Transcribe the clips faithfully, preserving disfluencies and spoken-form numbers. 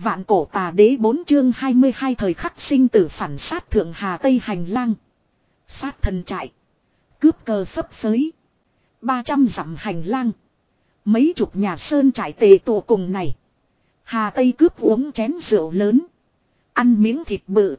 Vạn cổ tà đế bốn chương hai mươi hai thời khắc sinh tử phản sát thượng hà tây hành lang. Sát thần trại. Cướp cờ phấp phới. ba trăm dặm hành lang. Mấy chục nhà sơn trại tề tụ cùng này. Hà Tây cướp uống chén rượu lớn. Ăn miếng thịt bự.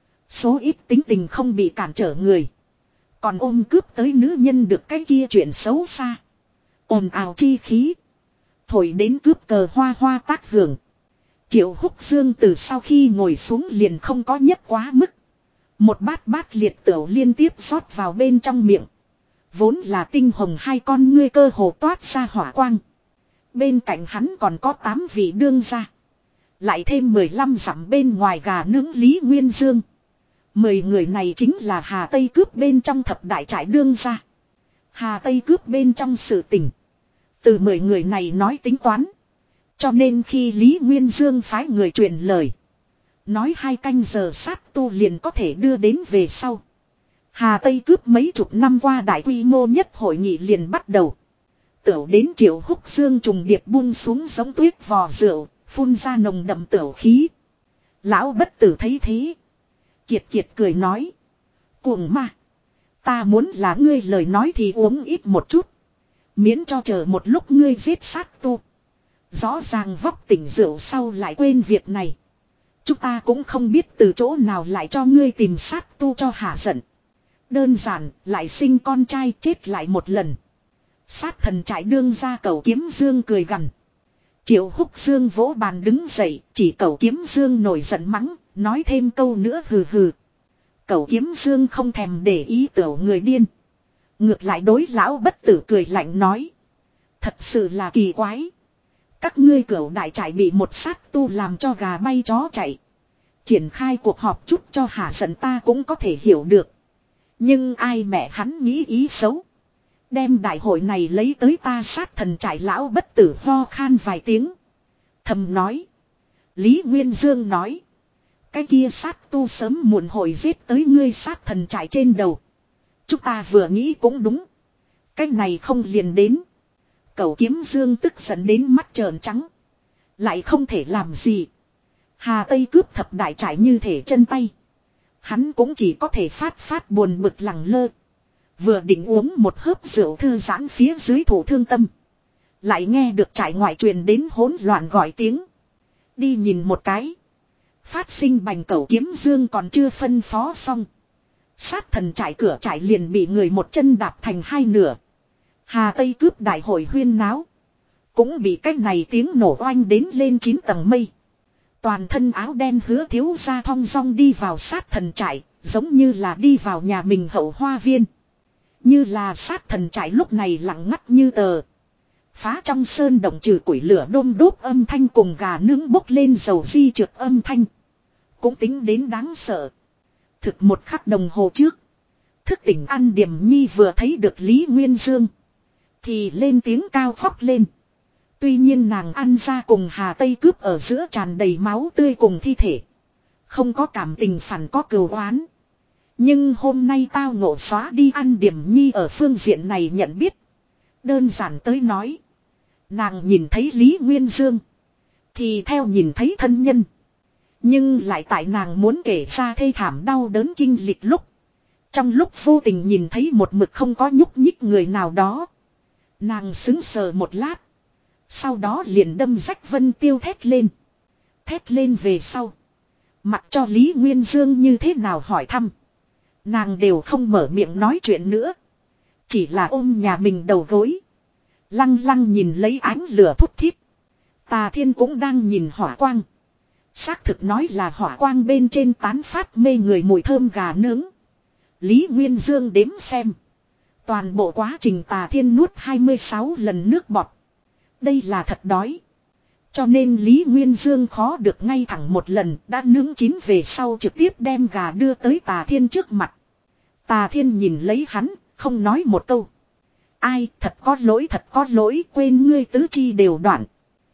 Số ít tính tình không bị cản trở người. Còn ôm cướp tới nữ nhân được cái kia chuyện xấu xa. Ồn ào chi khí. Thổi đến cướp cờ hoa hoa tác hưởng. Triệu Húc Dương từ sau khi ngồi xuống liền không có nhất quá mức. Một bát bát liệt tửu liên tiếp rót vào bên trong miệng. Vốn là tinh hồng hai con ngươi cơ hồ toát ra hỏa quang. Bên cạnh hắn còn có tám vị đương gia. Lại thêm mười lăm dặm bên ngoài gà nướng Lý Nguyên Dương. Mười người này chính là Hà Tây cướp bên trong thập đại trại đương gia. Hà Tây cướp bên trong sự tình. Từ mười người này nói tính toán. Cho nên khi Lý Nguyên Dương phái người truyền lời. Nói hai canh giờ sát tu liền có thể đưa đến về sau. Hà Tây cướp mấy chục năm qua đại quy mô nhất hội nghị liền bắt đầu. Tửu đến Triệu Húc Dương trùng điệp buông xuống giống tuyết vò rượu, phun ra nồng đậm tửu khí. Lão bất tử thấy thế. Kiệt kiệt cười nói. Cuồng ma. Ta muốn là ngươi lời nói thì uống ít một chút. Miễn cho chờ một lúc ngươi giết sát tu. Rõ ràng vóc tỉnh rượu sau lại quên việc này. Chúng ta cũng không biết từ chỗ nào lại cho ngươi tìm sát tu cho hả giận. Đơn giản lại sinh con trai chết lại một lần. Sát thần trại đương ra Cẩu Kiếm Dương cười gằn. Triệu Húc Dương vỗ bàn đứng dậy, chỉ Cẩu Kiếm Dương nổi giận mắng, nói thêm câu nữa hừ hừ. Cẩu Kiếm Dương không thèm để ý tiểu người điên. Ngược lại đối lão bất tử cười lạnh nói. Thật sự là kỳ quái. Các ngươi cửu đại trại bị một sát tu làm cho gà bay chó chạy. Triển khai cuộc họp chút cho hả giận ta cũng có thể hiểu được. Nhưng ai mẹ hắn nghĩ ý xấu. Đem đại hội này lấy tới ta sát thần trại lão bất tử ho khan vài tiếng. Thầm nói. Lý Nguyên Dương nói. Cái kia sát tu sớm muộn hội giết tới ngươi sát thần trại trên đầu. Chúng ta vừa nghĩ cũng đúng. Cái này không liền đến. Cẩu Kiếm Dương tức giận đến mắt trợn trắng. Lại không thể làm gì. Hà Tây cướp thập đại trại như thể chân tay. Hắn cũng chỉ có thể phát phát buồn bực lẳng lơ. Vừa định uống một hớp rượu thư giãn phía dưới thủ thương tâm. Lại nghe được trại ngoại truyền đến hỗn loạn gọi tiếng. Đi nhìn một cái. Phát sinh bành Cẩu Kiếm Dương còn chưa phân phó xong. Sát thần trại cửa trại liền bị người một chân đạp thành hai nửa. Hà Tây cướp đại hội huyên náo. Cũng bị cách này tiếng nổ oanh đến lên chín tầng mây. Toàn thân áo đen Hứa thiếu gia thong dong đi vào sát thần trại. Giống như là đi vào nhà mình hậu hoa viên. Như là sát thần trại lúc này lặng ngắt như tờ. Phá trong sơn động trừ củi lửa đôm đốt âm thanh cùng gà nướng bốc lên dầu di trượt âm thanh. Cũng tính đến đáng sợ. Thực một khắc đồng hồ trước. Thức tỉnh An Điềm Nhi vừa thấy được Lý Nguyên Dương. Thì lên tiếng cao khóc lên. Tuy nhiên nàng ăn ra cùng Hà Tây cướp ở giữa tràn đầy máu tươi cùng thi thể. Không có cảm tình phản có cừu oán. Nhưng hôm nay tao ngộ xóa đi An Điềm Nhi ở phương diện này nhận biết. Đơn giản tới nói. Nàng nhìn thấy Lý Nguyên Dương. Thì theo nhìn thấy thân nhân. Nhưng lại tại nàng muốn kể ra thê thảm đau đớn kinh lịch lúc. Trong lúc vô tình nhìn thấy một mực không có nhúc nhích người nào đó. Nàng sững sờ một lát. Sau đó liền đâm rách Vân Tiêu thét lên. Thét lên về sau. Mặc cho Lý Nguyên Dương như thế nào hỏi thăm. Nàng đều không mở miệng nói chuyện nữa. Chỉ là ôm nhà mình đầu gối. Lăng lăng nhìn lấy ánh lửa thút thít. Tà Thiên cũng đang nhìn hỏa quang. Xác thực nói là hỏa quang bên trên tán phát mê người mùi thơm gà nướng. Lý Nguyên Dương đếm xem. Toàn bộ quá trình Tà Thiên nuốt hai mươi sáu lần nước bọt. Đây là thật đói. Cho nên Lý Nguyên Dương khó được ngay thẳng một lần đã nướng chín về sau trực tiếp đem gà đưa tới Tà Thiên trước mặt. Tà Thiên nhìn lấy hắn, không nói một câu. Ai thật có lỗi thật có lỗi quên ngươi tứ chi đều đoạn.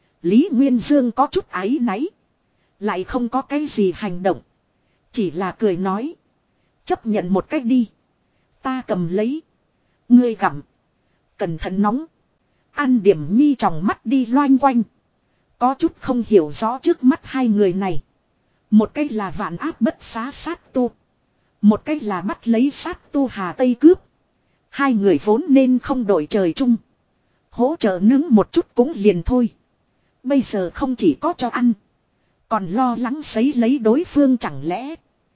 Lý Nguyên Dương có chút áy náy. Lại không có cái gì hành động. Chỉ là cười nói. Chấp nhận một cách đi. Ta cầm lấy. Ngươi gặm. Cẩn thận nóng. An Điểm Nhi tròng mắt đi loanh quanh. Có chút không hiểu rõ trước mắt hai người này. Một cách là vạn áp bất xá sát tu. Một cách là bắt lấy sát tu Hà Tây cướp. Hai người vốn nên không đổi trời chung. Hỗ trợ nướng một chút cũng liền thôi. Bây giờ không chỉ có cho ăn. Còn lo lắng sấy lấy đối phương chẳng lẽ.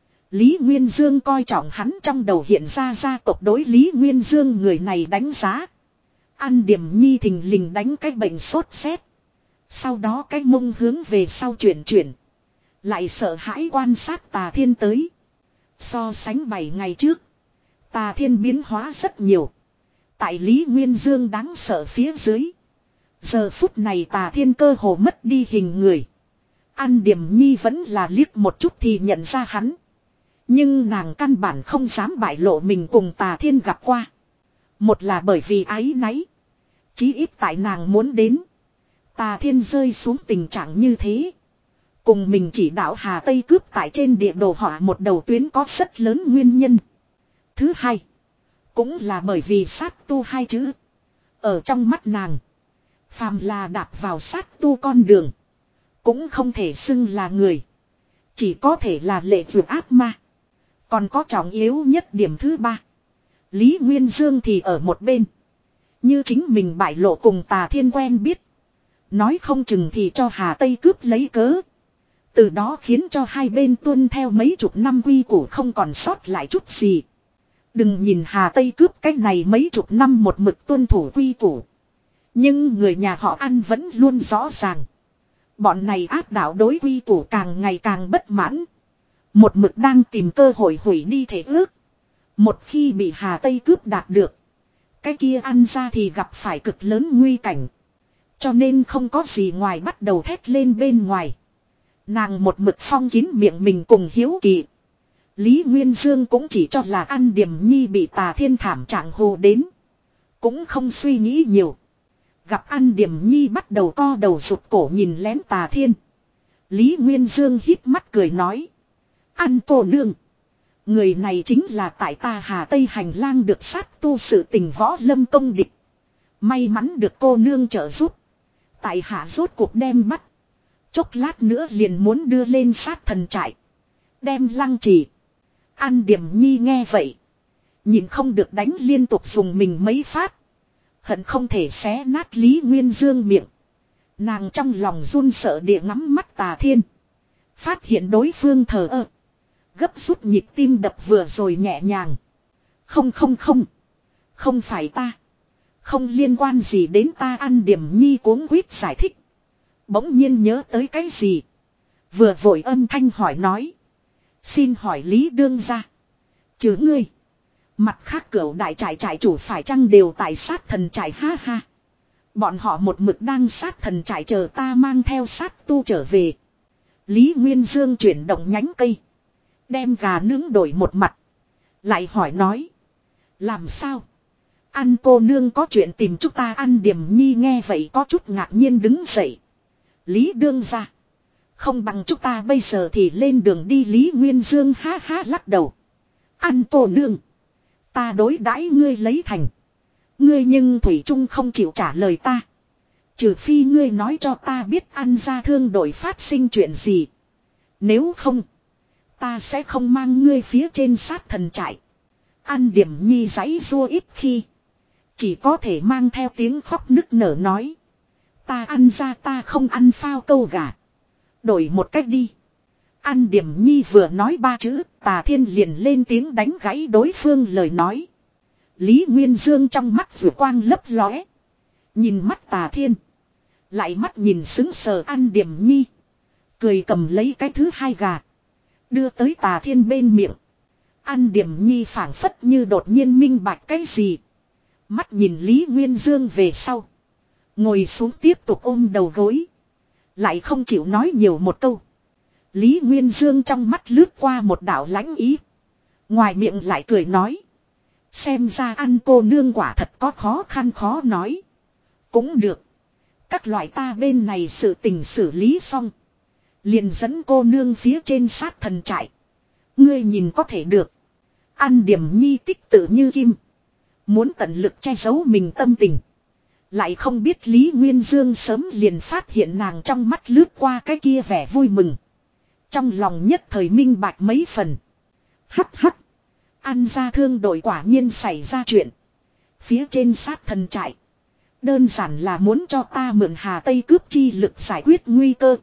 Lý Nguyên Dương coi trọng hắn trong đầu hiện ra gia tộc đối Lý Nguyên Dương người này đánh giá. Ăn điểm nhi thình lình đánh cái bệnh sốt rét. Sau đó cái mông hướng về sau chuyển chuyển. Lại sợ hãi quan sát Tà Thiên tới. So sánh bảy ngày trước. Tà Thiên biến hóa rất nhiều. Tại Lý Nguyên Dương đáng sợ phía dưới. Giờ phút này Tà Thiên cơ hồ mất đi hình người. Ăn điểm nhi vẫn là liếc một chút thì nhận ra hắn. Nhưng nàng căn bản không dám bại lộ mình cùng Tà Thiên gặp qua. Một là bởi vì áy náy. Chí ít tại nàng muốn đến. Tà Thiên rơi xuống tình trạng như thế. Cùng mình chỉ đạo Hà Tây cướp tại trên địa đồ họa một đầu tuyến có rất lớn nguyên nhân. Thứ hai. Cũng là bởi vì sát tu hai chữ. Ở trong mắt nàng. Phàm là đạp vào sát tu con đường. Cũng không thể xưng là người. Chỉ có thể là lệ vượt ác ma. Còn có trọng yếu nhất điểm thứ ba. Lý Nguyên Dương thì ở một bên. Như chính mình bại lộ cùng Tà Thiên quen biết. Nói không chừng thì cho Hà Tây cướp lấy cớ. Từ đó khiến cho hai bên tuân theo mấy chục năm quy củ không còn sót lại chút gì. Đừng nhìn Hà Tây cướp cách này mấy chục năm một mực tuân thủ quy củ. Nhưng người nhà họ ăn vẫn luôn rõ ràng. Bọn này áp đảo đối quy củ càng ngày càng bất mãn. Một mực đang tìm cơ hội hủy đi thể ước. Một khi bị Hà Tây cướp đạt được. Cái kia ăn ra thì gặp phải cực lớn nguy cảnh. Cho nên không có gì ngoài bắt đầu thét lên bên ngoài. Nàng một mực phong kín miệng mình cùng hiếu kỳ. Lý Nguyên Dương cũng chỉ cho là ăn điểm nhi bị Tà Thiên thảm trạng hồ đến. Cũng không suy nghĩ nhiều. Gặp ăn điểm nhi bắt đầu co đầu rụt cổ nhìn lén Tà Thiên. Lý Nguyên Dương hít mắt cười nói. Ăn cô nương. Người này chính là tại ta Hà Tây hành lang được sát tu sự tình võ lâm công địch. May mắn được cô nương trợ giúp. Tại hạ rốt cuộc đem bắt. Chốc lát nữa liền muốn đưa lên sát thần trại. Đem lăng trì. Ăn điểm nhi nghe vậy. Nhìn không được đánh liên tục dùng mình mấy phát. Hận không thể xé nát Lý Nguyên Dương miệng. Nàng trong lòng run sợ địa ngắm mắt Tà Thiên. Phát hiện đối phương thờ ơ. Gấp rút nhịp tim đập vừa rồi nhẹ nhàng. Không không không. Không phải ta. Không liên quan gì đến ta ăn điểm nhi cuống quýt giải thích. Bỗng nhiên nhớ tới cái gì. Vừa vội âm thanh hỏi nói. Xin hỏi Lý đương gia. Chứ ngươi. Mặt khác cửu đại trại trại chủ phải chăng đều tại sát thần trại ha ha. Bọn họ một mực đang sát thần trại chờ ta mang theo sát tu trở về. Lý Nguyên Dương chuyển động nhánh cây. Đem gà nướng đổi một mặt. Lại hỏi nói. Làm sao? Ăn cô nương có chuyện tìm chúng ta ăn điểm nhi nghe vậy có chút ngạc nhiên đứng dậy. Lý đương ra. Không bằng chúng ta bây giờ thì lên đường đi Lý Nguyên Dương ha ha lắc đầu. Ăn cô nương. Ta đối đãi ngươi lấy thành. Ngươi nhưng Thủy Trung không chịu trả lời ta. Trừ phi ngươi nói cho ta biết ăn ra thương đội phát sinh chuyện gì. Nếu không. Ta sẽ không mang ngươi phía trên sát thần trại. Ăn điểm nhi giấy rua ít khi. Chỉ có thể mang theo tiếng khóc nức nở nói. Ta ăn ra ta không ăn phao câu gà. Đổi một cách đi. Ăn điểm nhi vừa nói ba chữ. Tà Thiên liền lên tiếng đánh gãy đối phương lời nói. Lý Nguyên Dương trong mắt vừa quang lấp lóe. Nhìn mắt Tà Thiên. Lại mắt nhìn xứng sờ ăn điểm nhi. Cười cầm lấy cái thứ hai gà. Đưa tới Tà Thiên bên miệng. Ăn điểm nhi phảng phất như đột nhiên minh bạch cái gì. Mắt nhìn Lý Nguyên Dương về sau. Ngồi xuống tiếp tục ôm đầu gối. Lại không chịu nói nhiều một câu. Lý Nguyên Dương trong mắt lướt qua một đạo lãnh ý. Ngoài miệng lại cười nói. Xem ra ăn cô nương quả thật có khó khăn khó nói. Cũng được. Các loại ta bên này sự tình xử lý xong. Liền dẫn cô nương phía trên sát thần trại. Ngươi nhìn có thể được. Ăn điểm nhi tích tự như kim. Muốn tận lực che giấu mình tâm tình. Lại không biết Lý Nguyên Dương sớm liền phát hiện nàng trong mắt lướt qua cái kia vẻ vui mừng. Trong lòng nhất thời minh bạch mấy phần. Hắc hắc. Ăn ra thương đội quả nhiên xảy ra chuyện. Phía trên sát thần trại. Đơn giản là muốn cho ta mượn Hà Tây cướp chi lực giải quyết nguy cơ.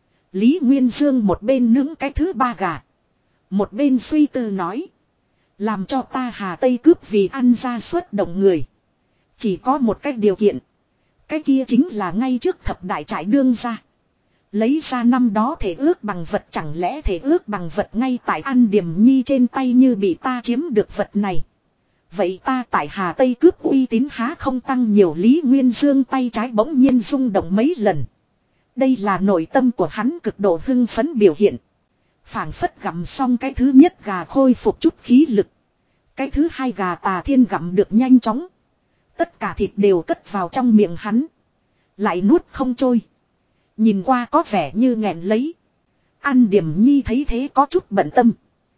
Lý Nguyên Dương một bên nướng cái thứ ba gà. Một bên suy tư nói. Làm cho ta Hà Tây cướp vì ăn ra xuất động người. Chỉ có một cách điều kiện. Cái kia chính là ngay trước thập đại trại đương ra. Lấy ra năm đó thể ước bằng vật, chẳng lẽ thể ước bằng vật ngay tại An Điểm Nhi trên tay như bị ta chiếm được vật này. Vậy ta tại Hà Tây cướp uy tín há không tăng nhiều. Lý Nguyên Dương tay trái bỗng nhiên rung động mấy lần. Đây là nội tâm của hắn cực độ hưng phấn biểu hiện. Phảng phất gặm xong cái thứ nhất gà khôi phục chút khí lực. Cái thứ hai gà Tà Thiên gặm được nhanh chóng. Tất cả thịt đều cất vào trong miệng hắn. Lại nuốt không trôi. Nhìn qua có vẻ như nghẹn lấy. An Điểm Nhi thấy thế có chút bận tâm.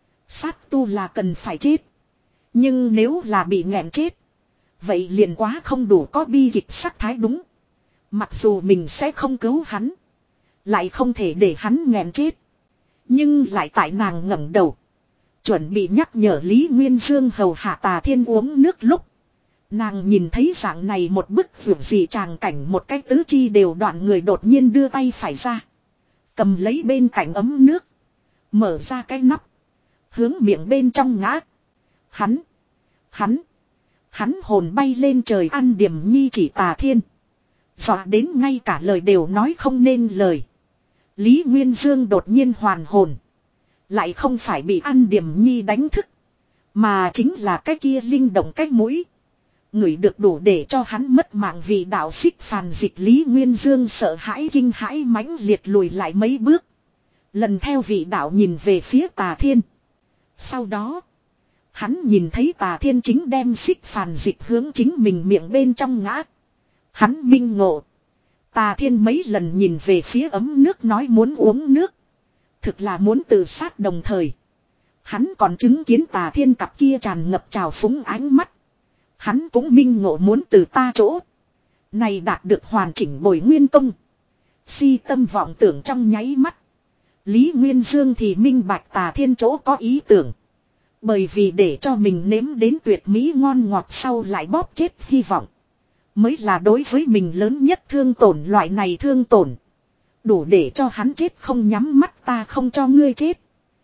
Sát tu là cần phải chết. Nhưng nếu là bị nghẹn chết. Vậy liền quá không đủ có bi kịch sắc thái đúng. Mặc dù mình sẽ không cứu hắn. Lại không thể để hắn nghẹn chết. Nhưng lại tại nàng ngẩng đầu. Chuẩn bị nhắc nhở Lý Nguyên Dương hầu hạ Tà Thiên uống nước lúc. Nàng nhìn thấy dạng này một bức vượt gì tràng cảnh, một cái tứ chi đều đoạn người đột nhiên đưa tay phải ra. Cầm lấy bên cạnh ấm nước. Mở ra cái nắp. Hướng miệng bên trong ngã. Hắn. Hắn. Hắn hồn bay lên trời. An Điểm Nhi chỉ Tà Thiên. Dọa đến ngay cả lời đều nói không nên lời. Lý Nguyên Dương đột nhiên hoàn hồn. Lại không phải bị An Điểm Nhi đánh thức. Mà chính là cái kia linh động cái mũi. Ngửi được đủ để cho hắn mất mạng vì đạo xích phàn dịch. Lý Nguyên Dương sợ hãi kinh hãi mãnh liệt lùi lại mấy bước. Lần theo vị đạo nhìn về phía Tà Thiên. Sau đó. Hắn nhìn thấy Tà Thiên chính đem xích phàn dịch hướng chính mình miệng bên trong ngã. Hắn minh ngộ. Tà Thiên mấy lần nhìn về phía ấm nước nói muốn uống nước. Thực là muốn tự sát đồng thời. Hắn còn chứng kiến Tà Thiên cặp kia tràn ngập trào phúng ánh mắt. Hắn cũng minh ngộ muốn từ ta chỗ. Này đạt được hoàn chỉnh bồi nguyên công. Si tâm vọng tưởng trong nháy mắt. Lý Nguyên Dương thì minh bạch Tà Thiên chỗ có ý tưởng. Bởi vì để cho mình nếm đến tuyệt mỹ ngon ngọt sau lại bóp chết hy vọng. Mới là đối với mình lớn nhất thương tổn. Loại này thương tổn. Đủ để cho hắn chết không nhắm mắt, ta không cho ngươi chết.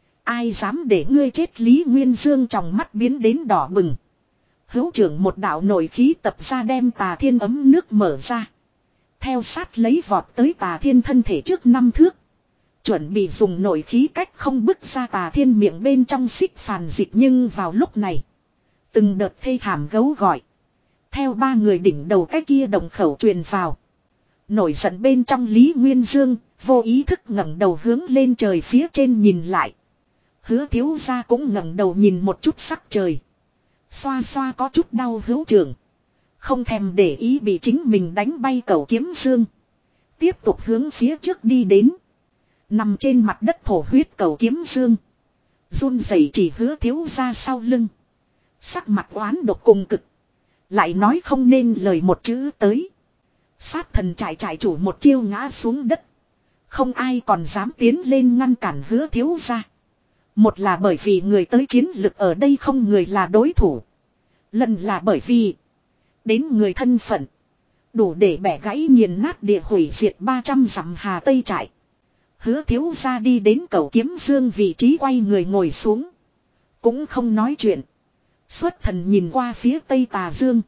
Ai dám để ngươi chết. Lý Nguyên Dương trong mắt biến đến đỏ bừng. Hữu trưởng một đạo nổi khí tập ra đem Tà Thiên ấm nước mở ra. Theo sát lấy vọt tới Tà Thiên thân thể trước năm thước. Chuẩn bị dùng nổi khí cách không bức ra Tà Thiên miệng bên trong xích phàn dịch. Nhưng vào lúc này. Từng đợt thê thảm gấu gọi. Theo ba người đỉnh đầu cái kia đồng khẩu truyền vào. Nổi giận bên trong Lý Nguyên Dương. Vô ý thức ngẩng đầu hướng lên trời phía trên nhìn lại. Hứa thiếu gia cũng ngẩng đầu nhìn một chút sắc trời. Xoa xoa có chút đau hữu trưởng. Không thèm để ý bị chính mình đánh bay cẩu kiếm dương. Tiếp tục hướng phía trước đi đến. Nằm trên mặt đất thổ huyết cẩu kiếm dương. Run rẩy chỉ hứa thiếu ra sau lưng. Sắc mặt oán độc cùng cực. Lại nói không nên lời một chữ tới. Sát thần trại trại chủ một chiêu ngã xuống đất. Không ai còn dám tiến lên ngăn cản hứa thiếu ra. Một là bởi vì người tới chiến lực ở đây không người là đối thủ. Lần là bởi vì. Đến người thân phận. Đủ để bẻ gãy nghiền nát địa hủy diệt ba trăm dặm Hà Tây trại. Hứa thiếu ra đi đến cầu kiếm dương vị trí quay người ngồi xuống. Cũng không nói chuyện. Xuất thần nhìn qua phía tây tà dương.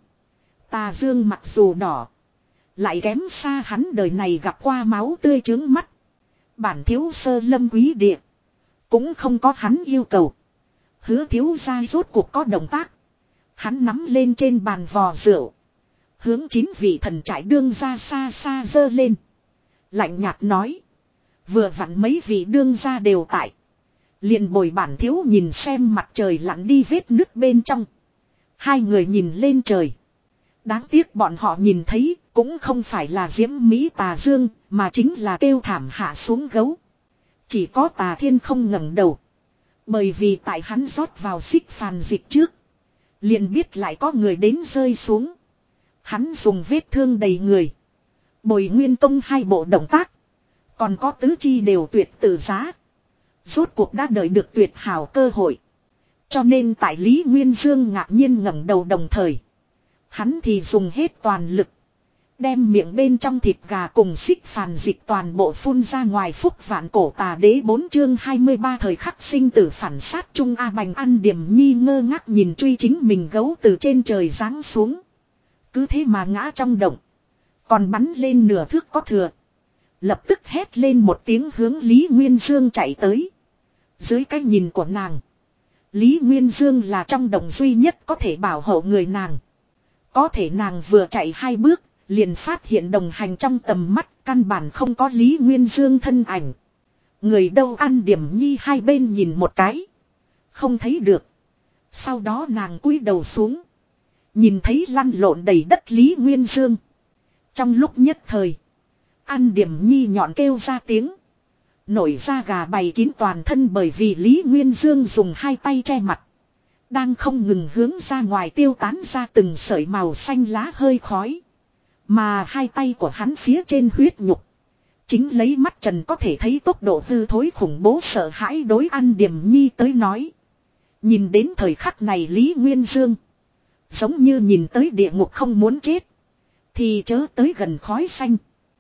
Tà dương mặc dù đỏ. Lại kém xa hắn đời này gặp qua máu tươi trướng mắt. Bản thiếu sơ lâm quý địa. Cũng không có hắn yêu cầu. Hứa thiếu ra rốt cuộc có động tác. Hắn nắm lên trên bàn vò rượu. Hướng chín vị thần trại đương ra xa xa dơ lên. Lạnh nhạt nói. Vừa vặn mấy vị đương ra đều tại. Liền bồi bản thiếu nhìn xem mặt trời lặn đi vết nứt bên trong. Hai người nhìn lên trời. Đáng tiếc bọn họ nhìn thấy cũng không phải là diễm mỹ tà dương mà chính là kêu thảm hạ xuống gấu. Chỉ có Tà Thiên không ngẩng đầu. Bởi vì tại hắn rót vào xích phàn dịch trước. Liền biết lại có người đến rơi xuống. Hắn dùng vết thương đầy người. Bồi nguyên công hai bộ động tác. Còn có tứ chi đều tuyệt tự giá. Rốt cuộc đã đợi được tuyệt hảo cơ hội. Cho nên tại Lý Nguyên Dương ngạc nhiên ngẩng đầu đồng thời. Hắn thì dùng hết toàn lực. Đem miệng bên trong thịt gà cùng xích phàn dịch toàn bộ phun ra ngoài. Phúc vạn cổ tà đế bốn chương hai mươi ba thời khắc sinh tử phản sát chung A Bành ăn điểm nhi ngơ ngác nhìn truy chính mình gấu từ trên trời giáng xuống. Cứ thế mà ngã trong động. Còn bắn lên nửa thước có thừa. Lập tức hét lên một tiếng hướng Lý Nguyên Dương chạy tới. Dưới cái nhìn của nàng. Lý Nguyên Dương là trong động duy nhất có thể bảo hộ người nàng. Có thể nàng vừa chạy hai bước. Liền phát hiện đồng hành trong tầm mắt. Căn bản không có Lý Nguyên Dương thân ảnh. Người đâu ăn điểm nhi hai bên nhìn một cái. Không thấy được. Sau đó nàng cúi đầu xuống. Nhìn thấy lăn lộn đầy đất Lý Nguyên Dương. Trong lúc nhất thời. Ăn điểm nhi nhọn kêu ra tiếng. Nổi da gà bày kín toàn thân bởi vì Lý Nguyên Dương dùng hai tay che mặt. Đang không ngừng hướng ra ngoài tiêu tán ra từng sợi màu xanh lá hơi khói. Mà hai tay của hắn phía trên huyết nhục. Chính lấy mắt trần có thể thấy tốc độ hư thối khủng bố sợ hãi đối ăn điểm nhi tới nói. Nhìn đến thời khắc này Lý Nguyên Dương. Giống như nhìn tới địa ngục không muốn chết. Thì chớ tới gần khói xanh.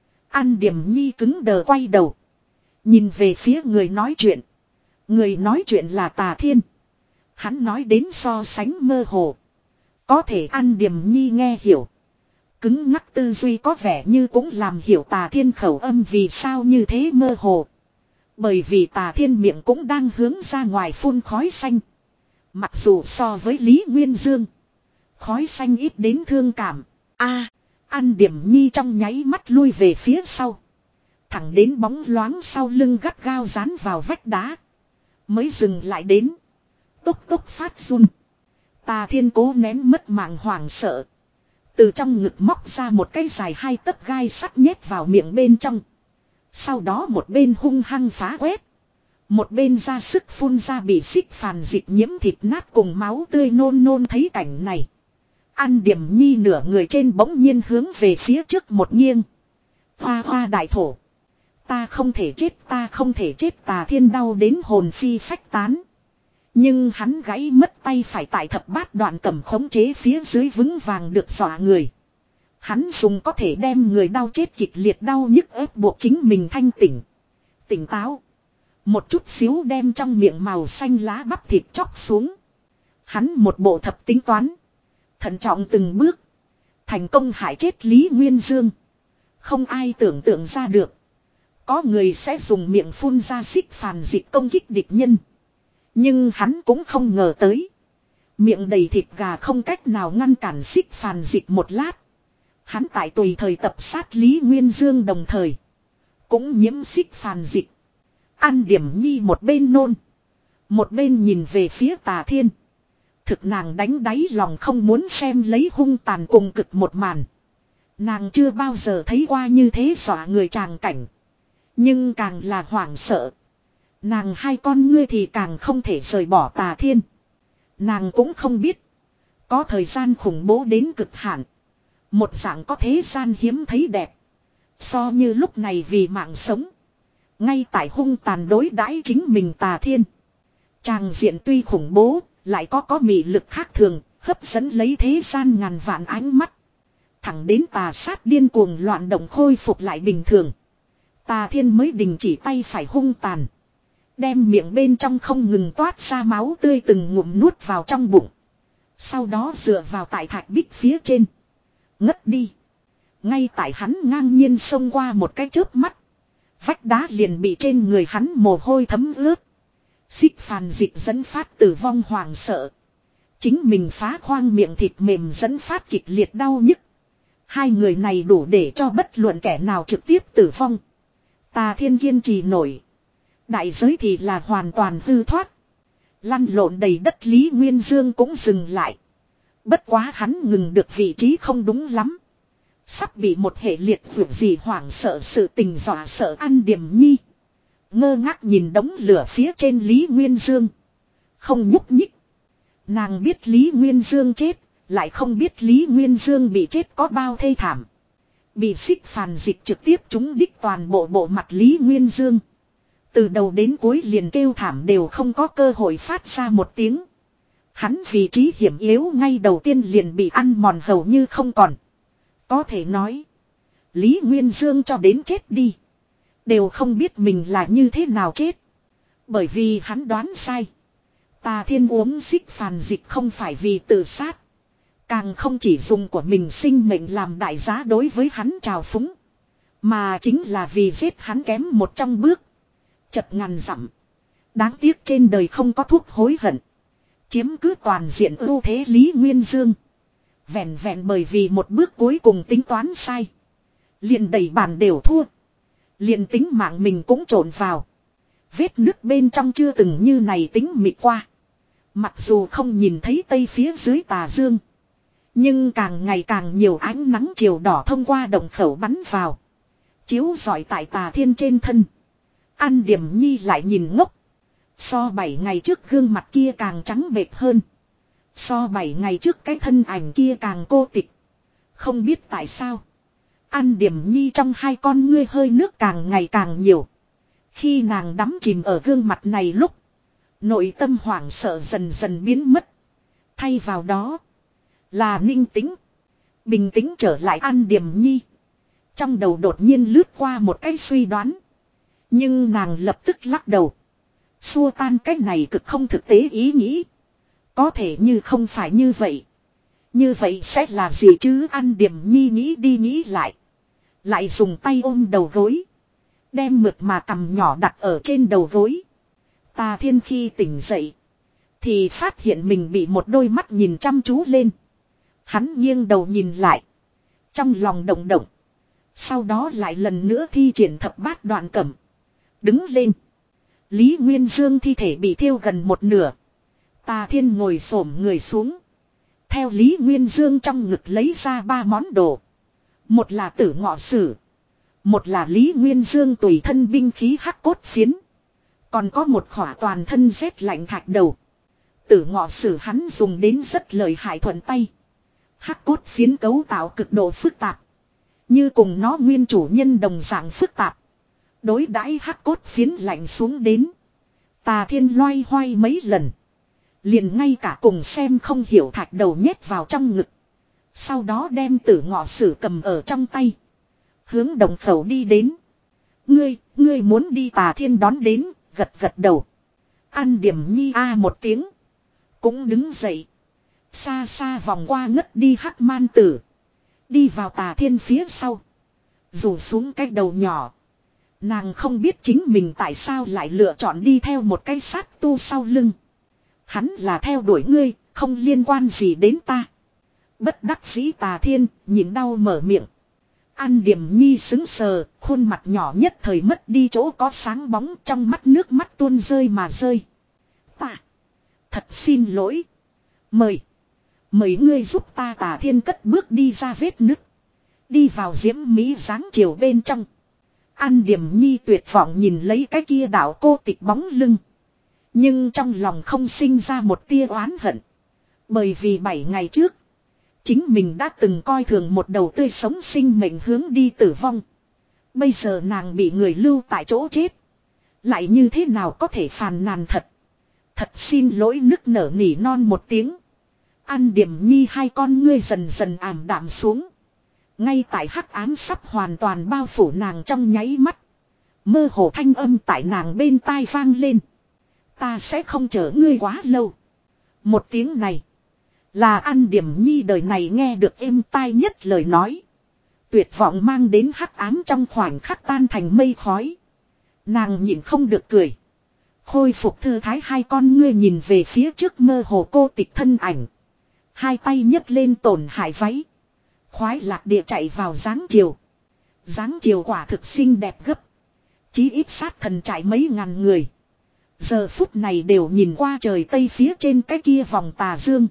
Ăn điểm nhi cứng đờ quay đầu. Nhìn về phía người nói chuyện. Người nói chuyện là Tà Thiên. Hắn nói đến so sánh mơ hồ. Có thể ăn điểm nhi nghe hiểu. Cứng ngắc tư duy có vẻ như cũng làm hiểu Tà Thiên khẩu âm vì sao như thế mơ hồ. Bởi vì Tà Thiên miệng cũng đang hướng ra ngoài phun khói xanh. Mặc dù so với Lý Nguyên Dương. Khói xanh ít đến thương cảm. A, ăn điểm nhi trong nháy mắt lui về phía sau. Thẳng đến bóng loáng sau lưng gắt gao dán vào vách đá. Mới dừng lại đến. Tốc tốc phát run. Tà Thiên cố nén mất mạng hoảng sợ. Từ trong ngực móc ra một cái dài hai tấc gai sắt nhét vào miệng bên trong. Sau đó một bên hung hăng phá quét. Một bên ra sức phun ra bị xích phàn dịch nhiễm thịt nát cùng máu tươi nôn nôn thấy cảnh này. Ăn điểm nhi nửa người trên bỗng nhiên hướng về phía trước một nghiêng. Hoa hoa đại thổ. Ta không thể chết, ta không thể chết. Tà Thiên đau đến hồn phi phách tán. Nhưng hắn gãy mất tay phải tại thập bát đoạn cầm khống chế phía dưới vững vàng được dọa người. Hắn dùng có thể đem người đau chết kịch liệt đau nhức ép buộc chính mình thanh tỉnh. Tỉnh táo. Một chút xíu đem trong miệng màu xanh lá bắp thịt chóc xuống. Hắn một bộ thập tính toán. Thận trọng từng bước. Thành công hại chết Lý Nguyên Dương. Không ai tưởng tượng ra được. Có người sẽ dùng miệng phun ra xích phàn dịch công kích địch nhân. Nhưng hắn cũng không ngờ tới. Miệng đầy thịt gà không cách nào ngăn cản xích phàn dịch một lát. Hắn tại tùy thời tập sát Lý Nguyên Dương đồng thời. Cũng nhiễm xích phàn dịch. Ăn điểm nhi một bên nôn. Một bên nhìn về phía Tà Thiên. Thực nàng đánh đáy lòng không muốn xem lấy hung tàn cùng cực một màn. Nàng chưa bao giờ thấy qua như thế dọa người tràng cảnh. Nhưng càng là hoảng sợ. Nàng hai con ngươi thì càng không thể rời bỏ Tà Thiên. Nàng cũng không biết. Có thời gian khủng bố đến cực hạn. Một dạng có thế gian hiếm thấy đẹp. So như lúc này vì mạng sống. Ngay tại hung tàn đối đãi chính mình Tà Thiên. Tràng diện tuy khủng bố. Lại có có mị lực khác thường. Hấp dẫn lấy thế gian ngàn vạn ánh mắt. Thẳng đến tà sát điên cuồng loạn động khôi phục lại bình thường. Tà Thiên mới đình chỉ tay phải hung tàn. Đem miệng bên trong không ngừng toát ra máu tươi từng ngụm nuốt vào trong bụng. Sau đó dựa vào tại thạch bích phía trên. Ngất đi. Ngay tại hắn ngang nhiên xông qua một cái chớp mắt. Vách đá liền bị trên người hắn mồ hôi thấm ướt. Xích phàn dịch dẫn phát tử vong hoàng sợ. Chính mình phá khoang miệng thịt mềm dẫn phát kịch liệt đau nhức. Hai người này đủ để cho bất luận kẻ nào trực tiếp tử vong. Tà Thiên kiên trì nổi. Đại giới thì là hoàn toàn hư thoát. Lăn lộn đầy đất Lý Nguyên Dương cũng dừng lại. Bất quá hắn ngừng được vị trí không đúng lắm. Sắp bị một hệ liệt vượt gì hoảng sợ sự tình dọa sợ ăn điểm nhi. Ngơ ngác nhìn đống lửa phía trên Lý Nguyên Dương. Không nhúc nhích. Nàng biết Lý Nguyên Dương chết. Lại không biết Lý Nguyên Dương bị chết có bao thê thảm. Bị xích phàn dịch trực tiếp trúng đích toàn bộ bộ mặt Lý Nguyên Dương. Từ đầu đến cuối liền kêu thảm đều không có cơ hội phát ra một tiếng. Hắn vị trí hiểm yếu ngay đầu tiên liền bị ăn mòn hầu như không còn. Có thể nói. Lý Nguyên Dương cho đến chết đi. Đều không biết mình là như thế nào chết. Bởi vì hắn đoán sai. Tà Thiên uống xích phàn dịch không phải vì tự sát. Càng không chỉ dùng của mình sinh mệnh làm đại giá đối với hắn trào phúng. Mà chính là vì giết hắn kém một trong bước. Chật ngàn dặm. Đáng tiếc trên đời không có thuốc hối hận. Chiếm cứ toàn diện ưu thế Lý Nguyên Dương. Vẹn vẹn bởi vì một bước cuối cùng tính toán sai. Liền đầy bàn đều thua. Liền tính mạng mình cũng trộn vào. Vết nước bên trong chưa từng như này tính mịt qua. Mặc dù không nhìn thấy tây phía dưới tà dương. Nhưng càng ngày càng nhiều ánh nắng chiều đỏ thông qua động khẩu bắn vào. Chiếu rọi tại Tà Thiên trên thân. An Điểm Nhi lại nhìn ngốc. So bảy ngày trước gương mặt kia càng trắng bệch hơn. So bảy ngày trước cái thân ảnh kia càng cô tịch. Không biết tại sao. An Điểm Nhi trong hai con ngươi hơi nước càng ngày càng nhiều. Khi nàng đắm chìm ở gương mặt này lúc. Nội tâm hoảng sợ dần dần biến mất. Thay vào đó. Là ninh tĩnh. Bình tĩnh trở lại An Điểm Nhi. Trong đầu đột nhiên lướt qua một cái suy đoán. Nhưng nàng lập tức lắc đầu. Xua tan cái này cực không thực tế ý nghĩ. Có thể như không phải như vậy. Như vậy sẽ là gì chứ? An Điểm Nhi nghĩ đi nghĩ lại. Lại dùng tay ôm đầu gối. Đem mượt mà cằm nhỏ đặt ở trên đầu gối. Tà Thiên khi tỉnh dậy. Thì phát hiện mình bị một đôi mắt nhìn chăm chú lên. Hắn nghiêng đầu nhìn lại. Trong lòng động động. Sau đó lại lần nữa thi triển thập bát đoạn cẩm. Đứng lên. Lý Nguyên Dương thi thể bị thiêu gần một nửa. Tà Thiên ngồi xổm người xuống. Theo Lý Nguyên Dương trong ngực lấy ra ba món đồ. Một là tử ngọ sử. Một là Lý Nguyên Dương tùy thân binh khí hắc cốt phiến. Còn có một khỏa toàn thân rét lạnh thạch đầu. Tử ngọ sử hắn dùng đến rất lợi hại thuận tay. Hắc cốt phiến cấu tạo cực độ phức tạp. Như cùng nó nguyên chủ nhân đồng dạng phức tạp. Đối đãi hắc cốt phiến lạnh xuống đến. Tà Thiên loay hoay mấy lần. Liền ngay cả cùng xem không hiểu thạch đầu nhét vào trong ngực. Sau đó đem tử ngọ sử cầm ở trong tay. Hướng đồng khẩu đi đến. Ngươi, ngươi muốn đi? Tà Thiên đón đến, gật gật đầu. An Điểm Nhi a một tiếng. Cũng đứng dậy. Xa xa vòng qua ngất đi hắc man tử. Đi vào Tà Thiên phía sau. Rủ xuống cái đầu nhỏ. Nàng không biết chính mình tại sao lại lựa chọn đi theo một cái sát tu sau lưng. Hắn là theo đuổi ngươi, không liên quan gì đến ta. Bất đắc dĩ Tà Thiên, nhịn đau mở miệng. An Điểm Nhi sững sờ, khuôn mặt nhỏ nhất thời mất đi chỗ có sáng bóng, trong mắt nước mắt tuôn rơi mà rơi. Ta, thật xin lỗi. Mời, mời ngươi giúp ta. Tà Thiên cất bước đi ra vết nứt. Đi vào diễm mỹ dáng chiều bên trong. An Điểm Nhi tuyệt vọng nhìn lấy cái kia đạo cô tịch bóng lưng. Nhưng trong lòng không sinh ra một tia oán hận. Bởi vì bảy ngày trước. Chính mình đã từng coi thường một đầu tươi sống sinh mệnh hướng đi tử vong. Bây giờ nàng bị người lưu tại chỗ chết. Lại như thế nào có thể phàn nàn thật. Thật xin lỗi nức nở nỉ non một tiếng. An Điểm Nhi hai con ngươi dần dần ảm đạm xuống. Ngay tại hắc ám sắp hoàn toàn bao phủ nàng trong nháy mắt. Mơ hồ thanh âm tại nàng bên tai vang lên. Ta sẽ không chờ ngươi quá lâu. Một tiếng này. Là An Điểm Nhi đời này nghe được êm tai nhất lời nói. Tuyệt vọng mang đến hắc ám trong khoảnh khắc tan thành mây khói. Nàng nhịn không được cười. Khôi phục thư thái hai con ngươi nhìn về phía trước mơ hồ cô tịch thân ảnh. Hai tay nhấc lên tổn hại váy. Khoái lạc địa chạy vào dáng chiều. Dáng chiều quả thực xinh đẹp gấp. Chí ít sát thần trải mấy ngàn người. Giờ phút này đều nhìn qua trời tây phía trên cái kia vòng tà dương.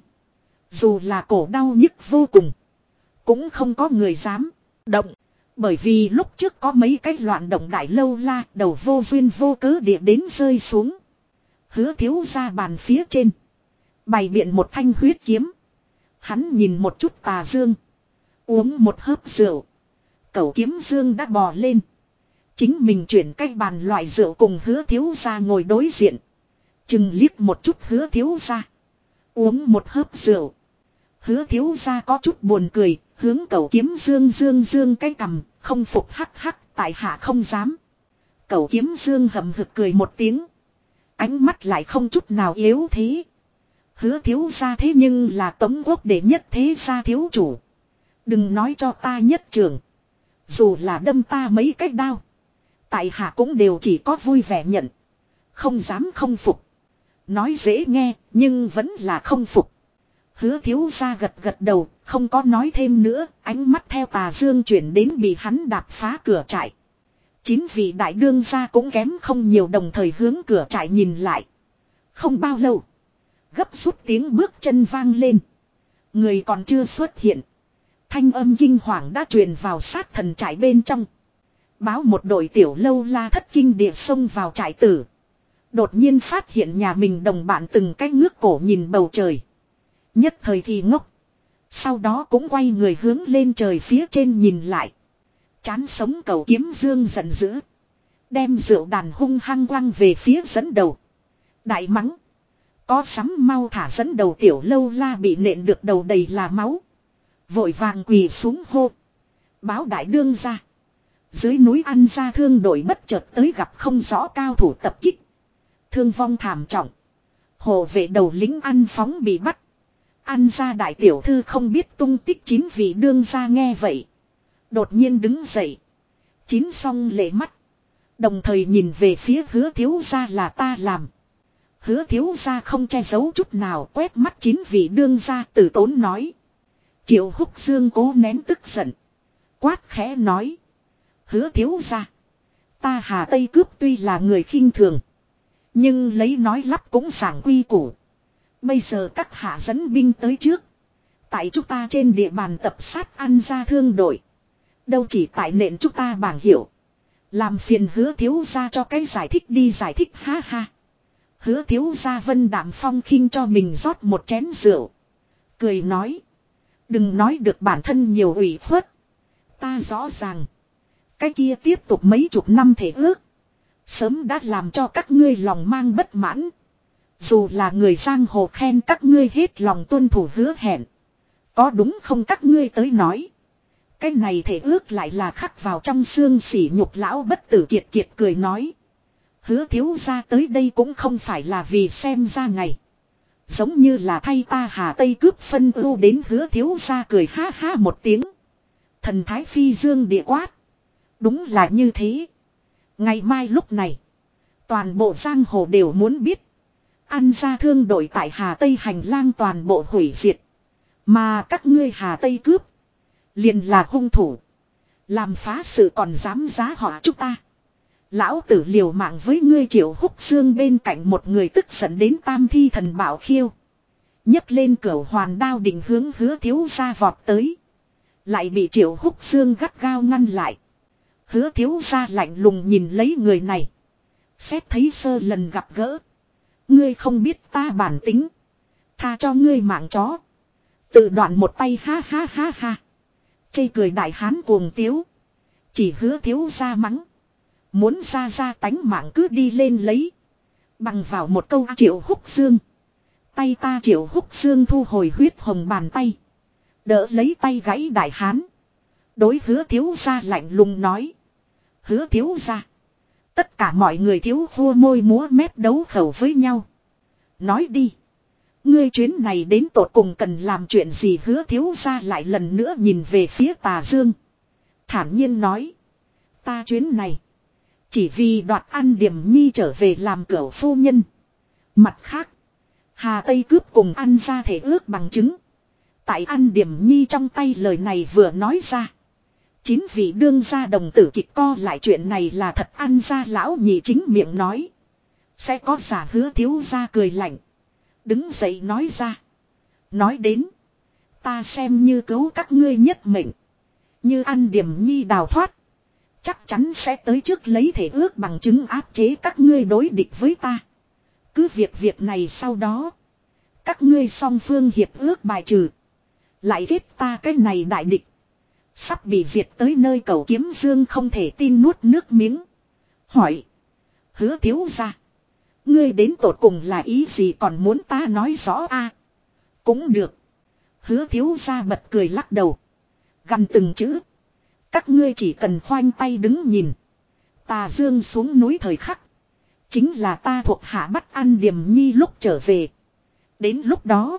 Dù là cổ đau nhức vô cùng. Cũng không có người dám động. Bởi vì lúc trước có mấy cái loạn động đại lâu la đầu vô duyên vô cớ địa đến rơi xuống. Hứa thiếu ra bàn phía trên. Bày biện một thanh huyết kiếm. Hắn nhìn một chút Tà Dương. Uống một hớp rượu. Cẩu Kiếm Dương đã bò lên. Chính mình chuyển cái bàn loại rượu cùng Hứa thiếu gia ngồi đối diện. Chừng liếc một chút Hứa thiếu gia. Uống một hớp rượu. Hứa thiếu gia có chút buồn cười. Hướng Cẩu Kiếm Dương dương dương cái cằm. Không phục hắc hắc. Tại hạ không dám. Cẩu Kiếm Dương hậm hực cười một tiếng. Ánh mắt lại không chút nào yếu thế. Hứa thiếu gia thế nhưng là Tống Quốc đệ nhất thế gia thiếu chủ. Đừng nói cho ta nhất trường. Dù là đâm ta mấy cái đao. Tại hạ cũng đều chỉ có vui vẻ nhận. Không dám không phục. Nói dễ nghe nhưng vẫn là không phục. Hứa thiếu gia gật gật đầu. Không có nói thêm nữa. Ánh mắt theo Tà Dương chuyển đến bị hắn đạp phá cửa trại. Chín vị đại đương gia cũng kém không nhiều, đồng thời hướng cửa trại nhìn lại. Không bao lâu. Gấp rút tiếng bước chân vang lên. Người còn chưa xuất hiện. Thanh âm kinh hoàng đã truyền vào sát thần trại bên trong. Báo một đội tiểu lâu la thất kinh địa xông vào trại tử. Đột nhiên phát hiện nhà mình đồng bạn từng cái ngước cổ nhìn bầu trời. Nhất thời thì ngốc. Sau đó cũng quay người hướng lên trời phía trên nhìn lại. Chán sống Cẩu Kiếm Dương giận dữ. Đem rượu đàn hung hăng quăng về phía dẫn đầu. Đại mắng. Có sắm mau thả dẫn đầu tiểu lâu la bị nện được đầu đầy là máu. Vội vàng quỳ xuống hô. Báo đại đương ra. Dưới núi Ăn Gia thương đội bất chợt tới gặp không rõ cao thủ tập kích. Thương vong thảm trọng. Hộ vệ đầu lính Ăn Phóng bị bắt. Ăn Gia đại tiểu thư không biết tung tích. Chín vị đương ra nghe vậy. Đột nhiên đứng dậy. Chín song lệ mắt. Đồng thời nhìn về phía Hứa thiếu gia là ta làm. Hứa thiếu gia không che giấu chút nào, quét mắt chín vị đương gia từ tốn nói. Triệu Húc Dương cố nén tức giận. Quát khẽ nói. Hứa thiếu gia. Ta Hà Tây cướp tuy là người khinh thường. Nhưng lấy nói lắp cũng giảng quy củ. Bây giờ các hạ dẫn binh tới trước. Tại chúng ta trên địa bàn tập sát Ăn Gia thương đội. Đâu chỉ tại nện chúng ta bảng hiệu. Làm phiền Hứa thiếu gia cho cái giải thích đi, giải thích ha ha. Hứa thiếu gia Vân Đạm Phong khinh cho mình rót một chén rượu. Cười nói. Đừng nói được bản thân nhiều ủy khuất. Ta rõ ràng. Cái kia tiếp tục mấy chục năm thể ước. Sớm đã làm cho các ngươi lòng mang bất mãn. Dù là người giang hồ khen các ngươi hết lòng tuân thủ hứa hẹn. Có đúng không các ngươi tới nói. Cái này thể ước lại là khắc vào trong xương sỉ nhục. Lão Bất Tử kiệt kiệt cười nói. Hứa thiếu gia tới đây cũng không phải là vì xem ra ngày. Giống như là thay ta Hà Tây cướp phân ưu đến. Hứa thiếu gia cười ha ha một tiếng. Thần thái phi dương địa quát. Đúng là như thế. Ngày mai lúc này. Toàn bộ giang hồ đều muốn biết. Ăn Gia thương đội tại Hà Tây hành lang toàn bộ hủy diệt. Mà các ngươi Hà Tây cướp. Liền là hung thủ. Làm phá sự còn dám giá họa chúng ta. Lão tử liều mạng với ngươi. Triệu Húc Dương bên cạnh một người tức giận đến tam thi thần bảo khiêu. nhấc lên cửu hoàn đao định hướng Hứa thiếu gia vọt tới. Lại bị Triệu Húc Dương gắt gao ngăn lại. Hứa thiếu gia lạnh lùng nhìn lấy người này. Xét thấy sơ lần gặp gỡ. Ngươi không biết ta bản tính. Tha cho ngươi mạng chó. Tự đoạn một tay ha ha ha ha. Chê cười đại hán cuồng tiếu. Chỉ Hứa thiếu gia mắng. Muốn ra ra tánh mạng cứ đi lên lấy. Bằng vào một câu Triệu Húc Dương. Tay ta Triệu Húc Dương thu hồi huyết hồng bàn tay. Đỡ lấy tay gãy đại hán. Đối Hứa thiếu gia lạnh lùng nói. Hứa thiếu gia. Tất cả mọi người thiếu khua môi múa mép đấu khẩu với nhau. Nói đi. Ngươi chuyến này đến tột cùng cần làm chuyện gì? Hứa thiếu gia lại lần nữa nhìn về phía Tà Dương. Thản nhiên nói. Ta chuyến này. Chỉ vì đoạt An Điểm Nhi trở về làm cửu phu nhân. Mặt khác. Hà Tây cướp cùng An Gia thể ước bằng chứng. Tại An Điểm Nhi trong tay lời này vừa nói ra. Chín vị đương gia đồng tử kịch co lại, chuyện này là thật. An Gia lão nhị chính miệng nói. Sẽ có giả? Hứa thiếu gia cười lạnh. Đứng dậy nói ra. Nói đến. Ta xem như cứu các ngươi nhất mệnh. Như An Điểm Nhi đào thoát. Chắc chắn sẽ tới trước lấy thể ước bằng chứng áp chế các ngươi đối địch với ta. Cứ việc việc này sau đó. Các ngươi song phương hiệp ước bài trừ. Lại kết ta cái này đại địch. Sắp bị diệt tới nơi cầu kiếm dương không thể tin nuốt nước miếng. Hỏi. Hứa thiếu gia. Ngươi đến tột cùng là ý gì còn muốn ta nói rõ a? Cũng được. Hứa thiếu gia bật cười lắc đầu. Gần từng chữ. Các ngươi chỉ cần khoanh tay đứng nhìn. Tà dương xuống núi thời khắc. Chính là ta thuộc hạ bắt ăn Điềm Nhi lúc trở về. Đến lúc đó.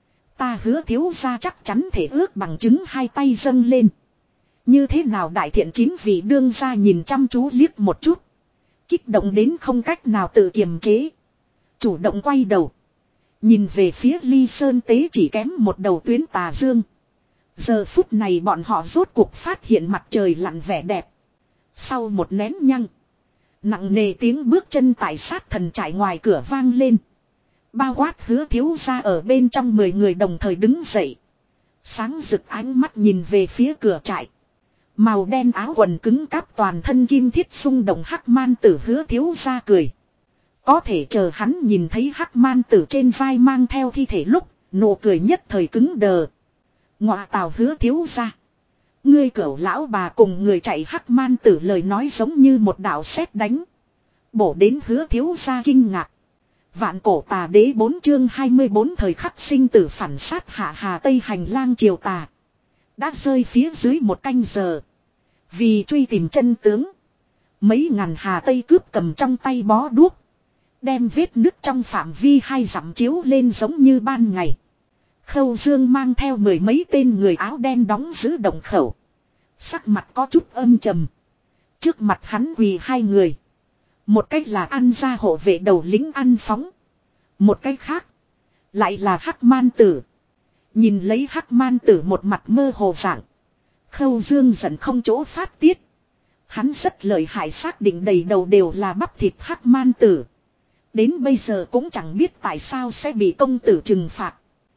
Ta hứa thiếu gia chắc chắn thể ước bằng chứng hai tay dâng lên. Như thế nào đại thiện chín vị đương gia nhìn chăm chú liếc một chút. Kích động đến không cách nào tự kiềm chế. Chủ động quay đầu. Nhìn về phía Ly Sơn Tế chỉ kém một đầu tuyến tà dương. Giờ phút này bọn họ rốt cuộc phát hiện mặt trời lặn vẻ đẹp. Sau một nén nhăng. Nặng nề tiếng bước chân tại sát thần trại ngoài cửa vang lên. Bao quát hứa thiếu gia ở bên trong mười người đồng thời đứng dậy. Sáng rực ánh mắt nhìn về phía cửa trại. Màu đen áo quần cứng cáp toàn thân kim thiết xung động hắc man tử hứa thiếu gia cười. Có thể chờ hắn nhìn thấy hắc man tử trên vai mang theo thi thể lúc, nụ cười nhất thời cứng đờ. Ngọa tào hứa thiếu gia. Ngươi cẩu lão bà cùng người chạy hắc man tử lời nói giống như một đạo sét đánh. Bổ đến hứa thiếu gia kinh ngạc. Vạn cổ tà đế bốn chương hai mươi bốn thời khắc sinh tử phản sát hạ hà tây hành lang triều tà. Đã rơi phía dưới một canh giờ. Vì truy tìm chân tướng. Mấy ngàn hà tây cướp cầm trong tay bó đuốc. Đem vết nứt trong phạm vi hai dặm chiếu lên giống như ban ngày. Khâu Dương mang theo mười mấy tên người áo đen đóng giữ động khẩu. Sắc mặt có chút âm trầm. Trước mặt hắn quỳ hai người. Một cách là ăn ra hộ vệ đầu lính ăn phóng. Một cách khác. Lại là hắc man tử. Nhìn lấy hắc man tử một mặt mơ hồ dạng. Khâu Dương giận không chỗ phát tiết. Hắn rất lợi hại xác định đầy đầu đều là bắp thịt hắc man tử. Đến bây giờ cũng chẳng biết tại sao sẽ bị công tử trừng phạt.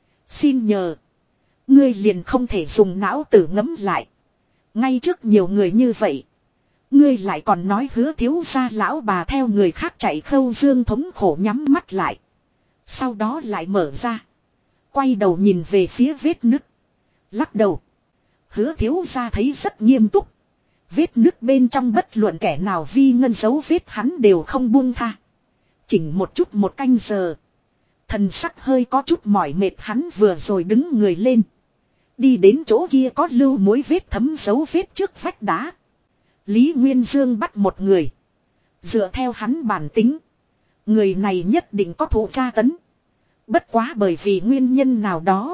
Xin nhờ. Ngươi liền không thể dùng não tử ngẫm lại. Ngay trước nhiều người như vậy. Ngươi lại còn nói hứa thiếu gia lão bà theo người khác chạy. Khâu Dương thống khổ nhắm mắt lại. Sau đó lại mở ra. Quay đầu nhìn về phía vết nứt. Lắc đầu. Hứa thiếu gia thấy rất nghiêm túc. Vết nứt bên trong bất luận kẻ nào vi ngân dấu vết hắn đều không buông tha. Chỉnh một chút một canh giờ. Thần sắc hơi có chút mỏi mệt hắn vừa rồi đứng người lên. Đi đến chỗ kia có lưu mối vết thấm dấu vết trước vách đá. Lý Nguyên Dương bắt một người. Dựa theo hắn bản tính. Người này nhất định có thụ tra tấn. Bất quá bởi vì nguyên nhân nào đó.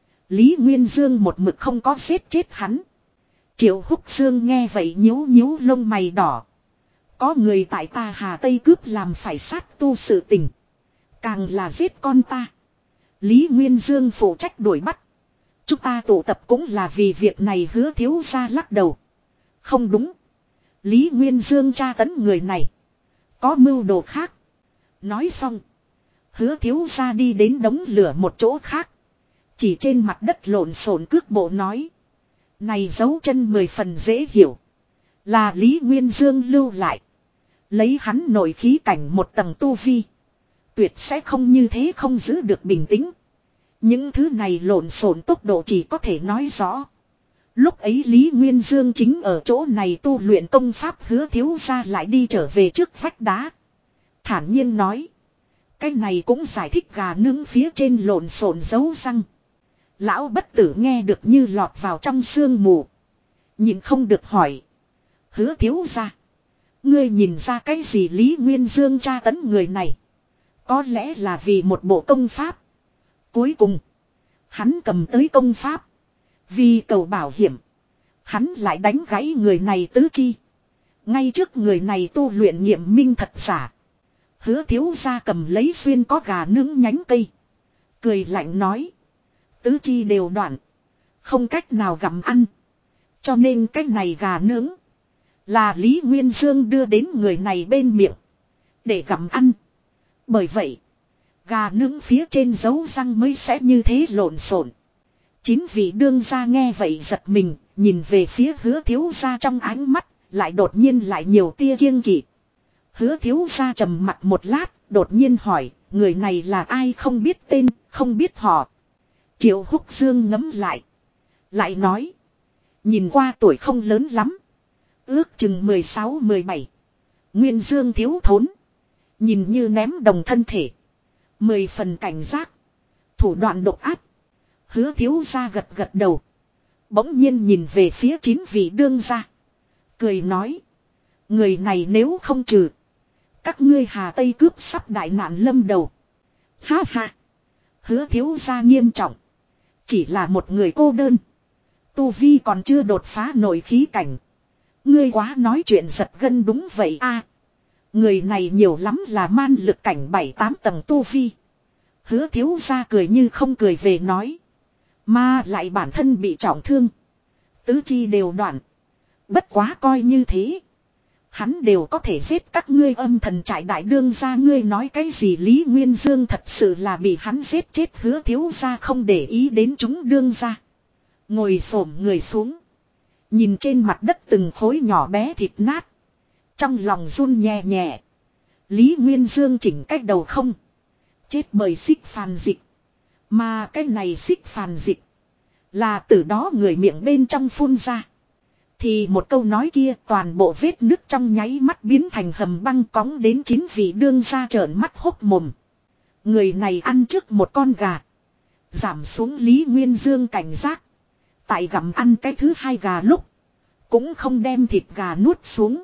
Lý Nguyên Dương một mực không có giết chết hắn. Triệu Húc Dương nghe vậy nhíu nhíu lông mày đỏ. Có người tại ta Hà Tây cướp làm phải sát tu sự tình. Càng là giết con ta. Lý Nguyên Dương phụ trách đuổi bắt. Chúng ta tụ tập cũng là vì việc này hứa thiếu gia lắc đầu. Không đúng. Lý Nguyên Dương tra tấn người này. Có mưu đồ khác. Nói xong. Hứa thiếu gia đi đến đống lửa một chỗ khác. Chỉ trên mặt đất lộn xộn cước bộ nói. Này dấu chân mười phần dễ hiểu. Là Lý Nguyên Dương lưu lại. Lấy hắn nội khí cảnh một tầng tu vi. Tuyệt sẽ không như thế không giữ được bình tĩnh. Những thứ này lộn xộn tốc độ chỉ có thể nói rõ. Lúc ấy Lý Nguyên Dương chính ở chỗ này tu luyện công pháp hứa thiếu gia lại đi trở về trước vách đá. Thản nhiên nói. Cái này cũng giải thích gà nướng phía trên lộn xộn dấu răng. Lão bất tử nghe được như lọt vào trong sương mù. Nhìn không được hỏi. Hứa thiếu gia. Ngươi nhìn ra cái gì Lý Nguyên Dương tra tấn người này. Có lẽ là vì một bộ công pháp. Cuối cùng. Hắn cầm tới công pháp. Vì cầu bảo hiểm. Hắn lại đánh gãy người này tứ chi. Ngay trước người này tu luyện nghiệm minh thật giả. Hứa thiếu gia cầm lấy xuyên có gà nướng nhánh cây. Cười lạnh nói. Tứ chi đều đoạn. Không cách nào gặm ăn. Cho nên cái này gà nướng. Là Lý Nguyên Dương đưa đến người này bên miệng. Để gặm ăn. Bởi vậy. Gà nướng phía trên dấu răng mới sẽ như thế lộn xộn. Chín vị đương gia nghe vậy giật mình. Nhìn về phía hứa thiếu gia trong ánh mắt. Lại đột nhiên lại nhiều tia kiêng kỵ. Hứa thiếu gia trầm mặt một lát. Đột nhiên hỏi. Người này là ai không biết tên, không biết họ. Triệu Húc Dương ngấm lại. Lại nói. Nhìn qua tuổi không lớn lắm. Ước chừng mười sáu mười bảy. Nguyên Dương thiếu thốn. Nhìn như ném đồng thân thể. Mười phần cảnh giác. Thủ đoạn độc ác. Hứa thiếu gia gật gật đầu. Bỗng nhiên nhìn về phía chín vị đương gia. Cười nói. Người này nếu không trừ. Các ngươi Hà Tây cướp sắp đại nạn lâm đầu. Ha ha. Hứa thiếu gia nghiêm trọng. Chỉ là một người cô đơn. Tu Vi còn chưa đột phá nổi khí cảnh. Ngươi quá nói chuyện giật gân đúng vậy a. Người này nhiều lắm là man lực cảnh bảy tám tầng Tu Vi. Hứa thiếu gia cười như không cười về nói. Mà lại bản thân bị trọng thương. Tứ chi đều đoạn. Bất quá coi như thế. Hắn đều có thể giết các ngươi âm thần trại đại đương gia. Ngươi nói cái gì Lý Nguyên Dương thật sự là bị hắn giết chết. Hứa thiếu gia không để ý đến chúng đương gia. Ngồi xổm người xuống. Nhìn trên mặt đất từng khối nhỏ bé thịt nát. Trong lòng run nhẹ nhẹ. Lý Nguyên Dương chỉnh cách đầu không. Chết bởi xích phàn dịch. Mà cái này xích phàn dịch. Là từ đó người miệng bên trong phun ra. Thì một câu nói kia toàn bộ vết nước trong nháy mắt biến thành hầm băng cóng đến chín vị đương ra trợn mắt hốc mồm. Người này ăn trước một con gà. Giảm xuống Lý Nguyên Dương cảnh giác. Tại gặm ăn cái thứ hai gà lúc. Cũng không đem thịt gà nuốt xuống.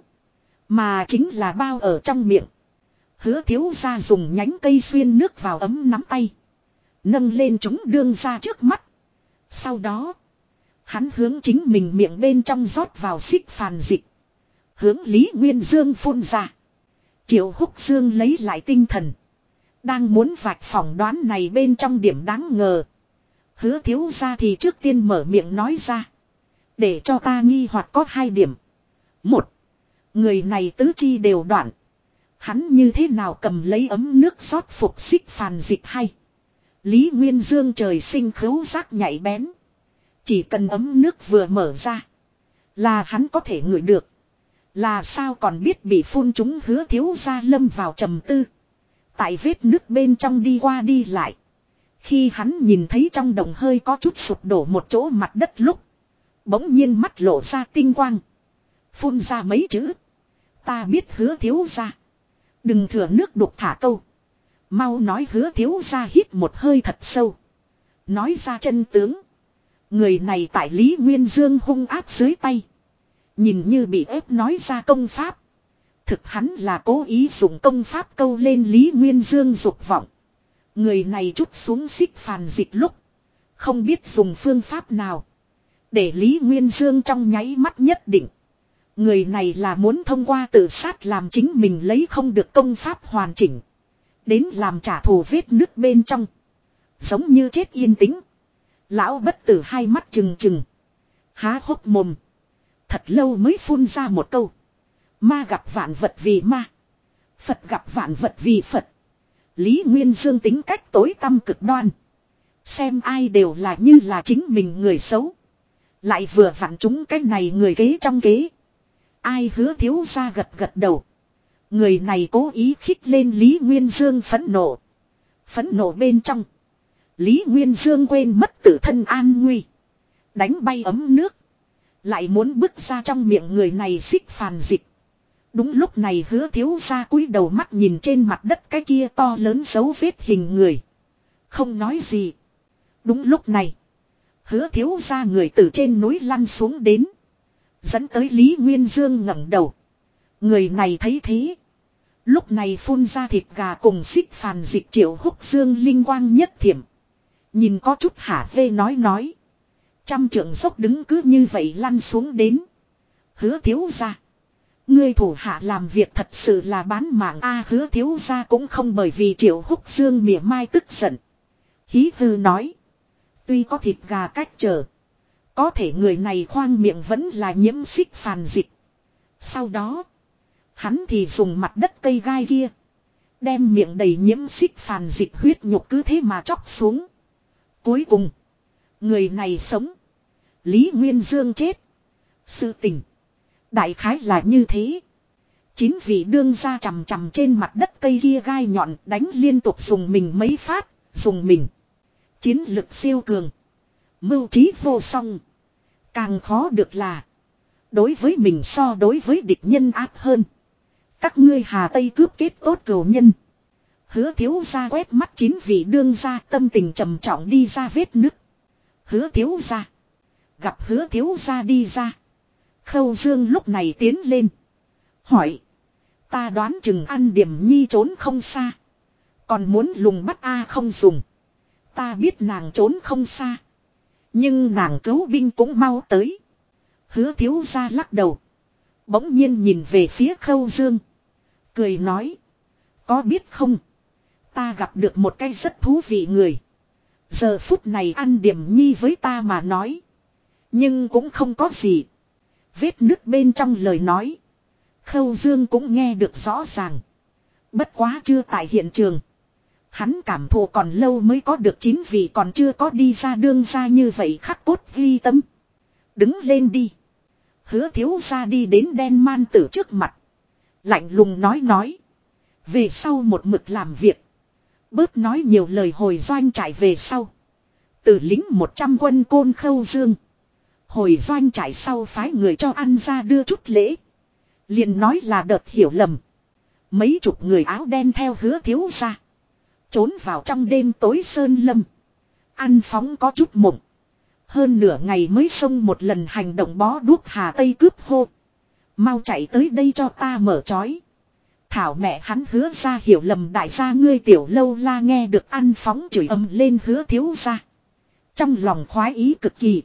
Mà chính là bao ở trong miệng. Hứa thiếu ra dùng nhánh cây xuyên nước vào ấm nắm tay. Nâng lên chúng đương ra trước mắt. Sau đó. Hắn hướng chính mình miệng bên trong rót vào xích phàn dịch. Hướng Lý Nguyên Dương phun ra. Triệu Húc Dương lấy lại tinh thần. Đang muốn vạch phỏng đoán này bên trong điểm đáng ngờ. Hứa thiếu ra thì trước tiên mở miệng nói ra. Để cho ta nghi hoặc có hai điểm. Một. Người này tứ chi đều đoạn. Hắn như thế nào cầm lấy ấm nước rót phục xích phàn dịch hay. Lý Nguyên Dương trời sinh khứu giác nhạy bén. Chỉ cần ấm nước vừa mở ra. Là hắn có thể ngửi được. Là sao còn biết bị phun chúng hứa thiếu gia lâm vào trầm tư. Tại vết nước bên trong đi qua đi lại. Khi hắn nhìn thấy trong đồng hơi có chút sụp đổ một chỗ mặt đất lúc. Bỗng nhiên mắt lộ ra tinh quang. Phun ra mấy chữ. Ta biết hứa thiếu gia. Đừng thừa nước đục thả câu. Mau nói hứa thiếu gia hít một hơi thật sâu. Nói ra chân tướng. Người này tại Lý Nguyên Dương hung ác dưới tay. Nhìn như bị ép nói ra công pháp. Thực hắn là cố ý dùng công pháp câu lên Lý Nguyên Dương dục vọng. Người này trút xuống xích phàn dịch lúc. Không biết dùng phương pháp nào. Để Lý Nguyên Dương trong nháy mắt nhất định. Người này là muốn thông qua tự sát làm chính mình lấy không được công pháp hoàn chỉnh. Đến làm trả thù vết nước bên trong. Giống như chết yên tĩnh. Lão bất tử hai mắt trừng trừng. Há hốc mồm. Thật lâu mới phun ra một câu. Ma gặp vạn vật vì ma. Phật gặp vạn vật vì Phật. Lý Nguyên Dương tính cách tối tăm cực đoan. Xem ai đều là như là chính mình người xấu. Lại vừa vặn chúng cái này người kế trong kế. Ai hứa thiếu ra gật gật đầu. Người này cố ý khích lên Lý Nguyên Dương phẫn nộ. Phẫn nộ bên trong. Lý Nguyên Dương quên mất tự thân an nguy. Đánh bay ấm nước. Lại muốn bước ra trong miệng người này xích phàn dịch. Đúng lúc này hứa thiếu ra cúi đầu mắt nhìn trên mặt đất cái kia to lớn dấu vết hình người. Không nói gì. Đúng lúc này. Hứa thiếu ra người từ trên núi lăn xuống đến. Dẫn tới Lý Nguyên Dương ngẩng đầu. Người này thấy thế. Lúc này phun ra thịt gà cùng xích phàn dịch Triệu Húc Dương linh quang nhất thiểm. Nhìn có chút hả hê nói nói. Trăm trượng dốc đứng cứ như vậy lăn xuống đến. Hứa thiếu ra. Ngươi thủ hạ làm việc thật sự là bán mạng a. Hứa thiếu ra cũng không bởi vì Triệu Húc Dương mỉa mai tức giận. Hí hư nói. Tuy có thịt gà cách trở. Có thể người này khoang miệng vẫn là nhiễm xích phàn dịch. Sau đó. Hắn thì dùng mặt đất cây gai kia. Đem miệng đầy nhiễm xích phàn dịch huyết nhục cứ thế mà chóc xuống. Cuối cùng. Người này sống. Lý Nguyên Dương chết. Sự tình. Đại khái là như thế. Chín vị đương ra chằm chằm trên mặt đất cây kia gai nhọn đánh liên tục dùng mình mấy phát. Dùng mình. Chiến lực siêu cường. Mưu trí vô song. Càng khó được là. Đối với mình so đối với địch nhân ác hơn. Các ngươi Hà Tây cướp kết tốt cừu nhân. Hứa thiếu gia quét mắt chín vị đương gia tâm tình trầm trọng đi ra vết nứt. Hứa thiếu gia. Gặp hứa thiếu gia đi ra. Khâu Dương lúc này tiến lên. Hỏi. Ta đoán chừng ăn điểm nhi trốn không xa. Còn muốn lùng bắt A không dùng. Ta biết nàng trốn không xa. Nhưng nàng cứu binh cũng mau tới. Hứa thiếu gia lắc đầu. Bỗng nhiên nhìn về phía Khâu Dương. Cười nói. Có biết không. Ta gặp được một cái rất thú vị người. Giờ phút này ăn điểm nhi với ta mà nói. Nhưng cũng không có gì. Vết nứt bên trong lời nói. Khâu Dương cũng nghe được rõ ràng. Bất quá chưa tại hiện trường. Hắn cảm thụ còn lâu mới có được chín vị còn chưa có đi ra đương ra như vậy khắc cốt ghi tâm. Đứng lên đi. Hứa thiếu gia đi đến đen man tử trước mặt. Lạnh lùng nói nói. Về sau một mực làm việc. Bớt nói nhiều lời hồi doanh trại về sau. Tử lính một trăm quân Côn Khâu Dương. Hồi doanh trại sau phái người cho ăn ra đưa chút lễ. Liền nói là đợt hiểu lầm. Mấy chục người áo đen theo hứa thiếu gia. Trốn vào trong đêm tối sơn lâm. Ăn phóng có chút mộng. Hơn nửa ngày mới xông một lần hành động bó đuốc Hà Tây cướp hô. Mau chạy tới đây cho ta mở trói. Thảo mẹ hắn hứa ra hiểu lầm đại gia ngươi tiểu lâu la nghe được ăn phóng chửi ầm lên hứa thiếu gia. Trong lòng khoái ý cực kỳ.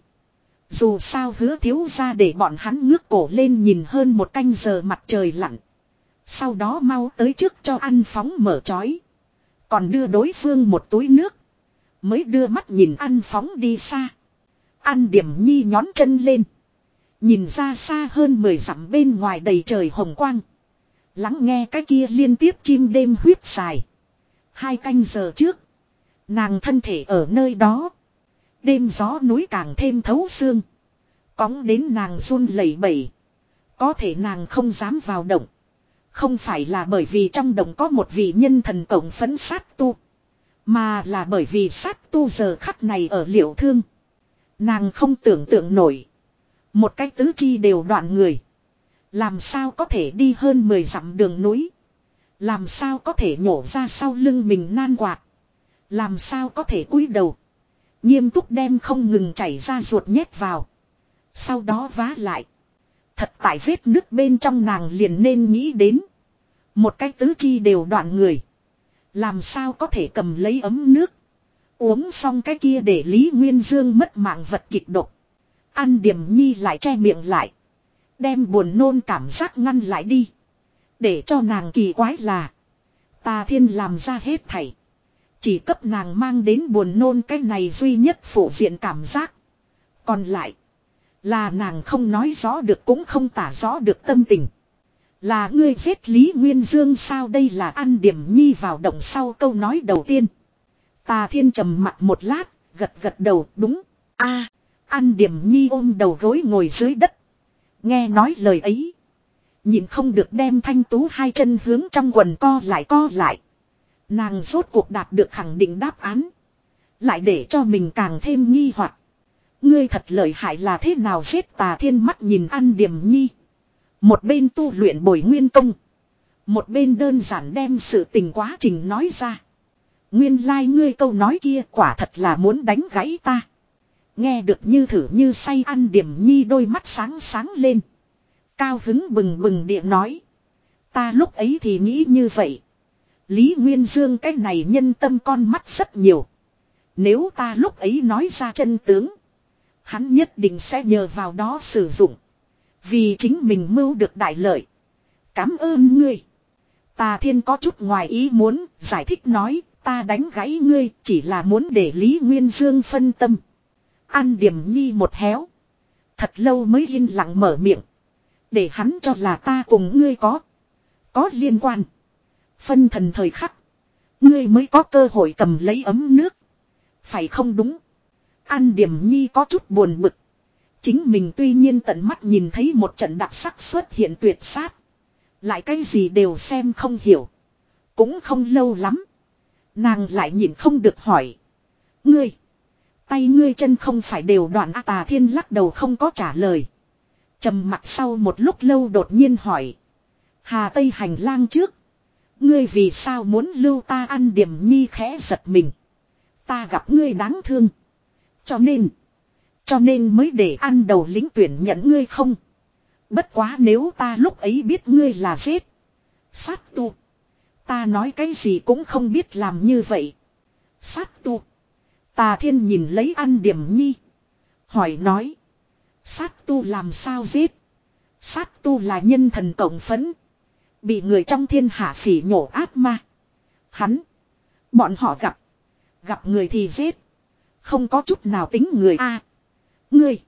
Dù sao hứa thiếu gia để bọn hắn ngước cổ lên nhìn hơn một canh giờ mặt trời lặn. Sau đó mau tới trước cho ăn phóng mở trói. Còn đưa đối phương một túi nước. Mới đưa mắt nhìn ăn phóng đi xa. Ăn điểm nhi nhón chân lên. Nhìn ra xa hơn mười dặm bên ngoài đầy trời hồng quang. Lắng nghe cái kia liên tiếp chim đêm huyết dài. Hai canh giờ trước. Nàng thân thể ở nơi đó. Đêm gió núi càng thêm thấu xương. Cóng đến nàng run lẩy bẩy. Có thể nàng không dám vào động. Không phải là bởi vì trong động có một vị nhân thần cộng phấn sát tu. Mà là bởi vì sát tu giờ khắc này ở liệu thương. Nàng không tưởng tượng nổi. Một cái tứ chi đều đoạn người. Làm sao có thể đi hơn mười dặm đường núi. Làm sao có thể nhổ ra sau lưng mình nan quạt. Làm sao có thể cúi đầu. Nghiêm túc đem không ngừng chảy ra ruột nhét vào. Sau đó vá lại. Thật tại vết nứt bên trong nàng liền nên nghĩ đến. Một cái tứ chi đều đoạn người. Làm sao có thể cầm lấy ấm nước. Uống xong cái kia để Lý Nguyên Dương mất mạng vật kịch độc. Ăn điểm nhi lại che miệng lại. Đem buồn nôn cảm giác ngăn lại đi. Để cho nàng kỳ quái là. Tà Thiên làm ra hết thảy. Chỉ cấp nàng mang đến buồn nôn cái này duy nhất phổ diện cảm giác. Còn lại. Là nàng không nói rõ được cũng không tả rõ được tâm tình. Là ngươi giết Lý Nguyên Dương sao đây là ăn điểm nhi vào động sau câu nói đầu tiên. Tà Thiên trầm mặt một lát, gật gật đầu đúng. A, ăn điểm nhi ôm đầu gối ngồi dưới đất. Nghe nói lời ấy. Nhìn không được đem thanh tú hai chân hướng trong quần co lại co lại. Nàng rốt cuộc đạt được khẳng định đáp án. Lại để cho mình càng thêm nghi hoặc. Ngươi thật lợi hại là thế nào giết Tà Thiên mắt nhìn ăn điểm nhi. Một bên tu luyện bồi nguyên công. Một bên đơn giản đem sự tình quá trình nói ra. Nguyên lai like ngươi câu nói kia quả thật là muốn đánh gãy ta. Nghe được như thử như say ăn điểm nhi đôi mắt sáng sáng lên. Cao hứng bừng bừng địa nói. Ta lúc ấy thì nghĩ như vậy. Lý Nguyên Dương cái này nhân tâm con mắt rất nhiều. Nếu ta lúc ấy nói ra chân tướng. Hắn nhất định sẽ nhờ vào đó sử dụng. Vì chính mình mưu được đại lợi. Cảm ơn ngươi. Tà Thiên có chút ngoài ý muốn, giải thích nói, ta đánh gãy ngươi chỉ là muốn để Lý Nguyên Dương phân tâm. Ăn điểm nhi một héo. Thật lâu mới yên lặng mở miệng. Để hắn cho là ta cùng ngươi có. Có liên quan. Phân thần thời khắc. Ngươi mới có cơ hội cầm lấy ấm nước. Phải không đúng. Ăn điểm nhi có chút buồn bực. Chính mình tuy nhiên tận mắt nhìn thấy một trận đặc sắc xuất hiện tuyệt sát. Lại cái gì đều xem không hiểu. Cũng không lâu lắm. Nàng lại nhìn không được hỏi. Ngươi. Tay ngươi chân không phải đều đoạn à, Tà Thiên lắc đầu không có trả lời. Trầm mặt sau một lúc lâu đột nhiên hỏi. Hà Tây hành lang trước. Ngươi vì sao muốn lưu ta ăn Điểm Nhi khẽ giật mình. Ta gặp ngươi đáng thương. Cho nên. Cho nên mới để ăn đầu lính tuyển nhận ngươi không. Bất quá nếu ta lúc ấy biết ngươi là giết. Sát tu. Ta nói cái gì cũng không biết làm như vậy. Sát tu. Tà Thiên nhìn lấy ăn Điểm Nhi. Hỏi nói. Sát tu làm sao giết. Sát tu là nhân thần cộng phấn. Bị người trong thiên hạ phỉ nhổ ác ma. Hắn. Bọn họ gặp. Gặp người thì giết. Không có chút nào tính người a. À, ngươi.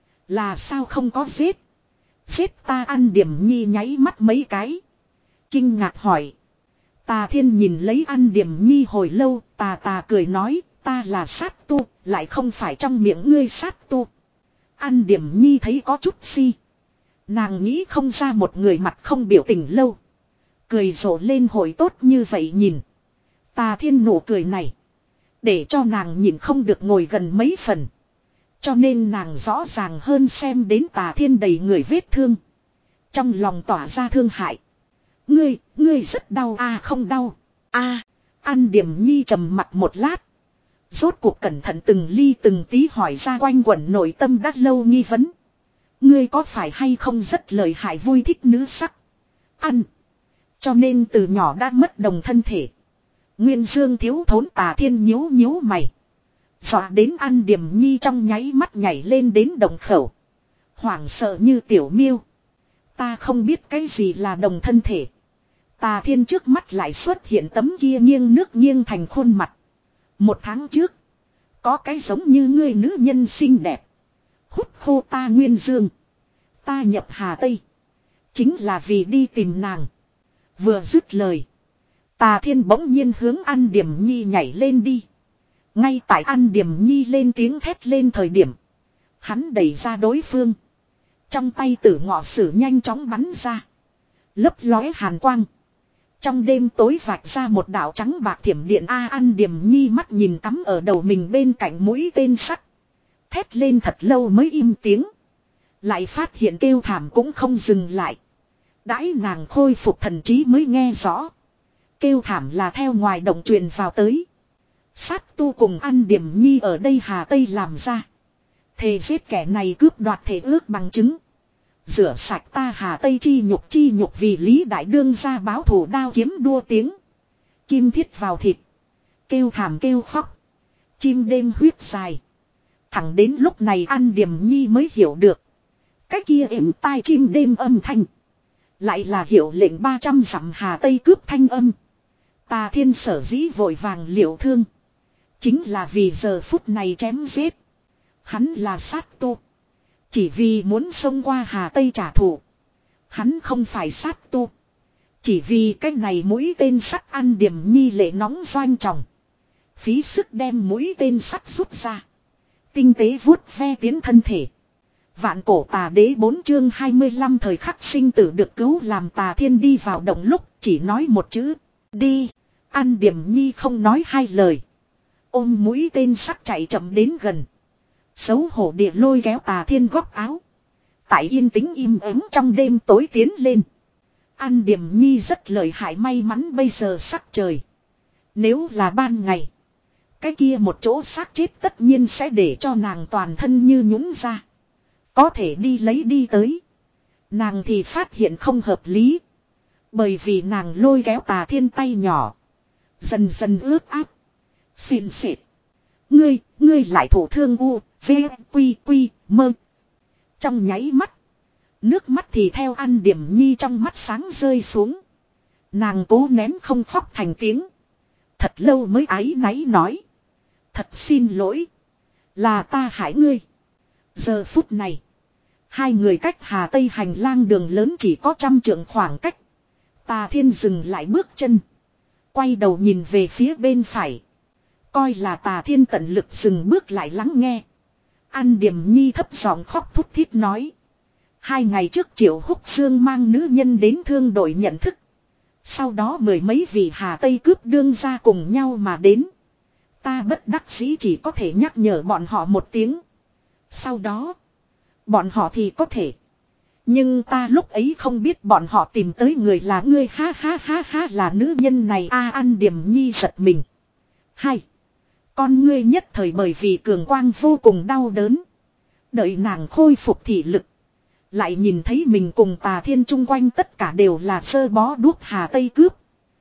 Là sao không có giết. Giết ta ăn Điểm Nhi nháy mắt mấy cái. Kinh ngạc hỏi. Tà Thiên nhìn lấy ăn Điểm Nhi hồi lâu. Tà tà cười nói. Ta là sát tu. Lại không phải trong miệng ngươi sát tu. Ăn Điểm Nhi thấy có chút si. Nàng nghĩ không ra một người mặt không biểu tình lâu. Cười rộ lên hồi tốt như vậy nhìn. Tà Thiên nụ cười này. Để cho nàng nhìn không được ngồi gần mấy phần. Cho nên nàng rõ ràng hơn xem đến Tà Thiên đầy người vết thương. Trong lòng tỏa ra thương hại. Ngươi, ngươi rất đau a à, không đau. a à, ăn Điểm Nhi trầm mặt một lát. Rốt cuộc cẩn thận từng ly từng tí hỏi ra quanh quẩn nội tâm đã lâu nghi vấn. Ngươi có phải hay không rất lợi hại vui thích nữ sắc. Ăn. Cho nên từ nhỏ đã mất đồng thân thể. Nguyên Dương thiếu thốn. Tà Thiên nhíu nhíu mày. Dọa đến ăn Điểm Nhi trong nháy mắt nhảy lên đến đồng khẩu. Hoảng sợ như tiểu miêu. Ta không biết cái gì là đồng thân thể. Tà Thiên trước mắt lại xuất hiện tấm kia nghiêng nước nghiêng thành khuôn mặt. Một tháng trước. Có cái giống như ngươi nữ nhân xinh đẹp. Hút khô ta Nguyên Dương. Ta nhập Hà Tây. Chính là vì đi tìm nàng. Vừa dứt lời. Tà Thiên bỗng nhiên hướng ăn Điểm Nhi nhảy lên đi. Ngay tại ăn Điểm Nhi lên tiếng thét lên thời điểm. Hắn đẩy ra đối phương. Trong tay tử ngọ sử nhanh chóng bắn ra. Lấp lóe hàn quang. Trong đêm tối vạch ra một đạo trắng bạc thiểm điện. A ăn Điểm Nhi mắt nhìn cắm ở đầu mình bên cạnh mũi tên sắt. Thét lên thật lâu mới im tiếng. Lại phát hiện kêu thảm cũng không dừng lại. Đãi nàng khôi phục thần trí mới nghe rõ. Kêu thảm là theo ngoài động truyền vào tới. Sát tu cùng ăn Điểm Nhi ở đây Hà Tây làm ra. Thề giết kẻ này cướp đoạt thể ước bằng chứng. Rửa sạch ta Hà Tây chi nhục chi nhục vì Lý Đại Đương ra báo thù đao kiếm đua tiếng. Kim thiết vào thịt. Kêu thảm kêu khóc. Chim đêm huyết dài. Thẳng đến lúc này ăn Điểm Nhi mới hiểu được. Cái kia êm tai chim đêm âm thanh. Lại là hiệu lệnh ba trăm dặm Hà Tây cướp thanh âm. Tà Thiên sở dĩ vội vàng liệu thương. Chính là vì giờ phút này chém giết. Hắn là sát tu. Chỉ vì muốn xông qua Hà Tây trả thù. Hắn không phải sát tu. Chỉ vì cái này mũi tên sắt ăn Điểm Nhi lệ nóng doanh trọng. Phí sức đem mũi tên sắt rút ra. Tinh tế vuốt ve tiến thân thể. Vạn cổ tà đế bốn chương hai mươi lăm thời khắc sinh tử được cứu làm Tà Thiên đi vào động lúc chỉ nói một chữ. Đi. Ăn Điểm Nhi không nói hai lời. Ôm mũi tên sắt chạy chậm đến gần. Xấu hổ địa lôi kéo Tà Thiên góc áo. Tại yên tĩnh im ắng trong đêm tối tiến lên. Ăn Điểm Nhi rất lợi hại may mắn bây giờ sắc trời. Nếu là ban ngày. Cái kia một chỗ xác chết tất nhiên sẽ để cho nàng toàn thân như nhũn ra. Có thể đi lấy đi tới. Nàng thì phát hiện không hợp lý. Bởi vì nàng lôi kéo Tà Thiên tay nhỏ. Dần dần ướt áp. Xìn xịt. Ngươi, ngươi lại thủ thương u, v, quy, quy, mơ. Trong nháy mắt. Nước mắt thì theo ăn Điểm Nhi trong mắt sáng rơi xuống. Nàng cố nén không khóc thành tiếng. Thật lâu mới áy náy nói. Thật xin lỗi. Là ta hại ngươi. Giờ phút này. Hai người cách Hà Tây hành lang đường lớn chỉ có trăm trượng khoảng cách. Tà Thiên dừng lại bước chân. Quay đầu nhìn về phía bên phải. Coi là Tà Thiên tận lực dừng bước lại lắng nghe. Ăn Điểm Nhi thấp giọng khóc thút thít nói. Hai ngày trước Triệu Húc Dương mang nữ nhân đến thương đội nhận thức. Sau đó mười mấy vị Hà Tây cướp đương ra cùng nhau mà đến. Ta bất đắc dĩ chỉ có thể nhắc nhở bọn họ một tiếng. Sau đó. Bọn họ thì có thể. Nhưng ta lúc ấy không biết bọn họ tìm tới người là ngươi, ha ha ha ha, là nữ nhân này a. An Điềm Nhi giật mình. Hai. Con ngươi nhất thời bởi vì cường quang vô cùng đau đớn. Đợi nàng khôi phục thị lực. Lại nhìn thấy mình cùng Tà Thiên chung quanh tất cả đều là sơ bó đuốc Hà Tây cướp.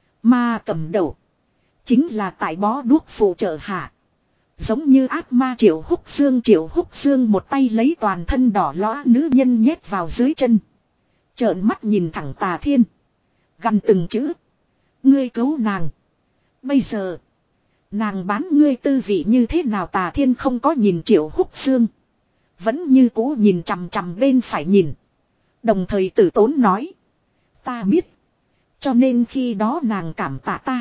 Mà cầm đầu. Chính là tại bó đuốc phụ trợ hạ. Giống như ác ma Triệu Húc Dương. Triệu Húc Dương một tay lấy toàn thân đỏ lõa nữ nhân nhét vào dưới chân. Trợn mắt nhìn thẳng Tà Thiên. Gằn từng chữ. Ngươi cứu nàng. Bây giờ. Nàng bán ngươi tư vị như thế nào? Tà Thiên không có nhìn Triệu Húc Dương. Vẫn như cũ nhìn chằm chằm bên phải nhìn. Đồng thời tử tốn nói. Ta biết. Cho nên khi đó nàng cảm tạ ta.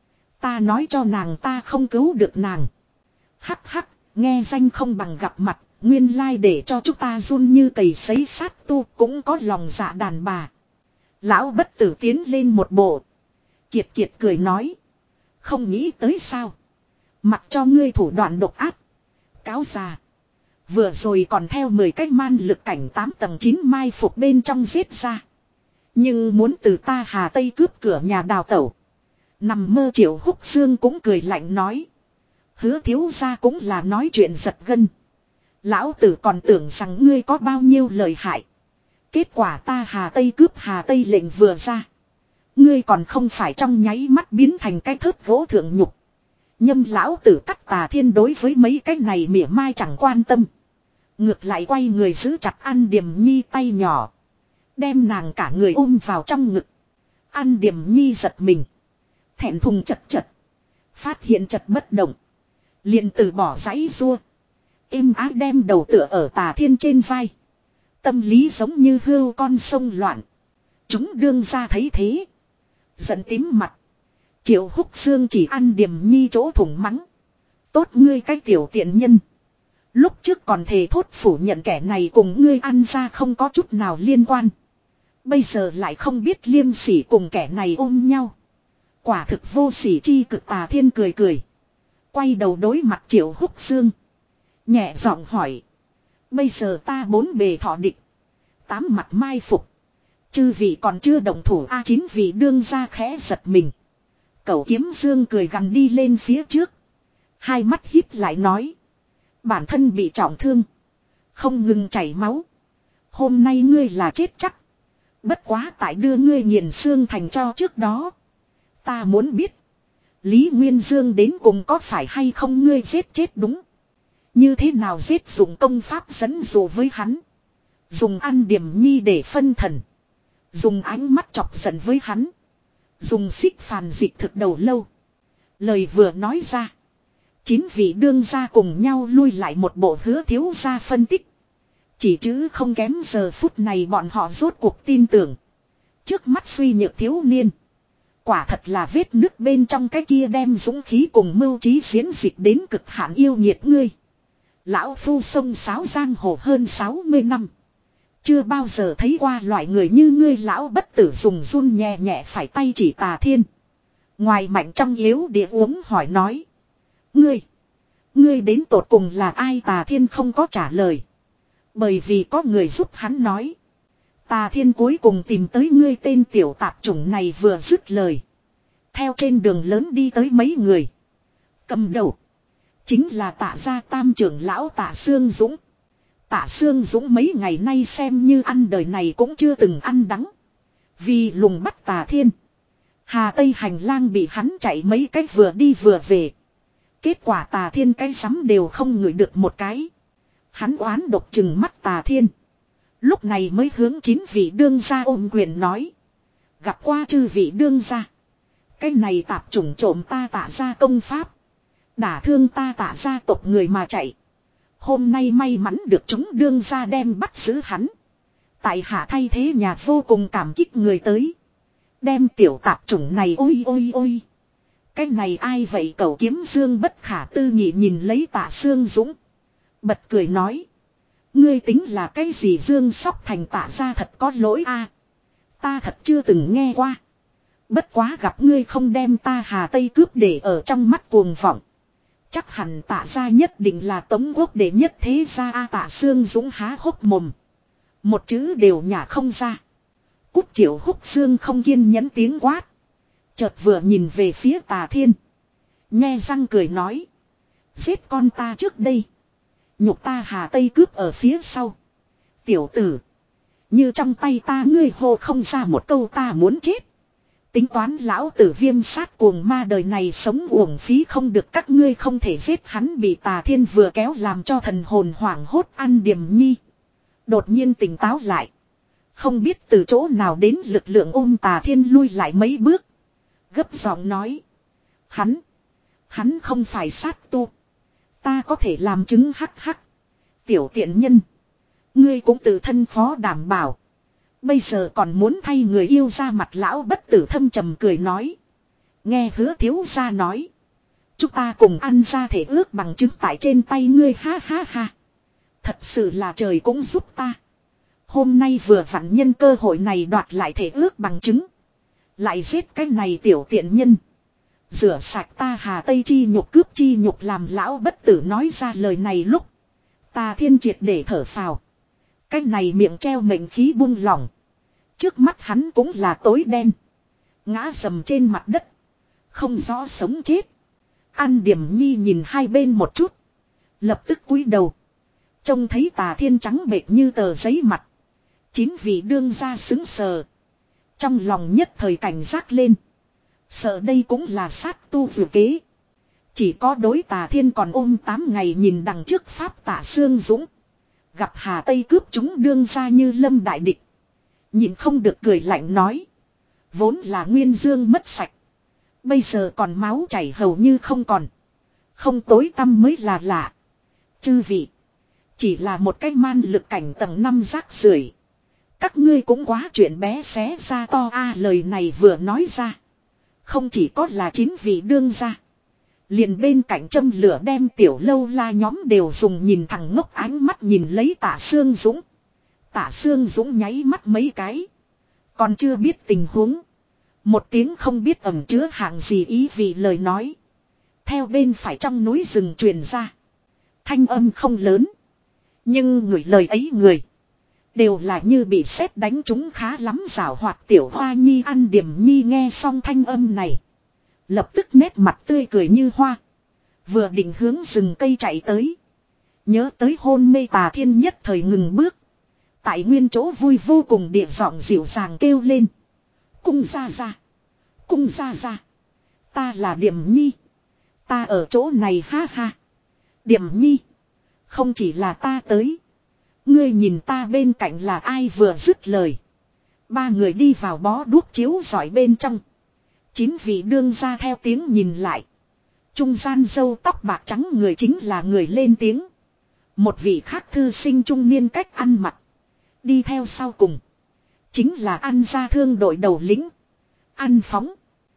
Ta nói cho nàng ta không cứu được nàng. Hắc hắc, nghe danh không bằng gặp mặt. Nguyên lai để cho chúng ta run như cầy sấy sát tu cũng có lòng dạ đàn bà. Lão bất tử tiến lên một bộ. Kiệt kiệt cười nói. Không nghĩ tới sao. Mặc cho ngươi thủ đoạn độc ác. Cáo già. Vừa rồi còn theo mười cái man lực cảnh tám tầng chín mai phục bên trong giết ra. Nhưng muốn từ ta Hà Tây cướp cửa nhà đào tẩu. Nằm mơ. Triệu Húc Dương cũng cười lạnh nói. Hứa thiếu gia cũng là nói chuyện giật gân. Lão tử còn tưởng rằng ngươi có bao nhiêu lời hại. Kết quả ta Hà Tây cướp Hà Tây lệnh vừa ra. Ngươi còn không phải trong nháy mắt biến thành cái thớt gỗ thượng nhục. Nhâm lão tử cắt. Tà Thiên đối với mấy cái này mỉa mai chẳng quan tâm. Ngược lại quay người giữ chặt An Điềm Nhi tay nhỏ. Đem nàng cả người ôm vào trong ngực. An Điềm Nhi giật mình. Thẹn thùng chật chật. Phát hiện chật bất động. Liền từ bỏ giãy rua. Êm ái đem đầu tựa ở Tà Thiên trên vai. Tâm lý giống như hươu con sông loạn. Chúng đương ra thấy thế. Giận tím mặt. Triệu Húc Dương chỉ An Điềm Nhi chỗ thủng mắng. Tốt ngươi cái tiểu tiện nhân. Lúc trước còn thề thốt phủ nhận kẻ này cùng ngươi ăn ra không có chút nào liên quan. Bây giờ lại không biết liêm sỉ cùng kẻ này ôm nhau. Quả thực vô sỉ chi cực. Tà Thiên cười cười. Quay đầu đối mặt Triệu Húc Dương. Nhẹ giọng hỏi. Bây giờ ta bốn bề thọ địch. Tám mặt mai phục. Chư vị còn chưa động thủ a. Chín vị đương ra khẽ giật mình. Cẩu Kiếm Dương cười gằn đi lên phía trước. Hai mắt híp lại nói. Bản thân bị trọng thương. Không ngừng chảy máu. Hôm nay ngươi là chết chắc. Bất quá tại đưa ngươi nghiền xương thành cho trước đó. Ta muốn biết. Lý Nguyên Dương đến cùng có phải hay không ngươi giết chết đúng. Như thế nào giết, dùng công pháp dẫn dụ với hắn. Dùng An Điềm Nhi để phân thần. Dùng ánh mắt chọc giận với hắn. Dùng xích phàn dịch thực đầu lâu. Lời vừa nói ra. Chín vị đương gia cùng nhau lui lại một bộ. Hứa thiếu gia phân tích. Chỉ chứ không kém giờ phút này bọn họ rốt cuộc tin tưởng. Trước mắt suy nhược thiếu niên. Quả thật là vết nứt bên trong cái kia đem dũng khí cùng mưu trí diễn dịch đến cực hạn yêu nhiệt ngươi. Lão phu sông sáo giang hồ hơn sáu mươi năm. Chưa bao giờ thấy qua loại người như ngươi. Lão bất tử dùng run nhẹ nhẹ phải tay chỉ Tà Thiên. Ngoài mạnh trong yếu địa uống hỏi nói. Ngươi. Ngươi đến tột cùng là ai? Tà Thiên không có trả lời. Bởi vì có người giúp hắn nói. Tà Thiên cuối cùng tìm tới ngươi tên tiểu tạp chủng này. Vừa dứt lời. Theo trên đường lớn đi tới mấy người. Cầm đầu. Chính là Tạ gia tam trưởng lão Tạ Sương Dũng. Tạ Sương Dũng mấy ngày nay xem như ăn đời này cũng chưa từng ăn đắng. Vì lùng bắt Tà Thiên. Hà Tây hành lang bị hắn chạy mấy cách vừa đi vừa về. Kết quả Tà Thiên cái sắm đều không ngửi được một cái. Hắn oán độc chừng mắt Tà Thiên. Lúc này mới hướng chín vị đương gia ôm quyền nói. Gặp qua chư vị đương gia. Cái này tạp chủng trộm ta Tạ gia công pháp. Đả thương ta Tạ gia tộc người mà chạy. Hôm nay may mắn được chúng đương gia đem bắt giữ hắn. Tại hạ thay thế nhà vô cùng cảm kích người tới. Đem tiểu tạp chủng này ôi ôi ôi. Cái này ai vậy? Cẩu Kiếm Dương bất khả tư nghị nhìn lấy Tạ Sương Dũng. Bật cười nói. Ngươi tính là cái gì? Dương Sóc Thành Tạ gia thật có lỗi a. Ta thật chưa từng nghe qua. Bất quá gặp ngươi không đem ta Hà Tây cướp để ở trong mắt cuồng vọng. Chắc hẳn Tạ gia nhất định là Tống Quốc đệ nhất thế gia a. Tạ Sương Dũng há hốc mồm. Một chữ đều nhả không ra. Cút Triệu Húc Sương không kiên nhẫn tiếng quát. Chợt vừa nhìn về phía Tà Thiên. Nhe răng cười nói. Giết con ta trước đây. Nhục ta Hà Tây cướp ở phía sau. Tiểu tử. Như trong tay ta ngươi hô không ra một câu ta muốn chết. Tính toán lão tử Viêm sát cuồng ma đời này sống uổng phí không được, các ngươi không thể giết hắn. Bị Tà Thiên vừa kéo làm cho thần hồn hoảng hốt An Điềm Nhi đột nhiên tỉnh táo lại. Không biết từ chỗ nào đến lực lượng ôm Tà Thiên lui lại mấy bước. Gấp giọng nói. Hắn. Hắn không phải sát tu. Ta có thể làm chứng hắc hắc. Tiểu tiện nhân. Ngươi cũng tự thân khó đảm bảo. Bây giờ còn muốn thay người yêu ra mặt. Lão bất tử thâm trầm cười nói. Nghe Hứa thiếu gia nói. Chúng ta cùng ăn ra thể ước bằng chứng tại trên tay ngươi, ha ha ha. Thật sự là trời cũng giúp ta. Hôm nay vừa vặn nhân cơ hội này đoạt lại thể ước bằng chứng. Lại giết cái này tiểu tiện nhân. Rửa sạch ta Hà Tây chi nhục, cướp chi nhục. Làm lão bất tử nói ra lời này lúc. Tà Thiên triệt để thở phào. Cái này miệng treo mệnh khí buông lỏng. Trước mắt hắn cũng là tối đen. Ngã sầm trên mặt đất. Không rõ sống chết. An Điềm Nhi nhìn hai bên một chút. Lập tức cúi đầu. Trông thấy Tà Thiên trắng bệch như tờ giấy mặt. Chín vị đương gia xứng sờ. Trong lòng nhất thời cảnh giác lên. Sợ đây cũng là sát tu vừa kế. Chỉ có đối Tà Thiên còn ôm tám ngày nhìn đằng trước pháp Tạ Sương Dũng. Gặp Hà Tây cướp chúng đương gia như lâm đại địch. Nhìn không được cười lạnh nói. Vốn là nguyên dương mất sạch. Bây giờ còn máu chảy hầu như không còn. Không tối tăm mới là lạ. Chư vị. Chỉ là một cái man lực cảnh tầng năm rác rưởi. Các ngươi cũng quá chuyện bé xé ra to a. Lời này vừa nói ra. Không chỉ có là chín vị đương gia. Liền bên cạnh châm lửa đem tiểu lâu la nhóm đều dùng nhìn thẳng ngốc ánh mắt nhìn lấy Tạ Sương Dũng. Tạ Sương Dũng nháy mắt mấy cái. Còn chưa biết tình huống. Một tiếng không biết ẩn chứa hạng gì ý vì lời nói. Theo bên phải trong núi rừng truyền ra. Thanh âm không lớn. Nhưng người lời ấy người. Đều là như bị sét đánh trúng khá lắm rảo hoạt tiểu hoa nhi. An Điềm Nhi nghe xong thanh âm này. Lập tức nét mặt tươi cười như hoa. Vừa định hướng rừng cây chạy tới. Nhớ tới hôn mê Tà Thiên nhất thời ngừng bước. Tại nguyên chỗ vui vô cùng địa giọng dịu dàng kêu lên. Cung ra ra. Cung ra ra. Ta là Điềm Nhi. Ta ở chỗ này ha ha. Điềm Nhi. Không chỉ là ta tới. Ngươi nhìn ta bên cạnh là ai vừa dứt lời. Ba người đi vào bó đuốc chiếu rọi bên trong. Chín vị đương ra theo tiếng nhìn lại. Trung gian râu tóc bạc trắng người chính là người lên tiếng. Một vị khác thư sinh trung niên cách ăn mặc. Đi theo sau cùng. Chính là An gia thương đội đầu lĩnh. An Phóng.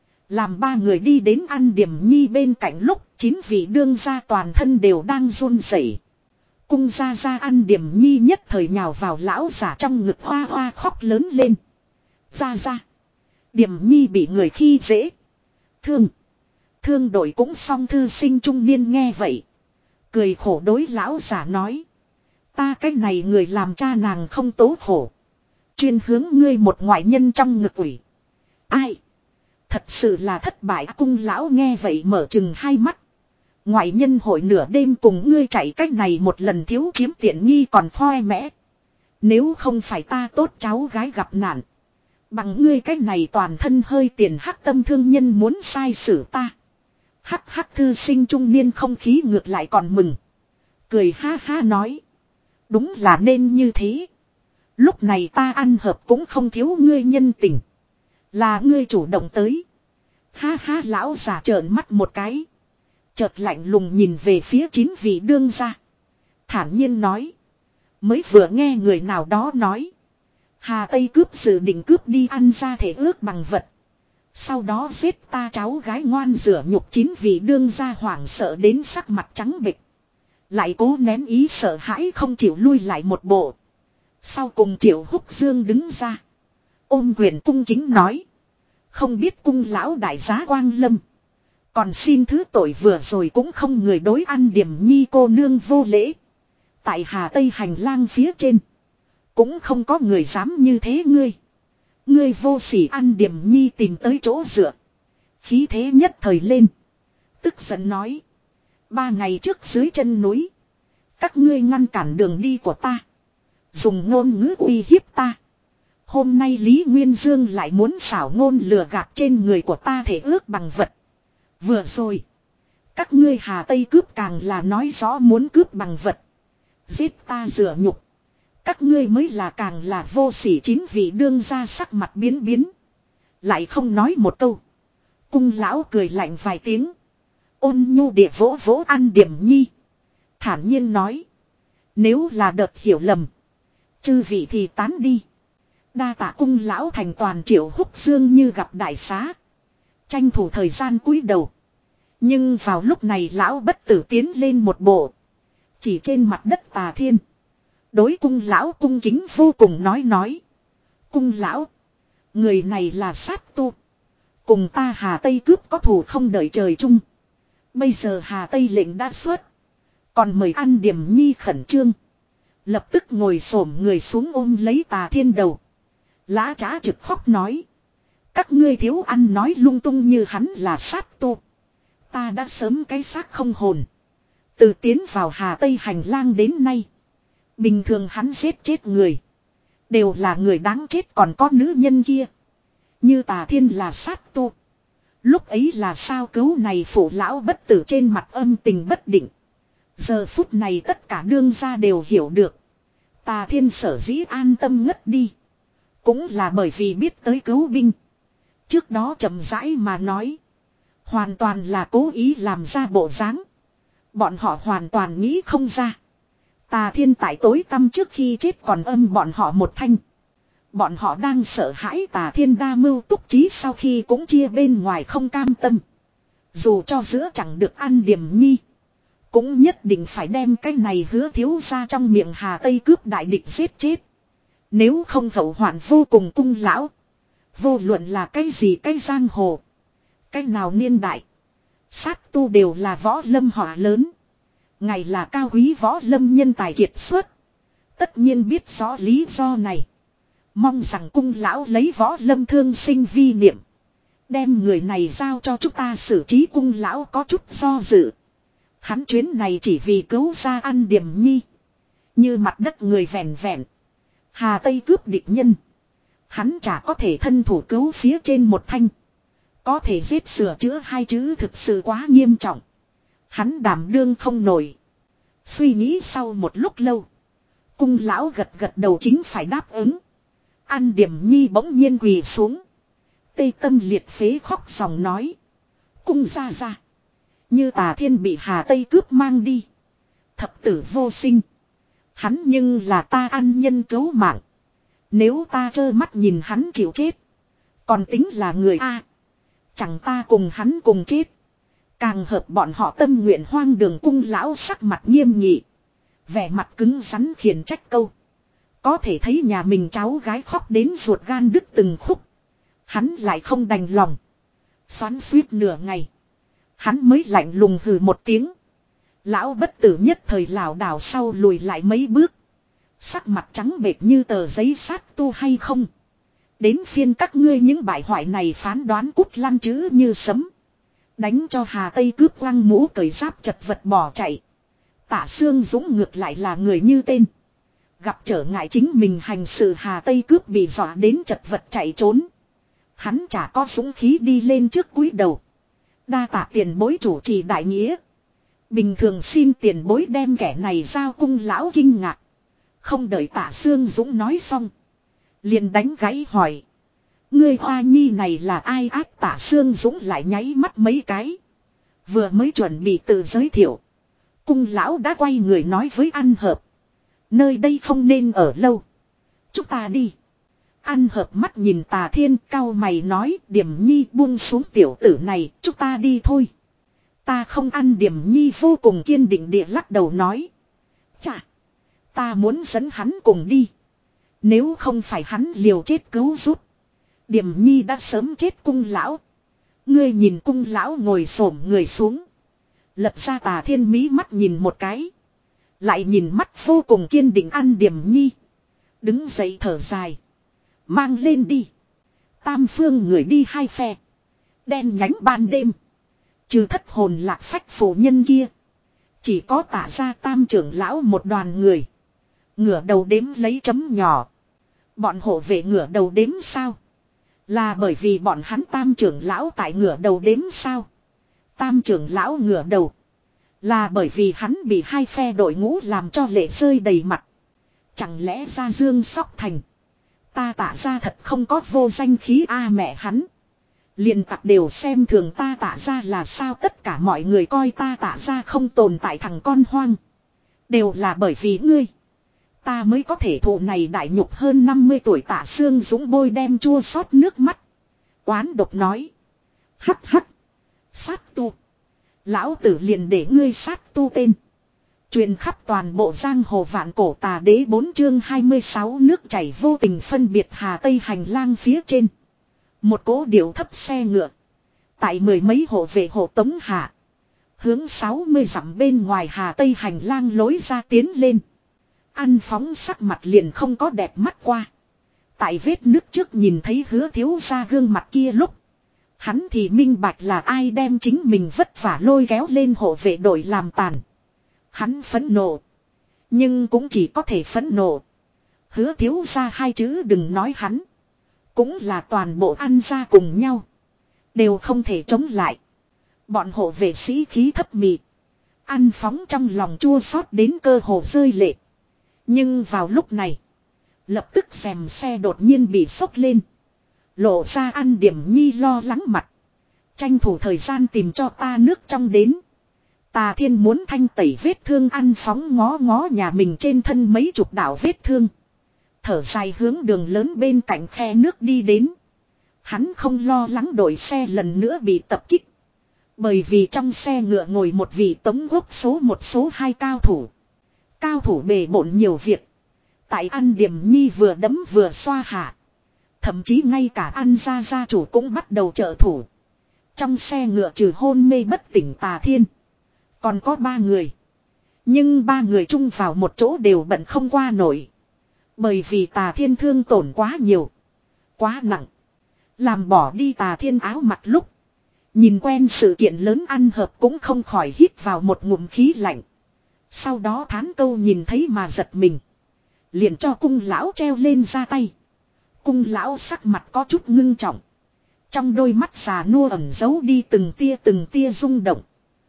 Làm ba người đi đến An Điềm Nhi bên cạnh lúc chín vị đương gia toàn thân đều đang run rẩy. Cung gia gia An Điềm Nhi nhất thời nhào vào lão giả trong ngực hoa hoa khóc lớn lên. Gia gia. Điềm Nhi bị người khi dễ. Thương. Thương đội cũng xong. Thư sinh trung niên nghe vậy. Cười khổ đối lão giả nói. Ta cái này người làm cha nàng không tố khổ. Chuyên hướng ngươi một ngoại nhân trong ngực ủy. Ai? Thật sự là thất bại. Cung lão nghe vậy mở chừng hai mắt. Ngoại nhân hội nửa đêm cùng ngươi chạy cách này một lần thiếu chiếm tiện nghi còn khoe mẽ. Nếu không phải ta tốt cháu gái gặp nạn. Bằng ngươi cách này toàn thân hơi tiền hắc tâm thương nhân muốn sai xử ta. Hắc hắc thư sinh trung niên không khí ngược lại còn mừng. Cười ha ha nói. Đúng là nên như thế. Lúc này ta ăn hợp cũng không thiếu ngươi nhân tình. Là ngươi chủ động tới. Ha ha lão già trợn mắt một cái. Chợt lạnh lùng nhìn về phía chín vị đương gia. Thản nhiên nói. Mới vừa nghe người nào đó nói. Hà Tây cướp dự định cướp đi ăn ra thể ước bằng vật. Sau đó giết ta cháu gái ngoan rửa nhục. Chín vị đương gia hoảng sợ đến sắc mặt trắng bệch. Lại cố nén ý sợ hãi không chịu lui lại một bộ. Sau cùng Triệu Húc Dương đứng ra. Ôm quyền cung kính nói. Không biết cung lão đại giá Quang Lâm. Còn xin thứ tội vừa rồi cũng không người đối An Điểm Nhi cô nương vô lễ. Tại Hà Tây hành lang phía trên. Cũng không có người dám như thế ngươi. Ngươi vô sỉ An Điểm Nhi tìm tới chỗ dựa. Khí thế nhất thời lên. Tức giận nói. Ba ngày trước dưới chân núi. Các ngươi ngăn cản đường đi của ta. Dùng ngôn ngữ uy hiếp ta. Hôm nay Lý Nguyên Dương lại muốn xảo ngôn lừa gạt trên người của ta thể ước bằng vật. Vừa rồi. Các ngươi Hà Tây cướp càng là nói rõ muốn cướp bằng vật. Giết ta rửa nhục. Các ngươi mới là càng là vô sỉ chín vị đương ra sắc mặt biến biến. Lại không nói một câu. Cung lão cười lạnh vài tiếng. Ôn nhu địa vỗ vỗ An Điểm Nhi. Thản nhiên nói. Nếu là đợt hiểu lầm. Chư vị thì tán đi. Đa tạ cung lão thành toàn Triệu Húc Dương như gặp đại xá. Tranh thủ thời gian cúi đầu. Nhưng vào lúc này lão bất tử tiến lên một bộ. Chỉ trên mặt đất Tà Thiên. Đối cung lão cung kính vô cùng nói nói. Cung lão. Người này là sát tu. Cùng ta Hà Tây cướp có thù không đợi trời chung. Bây giờ Hà Tây lệnh đã xuất. Còn mời An Điểm Nhi khẩn trương. Lập tức ngồi xổm người xuống ôm lấy Tà Thiên đầu. Lã trá trực khóc nói. Các ngươi thiếu ăn nói lung tung như hắn là sát tu. Ta đã sớm cái xác không hồn. Từ tiến vào Hà Tây hành lang đến nay. Bình thường hắn giết chết người. Đều là người đáng chết còn có nữ nhân kia. Như Tà Thiên là sát tu. Lúc ấy là sao cứu này phụ lão bất tử trên mặt âm tình bất định. Giờ phút này tất cả đương gia đều hiểu được. Tà Thiên sở dĩ an tâm ngất đi. Cũng là bởi vì biết tới cứu binh. Trước đó chậm rãi mà nói. Hoàn toàn là cố ý làm ra bộ dáng. Bọn họ hoàn toàn nghĩ không ra. Tà Thiên tại tối tăm trước khi chết còn âm bọn họ một thanh. Bọn họ đang sợ hãi Tà Thiên đa mưu túc trí sau khi cũng chia bên ngoài không cam tâm. Dù cho giữa chẳng được ăn Điểm Nhi. Cũng nhất định phải đem cái này hứa thiếu ra trong miệng Hà Tây cướp đại địch giết chết. Nếu không hậu hoạn vô cùng cung lão. Vô luận là cái gì cái giang hồ. Cái nào niên đại. Sát tu đều là võ lâm họa lớn. Ngày là cao quý võ lâm nhân tài kiệt xuất. Tất nhiên biết rõ lý do này. Mong rằng cung lão lấy võ lâm thương sinh vi niệm. Đem người này giao cho chúng ta xử trí cung lão có chút do dự. Hắn chuyến này chỉ vì cứu ra An Điểm Nhi. Như mặt đất người vẹn vẹn. Hà Tây cướp địch nhân. Hắn chả có thể thân thủ cứu phía trên một thanh. Có thể giết sửa chữa hai chữ thực sự quá nghiêm trọng. Hắn đảm đương không nổi. Suy nghĩ sau một lúc lâu. Cung lão gật gật đầu chính phải đáp ứng. An Điểm Nhi bỗng nhiên quỳ xuống. Tê tâm liệt phế khóc dòng nói. Cung ra ra. Như Tà Thiên bị Hà Tây cướp mang đi. Thập tử vô sinh. Hắn nhưng là ta ăn nhân cứu mạng. Nếu ta trơ mắt nhìn hắn chịu chết. Còn tính là người A. Chẳng ta cùng hắn cùng chết. Càng hợp bọn họ tâm nguyện hoang đường cung lão sắc mặt nghiêm nghị. Vẻ mặt cứng rắn khiển trách câu. Có thể thấy nhà mình cháu gái khóc đến ruột gan đứt từng khúc. Hắn lại không đành lòng. Xoắn suýt nửa ngày. Hắn mới lạnh lùng hừ một tiếng. Lão bất tử nhất thời lảo đảo sau lùi lại mấy bước. Sắc mặt trắng bệch như tờ giấy sát tu hay không. Đến phiên các ngươi những bại hoại này phán đoán cút lăn chữ như sấm. Đánh cho Hà Tây cướp quăng mũ cởi giáp chật vật bỏ chạy. Tả Sương Dũng ngược lại là người như tên. Gặp trở ngại chính mình hành sự Hà Tây cướp bị dọa đến chật vật chạy trốn. Hắn chả có dũng khí đi lên trước cúi đầu. Đa tạ tiền bối chủ trì đại nghĩa. Bình thường xin tiền bối đem kẻ này giao cung lão kinh ngạc. Không đợi Tả Sương Dũng nói xong. Liền đánh gáy hỏi. Ngươi hoa nhi này là ai ác Tả Sương Dũng lại nháy mắt mấy cái. Vừa mới chuẩn bị tự giới thiệu. Cung lão đã quay người nói với An Hợp. Nơi đây không nên ở lâu. Chúng ta đi. An Hợp mắt nhìn Tà Thiên cao mày nói Điểm Nhi buông xuống tiểu tử này. Chúng ta đi thôi. Ta không ăn. Điểm Nhi vô cùng kiên định địa lắc đầu nói. Chà. Ta muốn dẫn hắn cùng đi. Nếu không phải hắn liều chết cứu giúp. Điểm Nhi đã sớm chết cung lão. Ngươi nhìn cung lão ngồi xổm người xuống. Lật ra Tà Thiên mí mắt nhìn một cái. Lại nhìn mắt vô cùng kiên định An Điểm Nhi. Đứng dậy thở dài. Mang lên đi. Tam phương người đi hai phe. Đen nhánh ban đêm. Trừ thất hồn lạc phách phụ nhân kia. Chỉ có Tả ra tam trưởng lão một đoàn người. Ngửa đầu đếm lấy chấm nhỏ. Bọn hộ vệ ngửa đầu đếm sao? Là bởi vì bọn hắn tam trưởng lão tại ngửa đầu đếm sao? Tam trưởng lão ngửa đầu. Là bởi vì hắn bị hai phe đội ngũ làm cho lệ rơi đầy mặt. Chẳng lẽ ra Dương Sóc Thành. Ta Tả ra thật không có vô danh khí a mẹ hắn. Liền tặc đều xem thường ta Tả ra là sao, tất cả mọi người coi ta Tả ra không tồn tại thằng con hoang. Đều là bởi vì ngươi. Ta mới có thể thụ này đại nhục. Hơn năm mươi tuổi Tả Sương Dũng bôi đem chua xót nước mắt. Oán độc nói. Hắc hắc. Sát tu. Lão tử liền để ngươi sát tu tên. Truyền khắp toàn bộ giang hồ vạn cổ tà đế. Bốn chương hai mươi sáu nước chảy vô tình phân biệt Hà Tây hành lang phía trên. Một cố điệu thấp xe ngựa. Tại mười mấy hộ vệ hộ tống hạ. Hướng sáu mươi dặm bên ngoài Hà Tây hành lang lối ra tiến lên. Ăn phóng sắc mặt liền không có đẹp mắt qua. Tại vết nước trước nhìn thấy Hứa thiếu gia gương mặt kia lúc. Hắn thì minh bạch là ai đem chính mình vất vả lôi kéo lên hộ vệ đội làm tàn. Hắn phẫn nộ. Nhưng cũng chỉ có thể phẫn nộ. Hứa thiếu gia hai chữ đừng nói hắn. Cũng là toàn bộ ăn ra cùng nhau. Đều không thể chống lại. Bọn hộ vệ sĩ khí thấp mị. Ăn phóng trong lòng chua xót đến cơ hồ rơi lệ. Nhưng vào lúc này. Lập tức xèm xe đột nhiên bị sốc lên. Lộ ra An Điểm Nhi lo lắng mặt. Tranh thủ thời gian tìm cho ta nước trong đến. Tà Thiên muốn thanh tẩy vết thương. Ăn phóng ngó ngó nhà mình trên thân mấy chục đạo vết thương. Thở dài hướng đường lớn bên cạnh khe nước đi đến. Hắn không lo lắng đội xe lần nữa bị tập kích. Bởi vì trong xe ngựa ngồi một vị tống quốc số một số hai cao thủ. Cao thủ bề bộn nhiều việc. Tại An Điểm Nhi vừa đấm vừa xoa hạ. Thậm chí ngay cả An gia gia chủ cũng bắt đầu trợ thủ. Trong xe ngựa trừ hôn mê bất tỉnh Tà Thiên. Còn có ba người. Nhưng ba người chung vào một chỗ đều bận không qua nổi. Bởi vì Tà Thiên thương tổn quá nhiều. Quá nặng. Làm bỏ đi Tà Thiên áo mặt lúc. Nhìn quen sự kiện lớn Ăn Hợp cũng không khỏi hít vào một ngụm khí lạnh. Sau đó thán câu nhìn thấy mà giật mình. Liền cho cung lão treo lên ra tay. Cung lão sắc mặt có chút ngưng trọng. Trong đôi mắt già nua ẩn giấu đi từng tia từng tia rung động.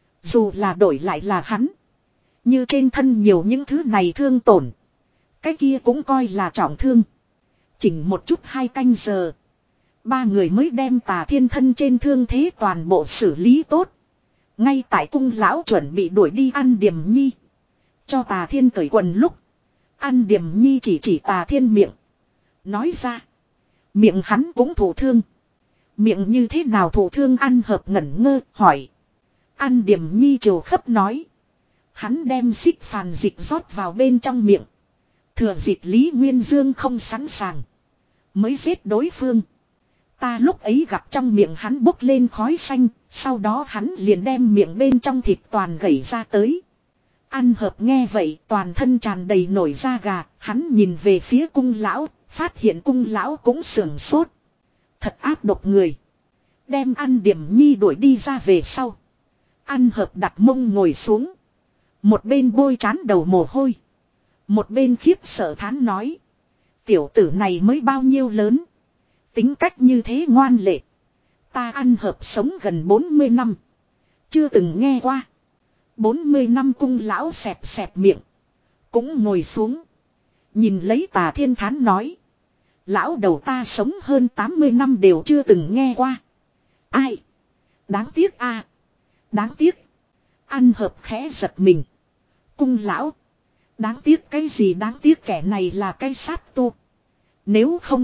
Dù là đổi lại là hắn. Như trên thân nhiều những thứ này thương tổn. Cái kia cũng coi là trọng thương. Chỉnh một chút hai canh giờ. Ba người mới đem Tà Thiên thân trên thương thế toàn bộ xử lý tốt. Ngay tại cung lão chuẩn bị đuổi đi An Điểm Nhi. Cho Tà Thiên cởi quần lúc. An Điểm Nhi chỉ chỉ Tà Thiên miệng. Nói ra. Miệng hắn cũng thụ thương. Miệng như thế nào thụ thương? Ăn Hợp ngẩn ngơ hỏi. An Điểm Nhi trồ khấp nói. Hắn đem xích phàn dịch rót vào bên trong miệng. Thừa dịp Lý Nguyên Dương không sẵn sàng. Mới giết đối phương. Ta lúc ấy gặp trong miệng hắn bốc lên khói xanh. Sau đó hắn liền đem miệng bên trong thịt toàn gẩy ra tới. Ăn Hợp nghe vậy toàn thân tràn đầy nổi da gà. Hắn nhìn về phía cung lão. Phát hiện cung lão cũng sưởng sốt. Thật ác độc người. Đem An Điểm Nhi đuổi đi ra về sau. Ăn Hợp đặt mông ngồi xuống. Một bên bôi trán đầu mồ hôi. Một bên khiếp sợ thán nói. Tiểu tử này mới bao nhiêu lớn. Tính cách như thế ngoan lệ. Ta Ăn Hợp sống gần bốn mươi năm. Chưa từng nghe qua. bốn mươi năm cung lão xẹp xẹp miệng. Cũng ngồi xuống. Nhìn lấy Tà Thiên thán nói. Lão đầu ta sống hơn tám mươi năm đều chưa từng nghe qua. Ai? Đáng tiếc a, à. Đáng tiếc. Ăn Hợp khẽ giật mình. Cung lão. Đáng tiếc cái gì? Đáng tiếc kẻ này là cái sát tu. Nếu không.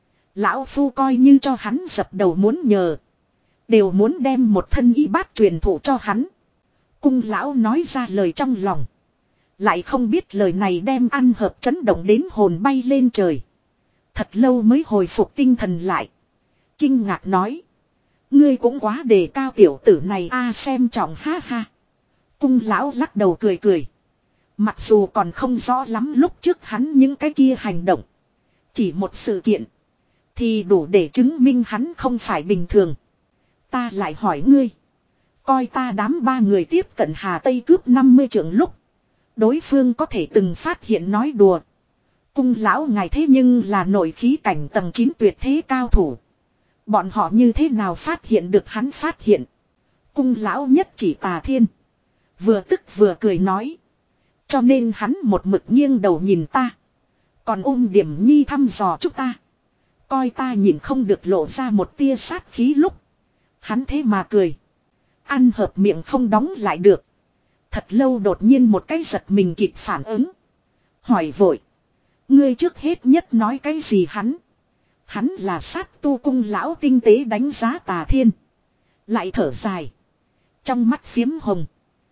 Lão phu coi như cho hắn dập đầu muốn nhờ. Đều muốn đem một thân y bát truyền thụ cho hắn. Cung lão nói ra lời trong lòng. Lại không biết lời này đem Ăn Hợp chấn động đến hồn bay lên trời. Thật lâu mới hồi phục tinh thần lại. Kinh ngạc nói. Ngươi cũng quá đề cao tiểu tử này a xem trọng ha ha. Cung lão lắc đầu cười cười. Mặc dù còn không rõ lắm lúc trước hắn những cái kia hành động. Chỉ một sự kiện. Thì đủ để chứng minh hắn không phải bình thường. Ta lại hỏi ngươi. Coi ta đám ba người tiếp cận Hà Tây cướp năm mươi trượng lúc. Đối phương có thể từng phát hiện nói đùa. Cung lão ngài thế nhưng là nội khí cảnh tầng chín tuyệt thế cao thủ. Bọn họ như thế nào phát hiện được hắn phát hiện. Cung lão nhất chỉ Tà Thiên. Vừa tức vừa cười nói. Cho nên hắn một mực nghiêng đầu nhìn ta. Còn ôm Điểm Nhi thăm dò chúng ta. Coi ta nhìn không được lộ ra một tia sát khí lúc. Hắn thế mà cười. Ăn hợp miệng không đóng lại được. Thật lâu đột nhiên một cái giật mình kịp phản ứng. Hỏi vội. Ngươi trước hết nhất nói cái gì hắn. Hắn là sát tu cung lão tinh tế đánh giá Tà Thiên. Lại thở dài. Trong mắt phiếm hồng.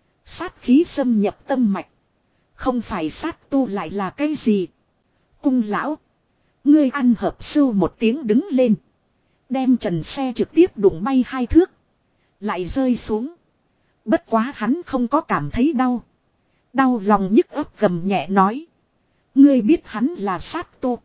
Sát khí xâm nhập tâm mạch. Không phải sát tu lại là cái gì. Cung lão. Ngươi ăn hợp sưu một tiếng đứng lên. Đem trần xe trực tiếp đụng bay hai thước. Lại rơi xuống. Bất quá hắn không có cảm thấy đau. Đau lòng nhức ấp gầm nhẹ nói. Ngươi biết hắn là sát tu.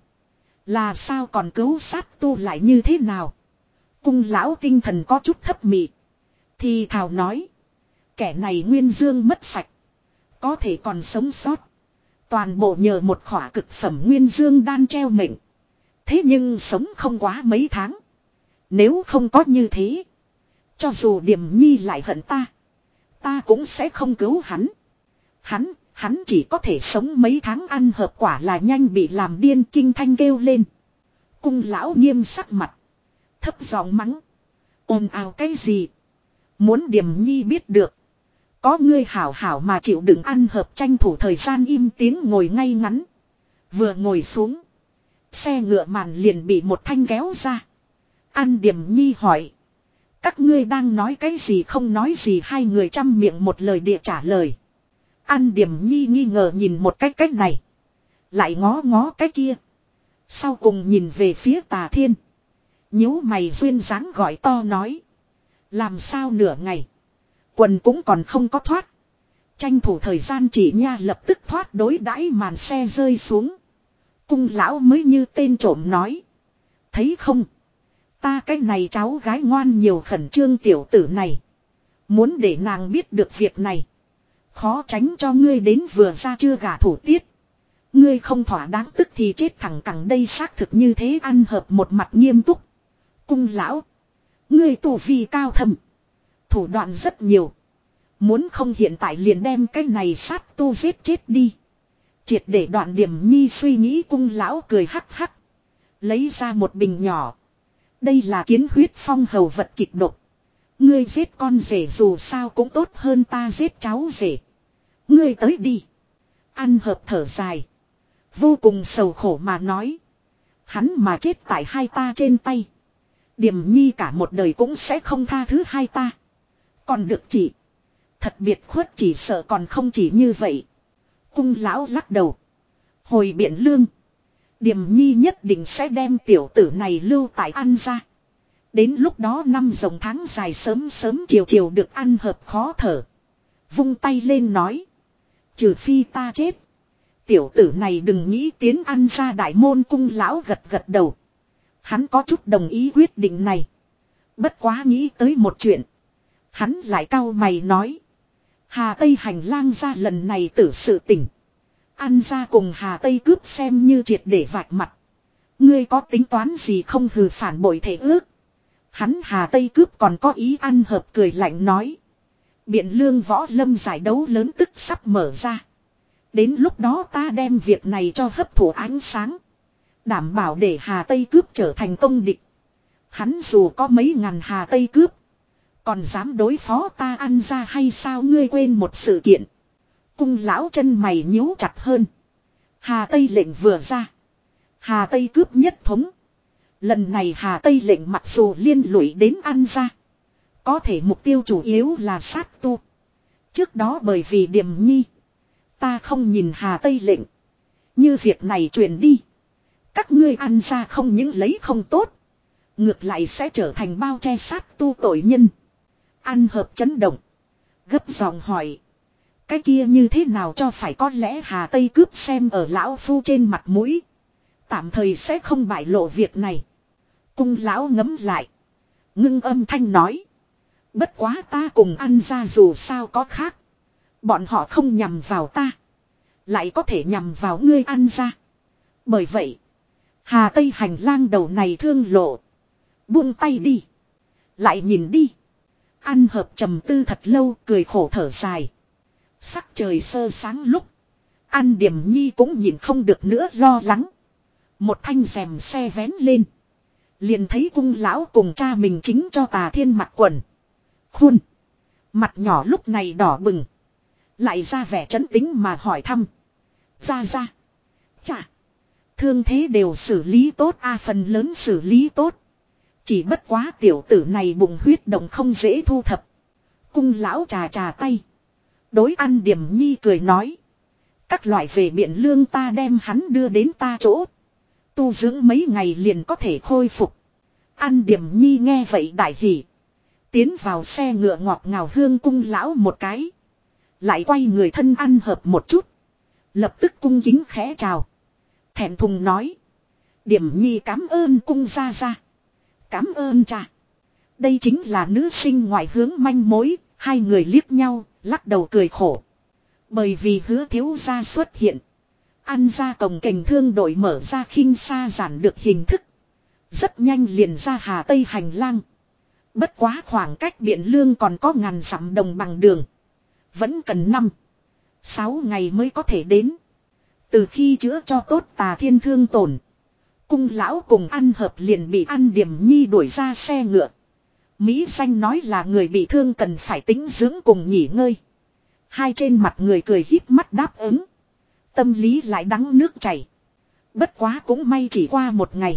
Là sao còn cứu sát tu lại như thế nào. Cung lão tinh thần có chút thấp mị. Thì thào nói. Kẻ này nguyên dương mất sạch. Có thể còn sống sót. Toàn bộ nhờ một khỏa cực phẩm nguyên dương đan treo mệnh. Thế nhưng sống không quá mấy tháng. Nếu không có như thế. Cho dù Điểm Nhi lại hận ta. Ta cũng sẽ không cứu hắn. Hắn, hắn chỉ có thể sống mấy tháng ăn hợp quả là nhanh bị làm điên kinh thanh kêu lên. Cung lão nghiêm sắc mặt. Thấp giọng mắng. Ồn ào cái gì. Muốn Điểm Nhi biết được. Có ngươi hảo hảo mà chịu đựng ăn hợp tranh thủ thời gian im tiếng ngồi ngay ngắn. Vừa ngồi xuống. Xe ngựa màn liền bị một thanh kéo ra. An Điểm Nhi hỏi. Các ngươi đang nói cái gì không nói gì hai người trăm miệng một lời địa trả lời. An Điểm Nhi nghi ngờ nhìn một cái cách này. Lại ngó ngó cái kia. Sau cùng nhìn về phía Tà Thiên. Nhíu mày duyên dáng gọi to nói. Làm sao nửa ngày. Quần cũng còn không có thoát. Tranh thủ thời gian chỉ nha lập tức thoát đối đãi màn xe rơi xuống. Cung lão mới như tên trộm nói. Thấy không. Ta cái này cháu gái ngoan nhiều khẩn trương tiểu tử này. Muốn để nàng biết được việc này. Khó tránh cho ngươi đến vừa ra chưa gả thủ tiết. Ngươi không thỏa đáng tức thì chết thẳng cẳng đây xác thực như thế ăn hợp một mặt nghiêm túc. Cung lão. Ngươi tu vi cao thầm. Thủ đoạn rất nhiều. Muốn không hiện tại liền đem cái này sát tu giết chết đi. Triệt để đoạn Điểm Nhi suy nghĩ cung lão cười hắc hắc. Lấy ra một bình nhỏ. Đây là kiến huyết phong hầu vật kịch độc. Ngươi giết con rể dù sao cũng tốt hơn ta giết cháu rể. Ngươi tới đi. Ăn hợp thở dài. Vô cùng sầu khổ mà nói. Hắn mà chết tại hai ta trên tay. Điểm Nhi cả một đời cũng sẽ không tha thứ hai ta. Còn được chỉ. Thật biệt khuất chỉ sợ còn không chỉ như vậy. Cung lão lắc đầu. Hồi biện lương. Điểm Nhi nhất định sẽ đem tiểu tử này lưu tại ăn ra. Đến lúc đó năm rồng tháng dài sớm sớm chiều chiều được ăn hợp khó thở. Vung tay lên nói. Trừ phi ta chết. Tiểu tử này đừng nghĩ tiến ăn ra đại môn cung lão gật gật đầu. Hắn có chút đồng ý quyết định này. Bất quá nghĩ tới một chuyện. Hắn lại cau mày nói. Hà Tây hành lang ra lần này tử sự tỉnh. Ăn ra cùng Hà Tây cướp xem như triệt để vạch mặt. Ngươi có tính toán gì không hừ phản bội thể ước. Hắn Hà Tây cướp còn có ý ăn hợp cười lạnh nói. Biện lương võ lâm giải đấu lớn tức sắp mở ra. Đến lúc đó ta đem việc này cho hấp thụ ánh sáng. Đảm bảo để Hà Tây cướp trở thành công địch. Hắn dù có mấy ngàn Hà Tây cướp. Còn dám đối phó ta ăn ra hay sao ngươi quên một sự kiện. Cung lão chân mày nhíu chặt hơn. Hà Tây lệnh vừa ra. Hà Tây cướp nhất thống. Lần này Hà Tây lệnh mặc dù liên lụy đến ăn ra. Có thể mục tiêu chủ yếu là sát tu. Trước đó bởi vì Điềm Nhi. Ta không nhìn Hà Tây lệnh. Như việc này truyền đi. Các ngươi ăn ra không những lấy không tốt. Ngược lại sẽ trở thành bao che sát tu tội nhân. Ăn hợp chấn động. Gấp giọng hỏi. Cái kia như thế nào cho phải, có lẽ Hà Tây cướp xem ở lão phu trên mặt mũi. Tạm thời sẽ không bại lộ việc này. Cung lão ngấm lại. Ngưng âm thanh nói. Bất quá ta cùng ăn ra dù sao có khác. Bọn họ không nhằm vào ta. Lại có thể nhằm vào ngươi ăn ra. Bởi vậy. Hà Tây hành lang đầu này thương lộ. Buông tay đi. Lại nhìn đi. Ăn hợp trầm tư thật lâu, cười khổ thở dài. Sắc trời sơ sáng lúc. An Điểm Nhi cũng nhìn không được nữa lo lắng. Một thanh rèm xe vén lên. Liền thấy cung lão cùng cha mình chính cho Tà Thiên mặc quần. Khuôn. Mặt nhỏ lúc này đỏ bừng. Lại ra vẻ trấn tĩnh mà hỏi thăm. Ra ra. Chà. Thương thế đều xử lý tốt, a phần lớn xử lý tốt. Chỉ bất quá tiểu tử này bụng huyết động không dễ thu thập. Cung lão trà trà tay. Đối An Điểm Nhi cười nói. Các loại về biện lương ta đem hắn đưa đến ta chỗ. Tu dưỡng mấy ngày liền có thể khôi phục. An Điểm Nhi nghe vậy đại hỉ. Tiến vào xe ngựa ngọt ngào hương cung lão một cái. Lại quay người thân ăn hợp một chút. Lập tức cung kính khẽ chào. Thẹn thùng nói. Điểm Nhi cảm ơn cung gia gia. Cảm ơn cha. Đây chính là nữ sinh ngoại hướng manh mối. Hai người liếc nhau, lắc đầu cười khổ. Bởi vì Hứa thiếu gia xuất hiện. Ăn ra cổng kềnh thương đội mở ra khinh xa giản được hình thức. Rất nhanh liền ra Hà Tây hành lang. Bất quá khoảng cách Biện Lương còn có ngàn dặm đồng bằng đường. Vẫn cần năm, sáu ngày mới có thể đến. Từ khi chữa cho tốt Tà Thiên thương tổn. Cung lão cùng ăn hợp liền bị An Điểm Nhi đuổi ra xe ngựa. Mỹ danh nói là người bị thương cần phải tĩnh dưỡng cùng nghỉ ngơi. Hai trên mặt người cười híp mắt đáp ứng. Tâm lý lại đắng nước chảy. Bất quá cũng may chỉ qua một ngày.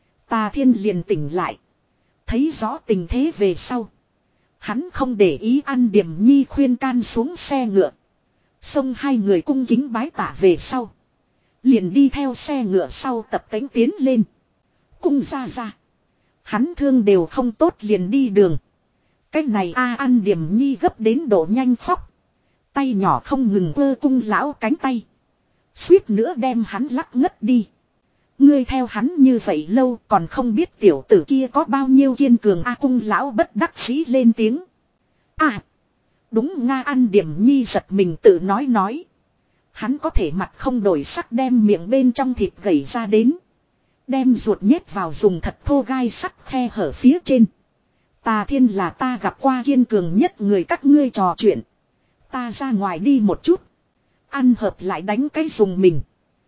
Tà Thiên liền tỉnh lại. Thấy rõ tình thế về sau. Hắn không để ý An Điểm Nhi khuyên can xuống xe ngựa. Xông hai người cung kính bái tạ về sau. Liền đi theo xe ngựa sau tập cánh tiến lên. Cung ra ra. Hắn thương đều không tốt liền đi đường. Cách này a An Điểm Nhi gấp đến độ nhanh khóc. Tay nhỏ không ngừng quơ cung lão cánh tay. Suýt nữa đem hắn lắc ngất đi. Ngươi theo hắn như vậy lâu còn không biết tiểu tử kia có bao nhiêu kiên cường a cung lão bất đắc dĩ lên tiếng. À. Đúng nga An Điểm Nhi giật mình tự nói nói. Hắn có thể mặt không đổi sắc đem miệng bên trong thịt gầy ra đến. Đem ruột nhét vào dùng thật thô gai sắt khe hở phía trên. Tà Thiên là ta gặp qua kiên cường nhất người các ngươi trò chuyện. Ta ra ngoài đi một chút. Ăn hợp lại đánh cái dùng mình.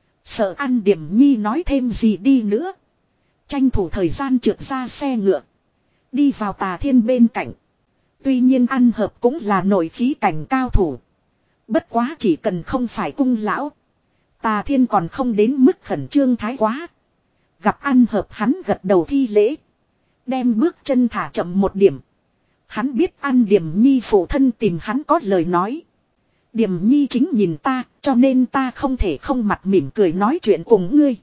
Sợ An Điểm Nhi nói thêm gì đi nữa. Tranh thủ thời gian trượt ra xe ngựa. Đi vào Tà Thiên bên cạnh. Tuy nhiên ăn hợp cũng là nổi khí cảnh cao thủ. Bất quá chỉ cần không phải cung lão. Tà Thiên còn không đến mức khẩn trương thái quá. Gặp ăn hợp hắn gật đầu thi lễ. Đem bước chân thả chậm một điểm. Hắn biết An Điểm Nhi phụ thân tìm hắn có lời nói. Điểm Nhi chính nhìn ta, cho nên ta không thể không mặt mỉm cười nói chuyện cùng ngươi.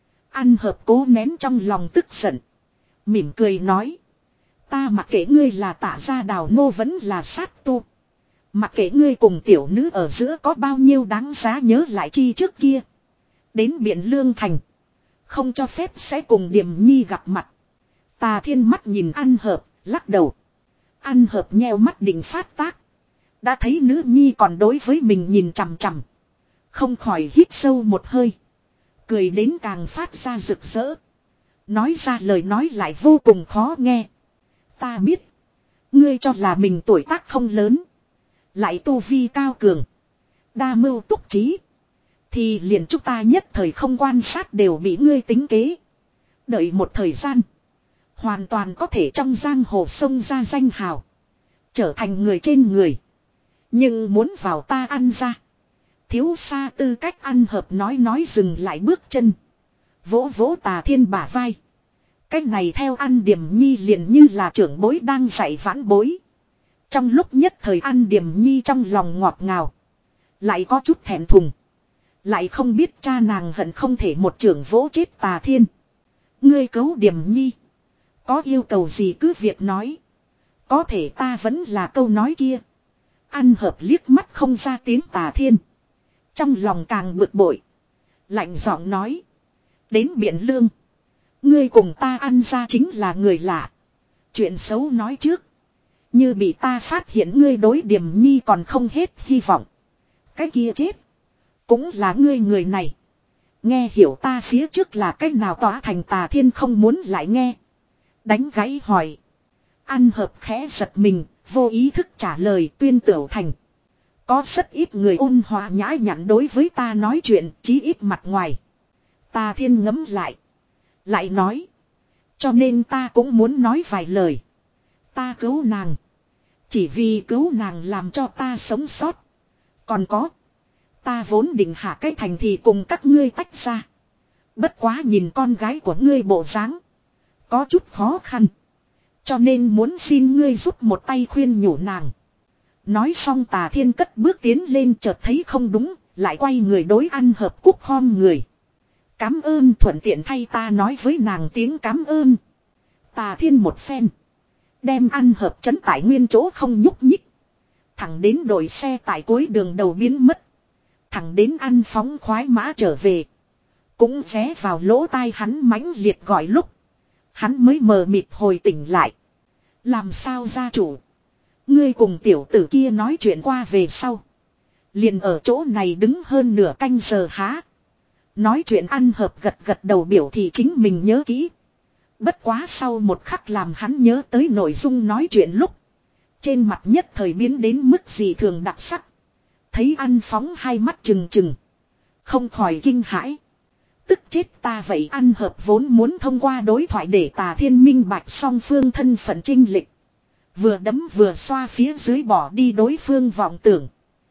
An hợp cố nén trong lòng tức giận. Mỉm cười nói. Ta mặc kệ ngươi là Tạ gia đào nô vẫn là sát tu. Mặc kệ ngươi cùng tiểu nữ ở giữa có bao nhiêu đáng giá nhớ lại chi trước kia. Đến Biện Lương Thành. Không cho phép sẽ cùng Điểm Nhi gặp mặt. Tà Thiên mắt nhìn An hợp, lắc đầu. An hợp nheo mắt định phát tác. Đã thấy nữ nhi còn đối với mình nhìn chằm chằm. Không khỏi hít sâu một hơi. Cười đến càng phát ra rực rỡ. Nói ra lời nói lại vô cùng khó nghe. Ta biết. Ngươi cho là mình tuổi tác không lớn. Lại tu vi cao cường. Đa mưu túc trí. Thì liền chúng ta nhất thời không quan sát đều bị ngươi tính kế. Đợi một thời gian. Hoàn toàn có thể trong giang hồ sông ra danh hào. Trở thành người trên người. Nhưng muốn vào ta ăn ra. Thiếu xa tư cách ăn hợp nói nói dừng lại bước chân. Vỗ vỗ Tà Thiên bả vai. Cách này theo An Điểm Nhi liền như là trưởng bối đang dạy vãn bối. Trong lúc nhất thời An Điểm Nhi trong lòng ngọt ngào. Lại có chút thẹn thùng. Lại không biết cha nàng hận không thể một trưởng vỗ chết Tà Thiên. Ngươi cứu Điểm Nhi. Có yêu cầu gì cứ việc nói. Có thể ta vẫn là câu nói kia. Ăn hợp liếc mắt không ra tiếng Tà Thiên. Trong lòng càng bực bội. Lạnh giọng nói. Đến Biện Lương. Ngươi cùng ta ăn ra chính là người lạ. Chuyện xấu nói trước. Như bị ta phát hiện ngươi đối Điềm Nhi còn không hết hy vọng. Cái kia chết. Cũng là ngươi người này. Nghe hiểu ta phía trước là cách nào tỏa thành Tà Thiên không muốn lại nghe. Đánh gáy hỏi. Ăn hợp khẽ giật mình, vô ý thức trả lời Tuyên Tửu Thành. Có rất ít người ôn hòa nhã nhặn đối với ta nói chuyện, chí ít mặt ngoài. Tà Thiên ngấm lại. Lại nói. Cho nên ta cũng muốn nói vài lời. Ta cứu nàng. Chỉ vì cứu nàng làm cho ta sống sót. Còn có. Ta vốn định hạ cái thành thì cùng các ngươi tách ra. Bất quá nhìn con gái của ngươi bộ dáng. Có chút khó khăn. Cho nên muốn xin ngươi giúp một tay khuyên nhủ nàng. Nói xong Tà Thiên cất bước tiến lên chợt thấy không đúng. Lại quay người đối Ăn Hợp cúc khom người. Cám ơn thuận tiện thay ta nói với nàng tiếng cám ơn. Tà Thiên một phen. Đem Ăn Hợp trấn tại nguyên chỗ không nhúc nhích. Thẳng đến đội xe tại cuối đường đầu biến mất. Thẳng đến Ăn Phóng khoái mã trở về. Cũng vé vào lỗ tai hắn mãnh liệt gọi lúc. Hắn mới mờ mịt hồi tỉnh lại. Làm sao gia chủ? Ngươi cùng tiểu tử kia nói chuyện qua về sau. Liền ở chỗ này đứng hơn nửa canh giờ há. Nói chuyện Ăn Hợp gật gật đầu biểu thị chính mình nhớ kỹ. Bất quá sau một khắc làm hắn nhớ tới nội dung nói chuyện lúc. Trên mặt nhất thời biến đến mức gì thường đặc sắc. Thấy Ăn Phóng hai mắt trừng trừng. Không khỏi kinh hãi. Tức chết ta vậy. Ăn Hợp vốn muốn thông qua đối thoại để Tà Thiên minh bạch song phương thân phận chênh lệch. Vừa đấm vừa xoa phía dưới bỏ đi đối phương vọng tưởng.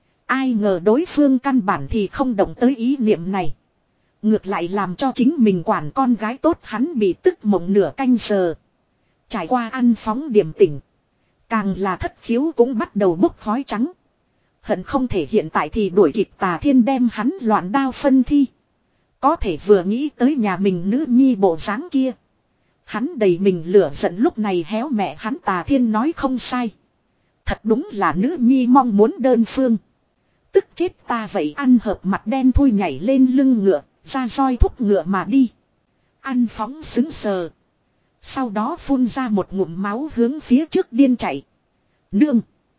Ai ngờ đối phương căn bản thì không động tới ý niệm này. Ngược lại làm cho chính mình quản con gái tốt hắn bị tức mộng nửa canh giờ. Trải qua Ăn Phóng điểm tỉnh. Càng là thất khiếu cũng bắt đầu bốc khói trắng. Hận không thể hiện tại thì đuổi kịp Tà Thiên đem hắn loạn đao phân thi. Có thể vừa nghĩ tới nhà mình nữ nhi bộ dáng kia. Hắn đầy mình lửa giận lúc này héo mẹ hắn. Tà Thiên nói không sai. Thật đúng là nữ nhi mong muốn đơn phương. Tức chết ta vậy. Ăn Hợp mặt đen thui nhảy lên lưng ngựa. Ra roi thúc ngựa mà đi. Ăn Phóng xứng sờ. Sau đó phun ra một ngụm máu hướng phía trước điên chạy. Nương.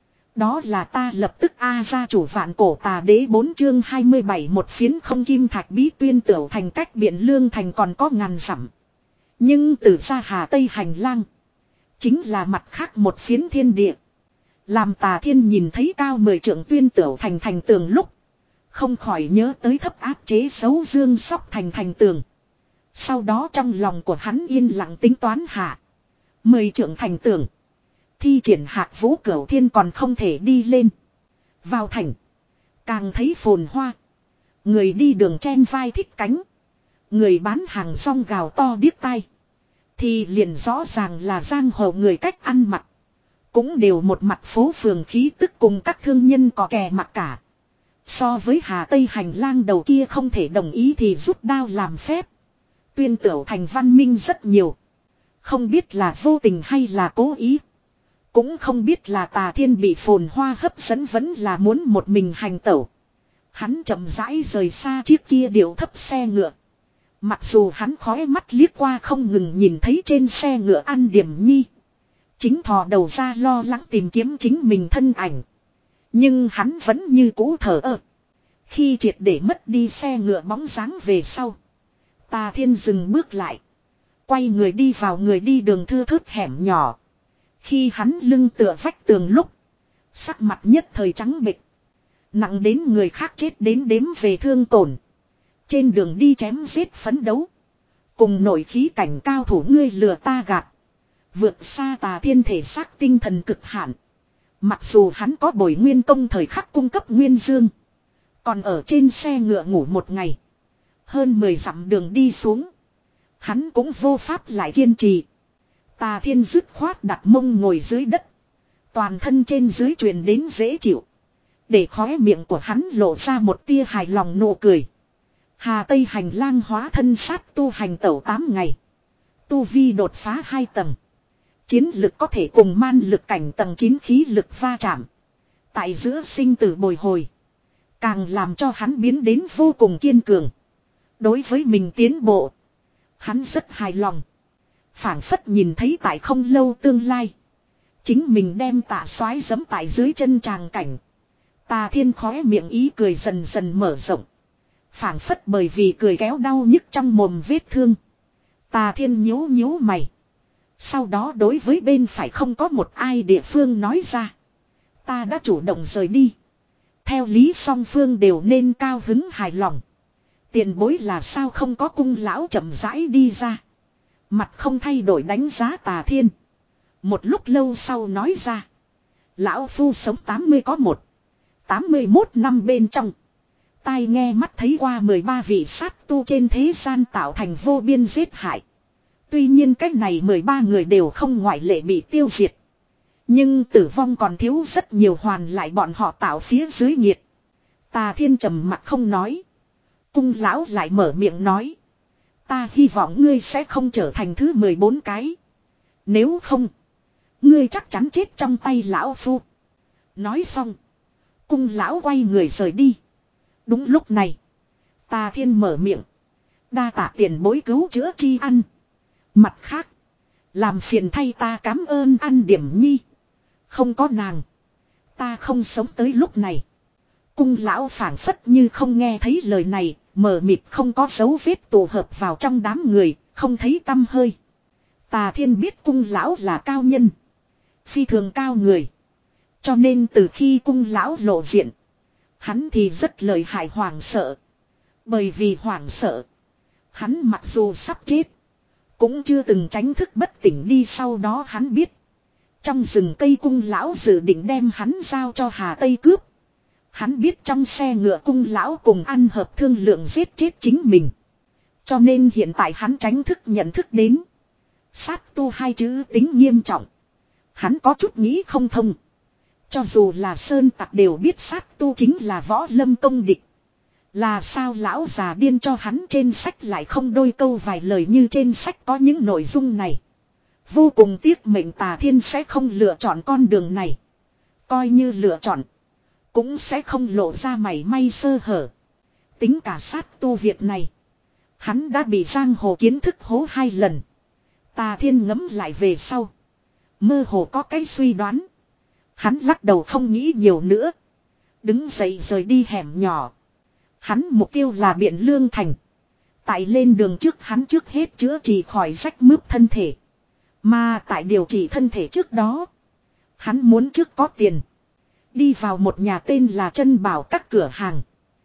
Đó là ta lập tức a gia chủ vạn cổ tà đế bốn chương hai mươi bảy một phiến không kim thạch bí Tuyên Tửu Thành cách Biện Lương Thành còn có ngàn dặm. Nhưng từ xa Hà Tây hành lang. Chính là mặt khác một phiến thiên địa. Làm Tà Thiên nhìn thấy cao mười trượng Tuyên Tửu Thành thành tường lúc. Không khỏi nhớ tới thấp áp chế xấu dương sóc thành thành tường. Sau đó trong lòng của hắn yên lặng tính toán hạ. Mười trượng thành tường. Thi triển Hạc Vũ Cửu Thiên còn không thể đi lên. Vào thành. Càng thấy phồn hoa. Người đi đường chen vai thích cánh. Người bán hàng rong gào to điếc tai. Thì liền rõ ràng là giang hồ người cách ăn mặc. Cũng đều một mặt phố phường khí tức cùng các thương nhân có kè mặc cả. So với Hà Tây hành lang đầu kia không thể đồng ý thì rút đao làm phép. Tuyên Tửu Thành văn minh rất nhiều. Không biết là vô tình hay là cố ý. Cũng không biết là Tà Thiên bị phồn hoa hấp dẫn vẫn là muốn một mình hành tẩu. Hắn chậm rãi rời xa chiếc kia điệu thấp xe ngựa. Mặc dù hắn khói mắt liếc qua không ngừng nhìn thấy trên xe ngựa Ăn Điểm Nhi. Chính thò đầu ra lo lắng tìm kiếm chính mình thân ảnh. Nhưng hắn vẫn như cũ thở ơ. Khi triệt để mất đi xe ngựa bóng dáng về sau. Tà Thiên dừng bước lại. Quay người đi vào người đi đường thưa thớt hẻm nhỏ. Khi hắn lưng tựa vách tường lúc. Sắc mặt nhất thời trắng bệch. Nặng đến người khác chết đến đếm về thương tổn. Trên đường đi chém giết phấn đấu. Cùng nổi khí cảnh cao thủ ngươi lừa ta gạt. Vượt xa Tà Thiên thể xác tinh thần cực hạn. Mặc dù hắn có bồi nguyên công thời khắc cung cấp nguyên dương. Còn ở trên xe ngựa ngủ một ngày. Hơn mười dặm đường đi xuống. Hắn cũng vô pháp lại kiên trì. Tà Thiên dứt khoát đặt mông ngồi dưới đất. Toàn thân trên dưới truyền đến dễ chịu. Để khóe miệng của hắn lộ ra một tia hài lòng nụ cười. Hà Tây hành lang hóa thân sát tu hành tẩu tám ngày. Tu vi đột phá hai tầng. chiến lực có thể cùng man lực cảnh tầng chín khí lực va chạm. Tại giữa sinh tử bồi hồi. Càng làm cho hắn biến đến vô cùng kiên cường. Đối với mình tiến bộ. Hắn rất hài lòng. Phảng phất nhìn thấy tại không lâu tương lai. Chính mình đem Tạ Soái giẫm tại dưới chân tràng cảnh. Tà Thiên khóe miệng ý cười dần dần mở rộng. Phảng phất bởi vì cười kéo đau nhức trong mồm vết thương. Tà Thiên nhíu nhíu mày. Sau đó đối với bên phải không có một ai địa phương nói ra. Ta đã chủ động rời đi. Theo lý song phương đều nên cao hứng hài lòng. Tiền bối là sao không có cung lão chậm rãi đi ra. Mặt không thay đổi đánh giá Tà Thiên. Một lúc lâu sau nói ra. Lão phu sống tám mươi có một. tám mươi mốt năm bên trong. Tai nghe mắt thấy qua mười ba vị sát tu trên thế gian tạo thành vô biên giết hại. Tuy nhiên cách này mười ba người đều không ngoại lệ bị tiêu diệt. Nhưng tử vong còn thiếu rất nhiều hoàn lại bọn họ tạo phía dưới nhiệt. Tà Thiên trầm mặc không nói. Cung lão lại mở miệng nói. Ta hy vọng ngươi sẽ không trở thành thứ mười bốn cái. Nếu không, ngươi chắc chắn chết trong tay lão phu. Nói xong, cung lão quay người rời đi. Đúng lúc này, Tà Thiên mở miệng. Đa tạ tiền bối cứu chữa chi ăn. Mặt khác, làm phiền thay ta cảm ơn ăn điểm nhi. Không có nàng, ta không sống tới lúc này. Cung lão phảng phất như không nghe thấy lời này, mờ mịt không có dấu vết tụ hợp vào trong đám người, không thấy tăm hơi. Tà Thiên biết cung lão là cao nhân, phi thường cao người. Cho nên từ khi cung lão lộ diện, hắn thì rất lợi hại hoảng sợ. Bởi vì hoảng sợ, hắn mặc dù sắp chết, cũng chưa từng tránh thức bất tỉnh đi. Sau đó hắn biết, trong rừng cây cung lão dự định đem hắn giao cho Hà Tây cướp. Hắn biết trong xe ngựa cung lão cùng ăn hợp thương lượng giết chết chính mình. Cho nên hiện tại hắn tránh thức nhận thức đến sát tu hai chữ tính nghiêm trọng. Hắn có chút nghĩ không thông. Cho dù là sơn tặc đều biết sát tu chính là võ lâm công địch. Là sao lão già điên cho hắn trên sách lại không đôi câu vài lời như trên sách có những nội dung này. Vô cùng tiếc mệnh Tà Thiên sẽ không lựa chọn con đường này. Coi như lựa chọn, cũng sẽ không lộ ra mảy may sơ hở. Tính cả sát tu việc này, hắn đã bị giang hồ kiến thức hố hai lần. Tà Thiên ngẫm lại về sau, mơ hồ có cái suy đoán. Hắn lắc đầu không nghĩ nhiều nữa, đứng dậy rời đi hẻm nhỏ. Hắn mục tiêu là Biện Lương Thành. Tại lên đường trước hắn trước hết chữa trị khỏi rách mướp thân thể. Mà tại điều trị thân thể trước đó, hắn muốn trước có tiền. Đi vào một nhà tên là Chân Bảo các cửa hàng.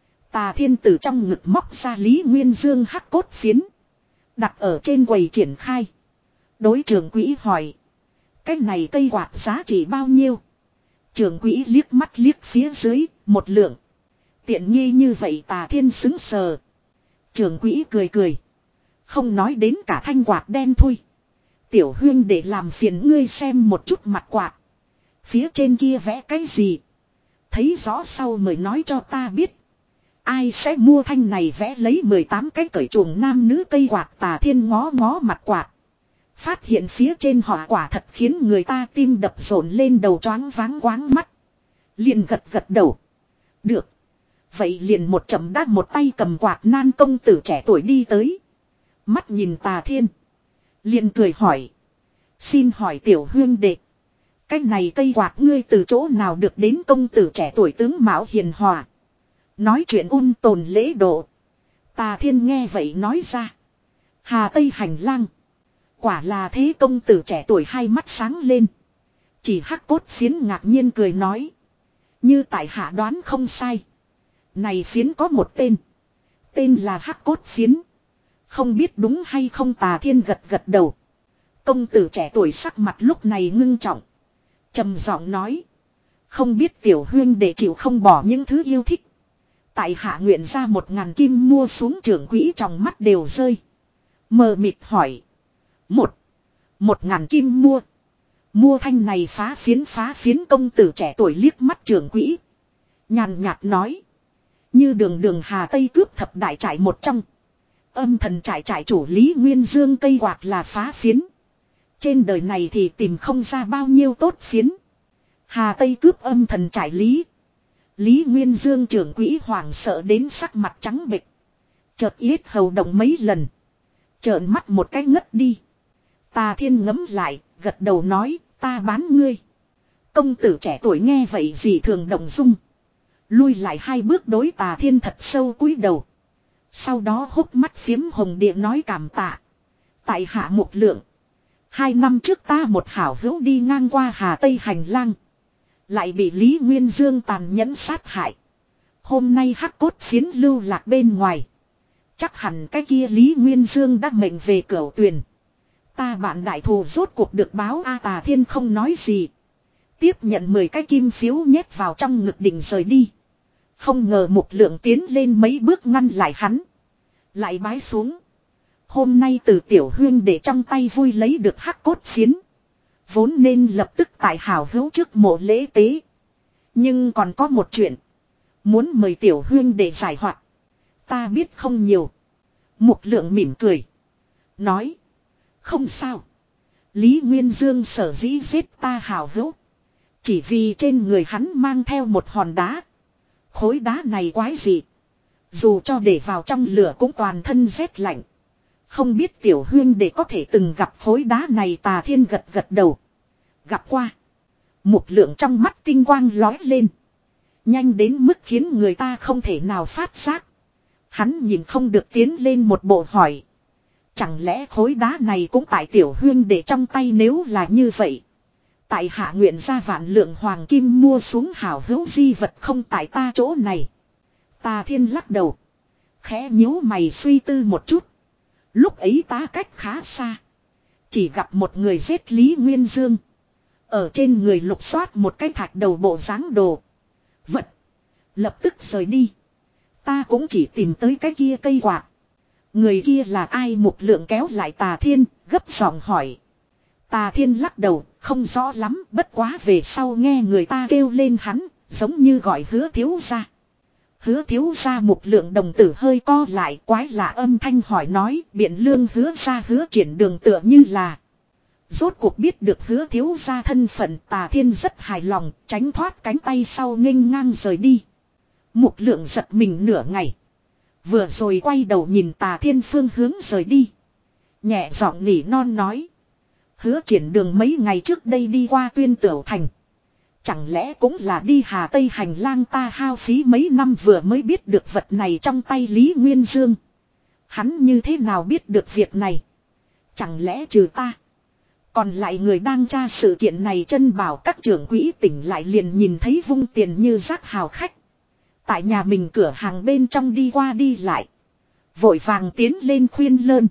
Tà Thiên từ trong ngực móc ra Lý Nguyên Dương hắc cốt phiến, đặt ở trên quầy triển khai. Đối trưởng quỹ hỏi, cái này cây quạt giá trị bao nhiêu? Trưởng quỹ liếc mắt liếc phía dưới, một lượng. Tiện nghi như vậy Tà Thiên xứng sờ. Trưởng quỹ cười cười, không nói đến cả thanh quạt đen thôi. Tiểu huyên để làm phiền ngươi xem một chút mặt quạt. Phía trên kia vẽ cái gì? Thấy rõ sau mới nói cho ta biết. Ai sẽ mua thanh này vẽ lấy mười tám cái cởi chuồng nam nữ cây quạt. Tà Thiên ngó ngó mặt quạt, phát hiện phía trên họa quả thật khiến người ta tim đập rộn lên, đầu choáng váng quáng mắt. Liền gật gật đầu. Được. Vậy liền một chậm đát một tay cầm quạt nan công tử trẻ tuổi đi tới. Mắt nhìn Tà Thiên, liền cười hỏi. Xin hỏi tiểu huyên đệ, cái này cây quạt ngươi từ chỗ nào được đến? Công tử trẻ tuổi tướng mạo hiền hòa, nói chuyện ôn tồn lễ độ. Tà Thiên nghe vậy nói ra, Hà Tây hành lang. Quả là thế. Công tử trẻ tuổi hai mắt sáng lên, chỉ hắc cốt phiến ngạc nhiên cười nói, như tại hạ đoán không sai, này phiến có một tên, tên là hắc cốt phiến, không biết đúng hay không? Tà Thiên gật gật đầu. Công tử trẻ tuổi sắc mặt lúc này ngưng trọng, trầm giọng nói, không biết tiểu huyên để chịu không bỏ những thứ yêu thích, tại hạ nguyện ra một ngàn kim mua xuống. Trưởng quỹ trong mắt đều rơi, mờ mịt hỏi, một một ngàn kim mua mua thanh này phá phiến? Phá phiến? Công tử trẻ tuổi liếc mắt trưởng quỹ, nhàn nhạt nói, như đường đường Hà Tây cướp thập đại trại một trong, âm thần trại trại chủ Lý Nguyên Dương cây quạt là phá phiến, Trên đời này thì tìm không ra bao nhiêu tốt phiến. Hà Tây cướp âm thần trải lý. Lý Nguyên Dương trưởng quỹ hoảng sợ đến sắc mặt trắng bệch. Chợt yết hầu động mấy lần. Trợn mắt một cái ngất đi. Tà Thiên ngấm lại, gật đầu nói, ta bán ngươi. Công tử trẻ tuổi nghe vậy gì thường động dung. Lui lại hai bước đối Tà Thiên thật sâu cúi đầu. Sau đó hốc mắt phiếm hồng địa nói cảm tạ. Tại hạ một lượng. Hai năm trước ta một hảo hữu đi ngang qua Hà Tây hành lang. Lại bị Lý Nguyên Dương tàn nhẫn sát hại. Hôm nay hắc cốt phiến lưu lạc bên ngoài. Chắc hẳn cái kia Lý Nguyên Dương đã mệnh về cửu tuyền. Ta bạn đại thù rốt cuộc được báo. A Tà Thiên không nói gì. Tiếp nhận mười cái kim phiếu nhét vào trong ngực định rời đi. Không ngờ một lượng tiến lên mấy bước ngăn lại hắn. Lại bái xuống. Hôm nay từ tiểu huyên để trong tay vui lấy được hắc cốt phiến. Vốn nên lập tức tại hảo hữu trước mộ lễ tế. Nhưng còn có một chuyện. Muốn mời tiểu huyên để giải hoạt. Ta biết không nhiều. Mục lượng mỉm cười. Nói. Không sao. Lý Nguyên Dương sở dĩ giết ta hảo hữu. Chỉ vì trên người hắn mang theo một hòn đá. Khối đá này quái dị. Dù cho để vào trong lửa cũng toàn thân rét lạnh. Không biết tiểu huyên để có thể từng gặp khối đá này. Tà Thiên gật gật đầu. Gặp qua. Một lượng trong mắt tinh quang lói lên. Nhanh đến mức khiến người ta không thể nào phát giác. Hắn nhìn không được tiến lên một bộ hỏi. Chẳng lẽ khối đá này cũng tại tiểu huyên để trong tay nếu là như vậy. Tại hạ nguyện ra vạn lượng hoàng kim mua xuống hảo hữu di vật không tại ta chỗ này. Tà Thiên lắc đầu. Khẽ nhíu mày suy tư một chút. Lúc ấy ta cách khá xa. Chỉ gặp một người giết Lý Nguyên Dương. Ở trên người lục soát một cái thạch đầu bộ dáng đồ. Vật. Lập tức rời đi. Ta cũng chỉ tìm tới cái kia cây quạt. Người kia là ai? Một lượng kéo lại Tà Thiên, gấp giọng hỏi. Tà Thiên lắc đầu, không rõ lắm, bất quá về sau nghe người ta kêu lên hắn, giống như gọi Hứa thiếu gia. Hứa thiếu gia một lượng đồng tử hơi co lại, quái lạ âm thanh hỏi nói, biện lương Hứa gia Hứa Triển Đường tựa như là. Rốt cuộc biết được Hứa thiếu gia thân phận. Tà Thiên rất hài lòng, tránh thoát cánh tay sau nghênh ngang rời đi. Một lượng giật mình nửa ngày. Vừa rồi quay đầu nhìn Tà Thiên phương hướng rời đi. Nhẹ giọng nỉ non nói. Hứa Triển Đường mấy ngày trước đây đi qua Tuyên Tửu Thành. Chẳng lẽ cũng là đi Hà Tây hành lang. Ta hao phí mấy năm vừa mới biết được vật này trong tay Lý Nguyên Dương. Hắn như thế nào biết được việc này? Chẳng lẽ trừ ta? Còn lại người đang tra sự kiện này. Chân bảo các trưởng quỹ tỉnh lại liền nhìn thấy vung tiền như rác hào khách. Tại nhà mình cửa hàng bên trong đi qua đi lại. Vội vàng tiến lên khuyên lơn.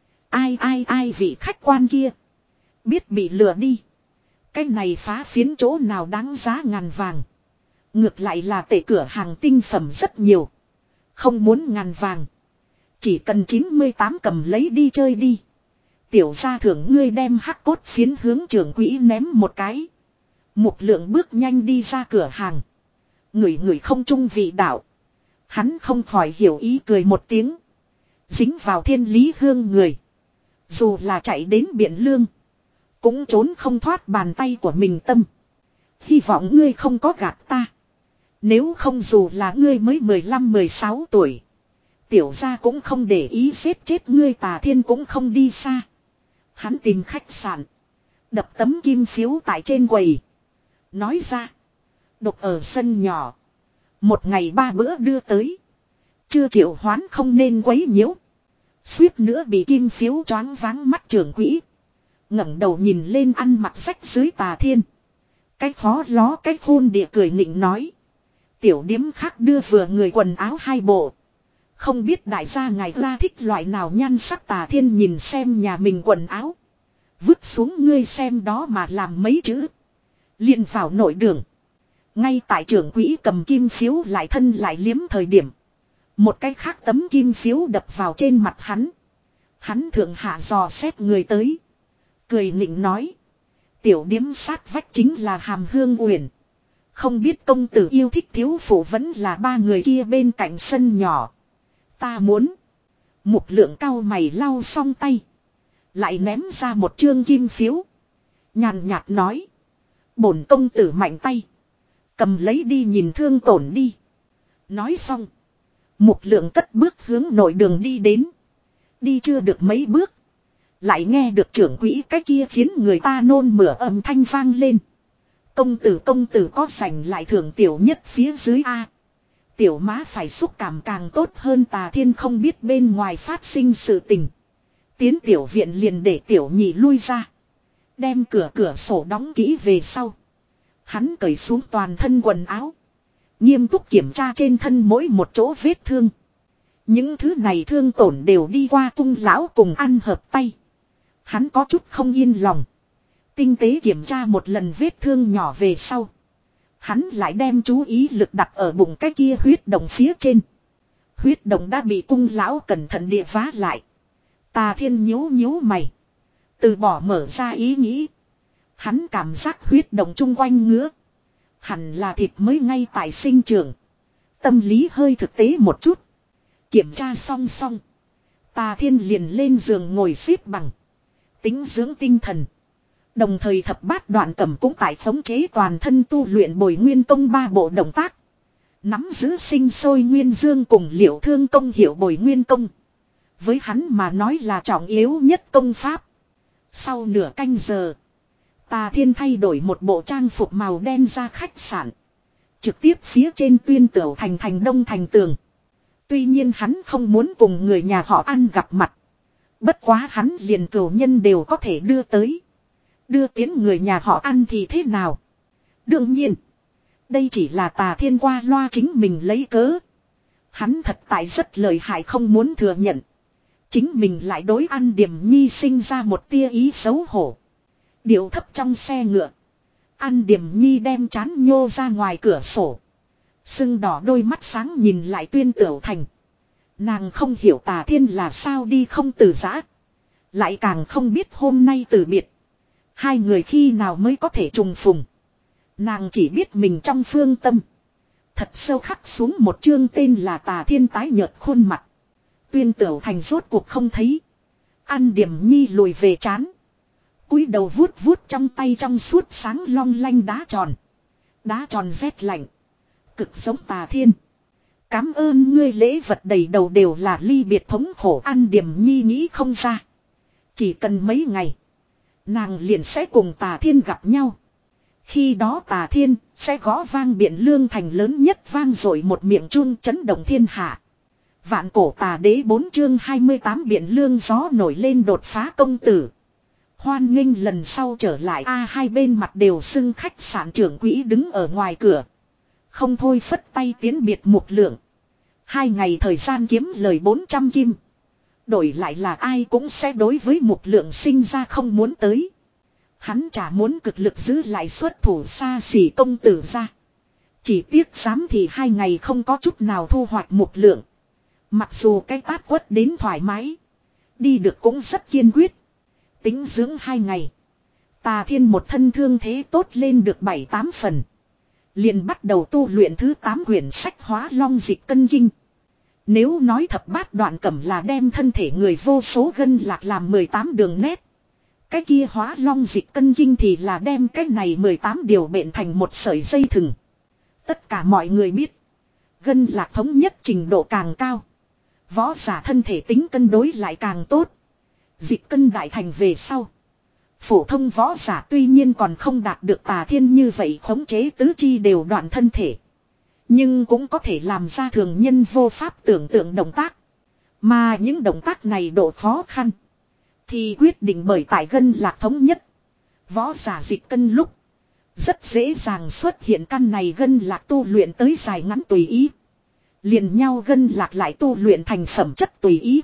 Ai ai ai vị khách quan kia. Biết bị lừa đi. Cái này phá phiến chỗ nào đáng giá ngàn vàng. Ngược lại là tệ cửa hàng tinh phẩm rất nhiều. Không muốn ngàn vàng. Chỉ cần chín mươi tám cầm lấy đi chơi đi. Tiểu gia thưởng ngươi đem hắc cốt phiến hướng trưởng quỹ ném một cái. Một lượng bước nhanh đi ra cửa hàng. Người người không chung vị đạo. Hắn không khỏi hiểu ý cười một tiếng. Dính vào thiên lý hương người. Dù là chạy đến biển lương. Cũng trốn không thoát bàn tay của mình tâm. Hy vọng ngươi không có gạt ta. Nếu không dù là ngươi mới mười lăm mười sáu tuổi. Tiểu gia cũng không để ý giết chết ngươi. Tà Thiên cũng không đi xa. Hắn tìm khách sạn. Đập tấm kim phiếu tại trên quầy. Nói ra. Độc ở sân nhỏ. Một ngày ba bữa đưa tới. Chưa chịu hoán không nên quấy nhiễu. Suýt nữa bị kim phiếu choáng váng mắt trưởng quỹ. ngẩng đầu nhìn lên ăn mặc rách dưới Tà Thiên. Cái khó ló cái khôn địa cười nịnh nói. Tiểu điếm khác đưa vừa người quần áo hai bộ. Không biết đại gia ngài ra thích loại nào nhan sắc. Tà Thiên nhìn xem nhà mình quần áo. Vứt xuống ngươi xem đó mà làm mấy chữ. Liền vào nội đường. Ngay tại trưởng quỹ cầm kim phiếu lại thân lại liếm thời điểm. Một cái khác tấm kim phiếu đập vào trên mặt hắn. Hắn thượng hạ dò xét người tới. Cười nịnh nói. Tiểu điếm sát vách chính là Hàm Hương Uyển. Không biết công tử yêu thích thiếu phụ vẫn là ba người kia bên cạnh sân nhỏ. Ta muốn. Một lượng cao mày lau xong tay. Lại ném ra một chương kim phiếu. Nhàn nhạt nói. Bổn công tử mạnh tay. Cầm lấy đi nhìn thương tổn đi. Nói xong. Mục lượng cất bước hướng nội đường đi đến. Đi chưa được mấy bước. Lại nghe được trưởng quỹ cái kia khiến người ta nôn mửa âm thanh vang lên. Công tử công tử có sành lại thưởng tiểu nhất phía dưới A. Tiểu má phải xúc cảm càng tốt hơn Tà Thiên không biết bên ngoài phát sinh sự tình. Tiến tiểu viện liền để tiểu nhị lui ra. Đem cửa cửa sổ đóng kỹ về sau. Hắn cởi xuống toàn thân quần áo. Nghiêm túc kiểm tra trên thân mỗi một chỗ vết thương. Những thứ này thương tổn đều đi qua tung lão cùng ăn hợp tay. Hắn có chút không yên lòng. Tinh tế kiểm tra một lần vết thương nhỏ về sau. Hắn lại đem chú ý lực đặt ở bụng cái kia huyết động phía trên. Huyết động đã bị cung lão cẩn thận địa vá lại. Tà Thiên nhíu nhíu mày. Từ bỏ mở ra ý nghĩ. Hắn cảm giác huyết động chung quanh ngứa. Hẳn là thịt mới ngay tại sinh trưởng. Tâm lý hơi thực tế một chút. Kiểm tra xong xong. Tà Thiên liền lên giường ngồi xếp bằng. Tính dưỡng tinh thần. Đồng thời thập bát đoạn cẩm cũng tại khống chế toàn thân tu luyện bồi nguyên công ba bộ động tác. Nắm giữ sinh sôi nguyên dương cùng liệu thương công hiệu bồi nguyên công. Với hắn mà nói là trọng yếu nhất công pháp. Sau nửa canh giờ. Tà Thiên thay đổi một bộ trang phục màu đen ra khách sạn. Trực tiếp phía trên tuyên tửu thành thành đông thành tường. Tuy nhiên hắn không muốn cùng người nhà họ ăn gặp mặt. Bất quá hắn liền cửu nhân đều có thể đưa tới. Đưa tiến người nhà họ ăn thì thế nào? Đương nhiên. Đây chỉ là Tà Thiên qua loa chính mình lấy cớ. Hắn thật tại rất lợi hại không muốn thừa nhận. Chính mình lại đối An Điềm Nhi sinh ra một tia ý xấu hổ. Điệu thấp trong xe ngựa. An Điềm Nhi đem chán nhô ra ngoài cửa sổ. Sưng đỏ đôi mắt sáng nhìn lại tuyên tửu thành. Nàng không hiểu Tà Thiên là sao đi không từ giã. Lại càng không biết hôm nay từ biệt. Hai người khi nào mới có thể trùng phùng. Nàng chỉ biết mình trong phương tâm. Thật sâu khắc xuống một chương tên là Tà Thiên tái nhợt khuôn mặt. Tuyên tửu thành rốt cuộc không thấy. An Điềm Nhi lùi về chán. Cúi đầu vuốt vuốt trong tay trong suốt sáng long lanh đá tròn. Đá tròn rét lạnh. Cực giống Tà Thiên. Cám ơn ngươi lễ vật đầy đầu đều là ly biệt thống khổ. An Điềm Nhi nghĩ không ra. Chỉ cần mấy ngày. Nàng liền sẽ cùng Tà Thiên gặp nhau. Khi đó Tà Thiên sẽ gõ vang Biện Lương thành lớn nhất vang dội một miệng chuông chấn động thiên hạ. Vạn cổ Tà Đế bốn chương hai mươi tám Biện Lương gió nổi lên đột phá công tử. Hoan nghênh lần sau trở lại a hai bên mặt đều xưng khách sạn trưởng quỹ đứng ở ngoài cửa. Không thôi phất tay tiến biệt Mục Lượng. Hai ngày thời gian kiếm lời bốn trăm kim. Đổi lại là ai cũng sẽ đối với Mục Lượng sinh ra không muốn tới. Hắn chả muốn cực lực giữ lại xuất thủ xa xỉ công tử ra. Chỉ tiếc dám thì hai ngày không có chút nào thu hoạch Mục Lượng. Mặc dù cái tát quất đến thoải mái. Đi được cũng rất kiên quyết. Tính dưỡng hai ngày. Tà Thiên một thân thương thế tốt lên được bảy tám phần. Liền bắt đầu tu luyện thứ tám quyển sách Hóa Long Dịch Cân Kinh. Nếu nói thập bát đoạn cẩm là đem thân thể người vô số gân lạc làm mười tám đường nét. Cái kia Hóa Long Dịch Cân Kinh thì là đem cái này mười tám điều bệnh thành một sợi dây thừng. Tất cả mọi người biết. Gân lạc thống nhất trình độ càng cao. Võ giả thân thể tính cân đối lại càng tốt. Dịch cân đại thành về sau. Phổ thông võ giả tuy nhiên còn không đạt được Tà Thiên như vậy khống chế tứ chi đều đoạn thân thể. Nhưng cũng có thể làm ra thường nhân vô pháp tưởng tượng động tác. Mà những động tác này độ khó khăn. Thì quyết định bởi tại gân lạc thống nhất. Võ giả dịch cân lúc. Rất dễ dàng xuất hiện căn này gân lạc tu luyện tới dài ngắn tùy ý. Liền nhau gân lạc lại tu luyện thành phẩm chất tùy ý.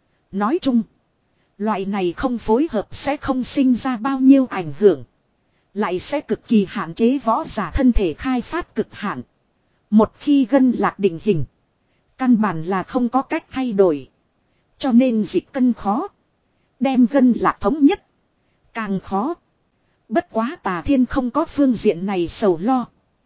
Nói chung. Loại này không phối hợp sẽ không sinh ra bao nhiêu ảnh hưởng. Lại sẽ cực kỳ hạn chế võ giả thân thể khai phát cực hạn. Một khi gân lạc định hình. Căn bản là không có cách thay đổi. Cho nên dịch cân khó. Đem gân lạc thống nhất. Càng khó. Bất quá Tà Thiên không có phương diện này sầu lo.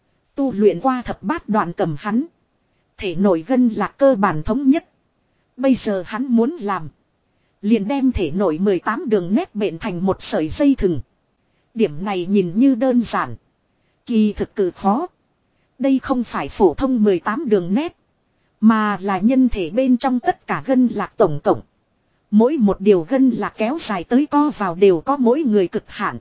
Tu luyện qua thập bát đoạn cầm hắn. Thể nổi gân lạc cơ bản thống nhất. Bây giờ hắn muốn làm. liền đem thể nội mười tám đường nét bện thành một sợi dây thừng. Điểm này nhìn như đơn giản. Kỳ thực cự khó. Đây không phải phổ thông mười tám đường nét. Mà là nhân thể bên trong tất cả gân lạc tổng cộng. Mỗi một điều gân lạc kéo dài tới co vào đều có mỗi người cực hạn.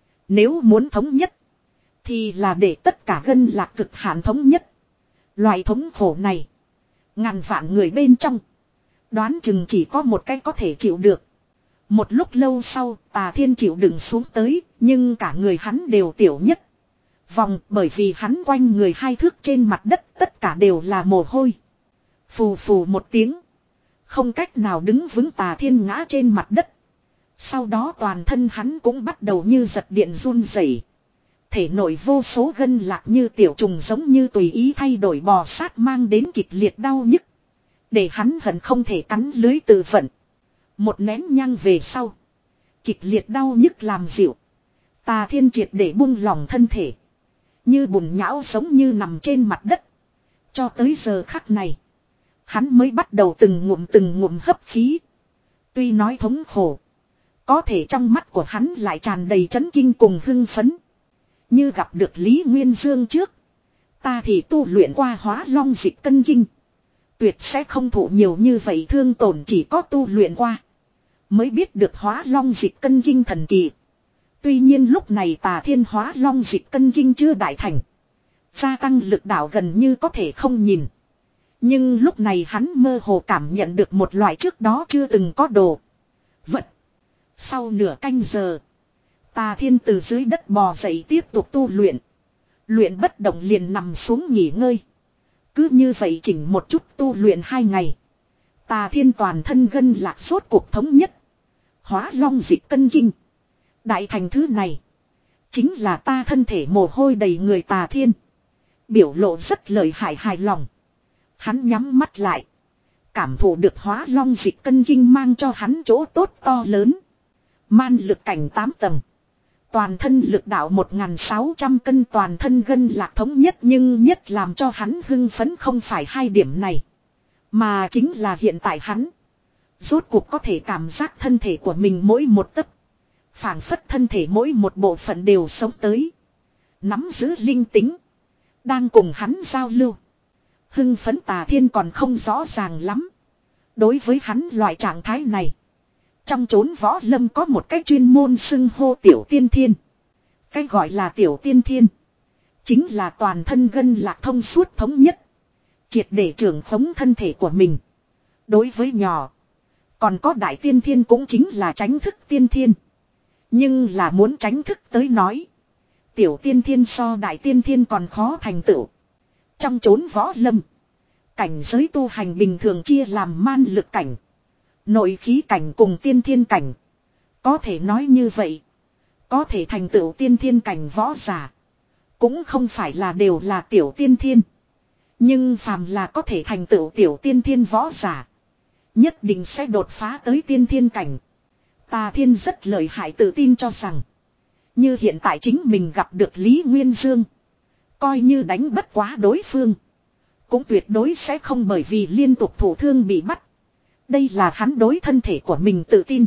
Nếu muốn thống nhất. Thì là để tất cả gân lạc cực hạn thống nhất. Loại thống khổ này. Ngàn vạn người bên trong. Đoán chừng chỉ có một cái có thể chịu được. Một lúc lâu sau Tà Thiên chịu đựng xuống tới. Nhưng cả người hắn đều tiểu nhất vòng, bởi vì hắn quanh người hai thước trên mặt đất tất cả đều là mồ hôi. Phù phù một tiếng. Không cách nào đứng vững Tà Thiên ngã trên mặt đất. Sau đó toàn thân hắn cũng bắt đầu như giật điện run rẩy. Thể nội vô số gân lạc như tiểu trùng giống như tùy ý thay đổi bò sát mang đến kịch liệt đau nhức. Để hắn hận không thể cắn lưới tự vận. Một nén nhang về sau. Kịch liệt đau nhức làm dịu. Tà Thiên triệt để buông lỏng thân thể. Như bùn nhão giống như nằm trên mặt đất. Cho tới giờ khắc này. Hắn mới bắt đầu từng ngụm từng ngụm hấp khí. Tuy nói thống khổ. Có thể trong mắt của hắn lại tràn đầy chấn kinh cùng hưng phấn. Như gặp được Lý Nguyên Dương trước. Ta thì tu luyện qua Hóa Long Dịch Cân Kinh. Tuyệt sẽ không thụ nhiều như vậy thương tổn, chỉ có tu luyện qua. Mới biết được Hóa Long Dịch Cân Kinh thần kỳ. Tuy nhiên lúc này Tà Thiên Hóa Long Dịch Cân Kinh chưa đại thành. Gia tăng lực đạo gần như có thể không nhìn. Nhưng lúc này hắn mơ hồ cảm nhận được một loại trước đó chưa từng có đồ vật. Sau nửa canh giờ. Tà Thiên từ dưới đất bò dậy tiếp tục tu luyện. Luyện bất động liền nằm xuống nghỉ ngơi. Cứ như vậy chỉnh một chút tu luyện hai ngày. Tà Thiên toàn thân gân lạc rốt cuộc thống nhất. Hóa Long Dịch Cân Kinh. Đại thành thứ này. Chính là ta thân thể mồ hôi đầy người Tà Thiên. Biểu lộ rất lợi hại hài lòng. Hắn nhắm mắt lại. Cảm thụ được Hóa Long Dịch Cân Kinh mang cho hắn chỗ tốt to lớn. Man lực cảnh tám tầng. Toàn thân lực đạo một nghìn sáu trăm cân, toàn thân gân lạc thống nhất, nhưng nhất làm cho hắn hưng phấn không phải hai điểm này. Mà chính là hiện tại hắn. Rốt cuộc có thể cảm giác thân thể của mình mỗi một tấc. Phảng phất thân thể mỗi một bộ phận đều sống tới. Nắm giữ linh tính. Đang cùng hắn giao lưu. Hưng phấn Tà Thiên còn không rõ ràng lắm. Đối với hắn loại trạng thái này. Trong chốn võ lâm có một cái chuyên môn xưng hô tiểu tiên thiên. Cái gọi là tiểu tiên thiên. Chính là toàn thân gân lạc thông suốt thống nhất. Triệt để trưởng khống thân thể của mình. Đối với nhỏ. Còn có đại tiên thiên cũng chính là tránh thức tiên thiên. Nhưng là muốn tránh thức tới nói. Tiểu tiên thiên so đại tiên thiên còn khó thành tựu. Trong chốn võ lâm. Cảnh giới tu hành bình thường chia làm man lực cảnh. Nội khí cảnh cùng tiên thiên cảnh. Có thể nói như vậy. Có thể thành tựu tiên thiên cảnh võ giả. Cũng không phải là đều là tiểu tiên thiên. Nhưng phàm là có thể thành tựu tiểu tiên thiên võ giả. Nhất định sẽ đột phá tới tiên thiên cảnh. Tà Thiên rất lợi hại tự tin cho rằng. Như hiện tại chính mình gặp được Lý Nguyên Dương. Coi như đánh bất quá đối phương. Cũng tuyệt đối sẽ không bởi vì liên tục thụ thương bị bắt. Đây là hắn đối thân thể của mình tự tin.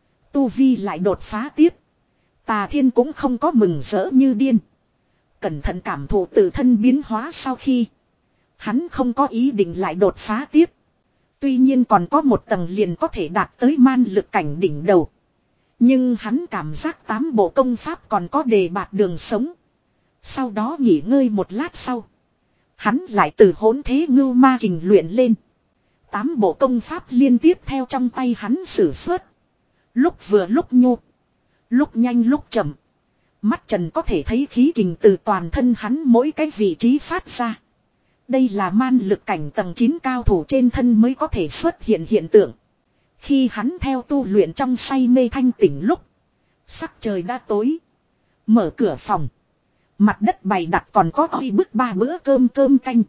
Tu vi lại đột phá tiếp. Tà Thiên cũng không có mừng rỡ như điên. Cẩn thận cảm thụ tự thân biến hóa sau khi. Hắn không có ý định lại đột phá tiếp. Tuy nhiên còn có một tầng liền có thể đạt tới man lực cảnh đỉnh đầu. Nhưng hắn cảm giác tám bộ công pháp còn có đề bạt đường sống. Sau đó nghỉ ngơi một lát sau. Hắn lại từ hỗn thế ngưu ma kình luyện lên. Tám bộ công pháp liên tiếp theo trong tay hắn sử xuất. Lúc vừa lúc nhô. Lúc nhanh lúc chậm. Mắt trần có thể thấy khí kình từ toàn thân hắn mỗi cái vị trí phát ra. Đây là man lực cảnh tầng chín cao thủ trên thân mới có thể xuất hiện hiện tượng. Khi hắn theo tu luyện trong say mê thanh tỉnh lúc. Sắc trời đã tối. Mở cửa phòng. Mặt đất bày đặt còn có oi bức ba bữa cơm cơm canh.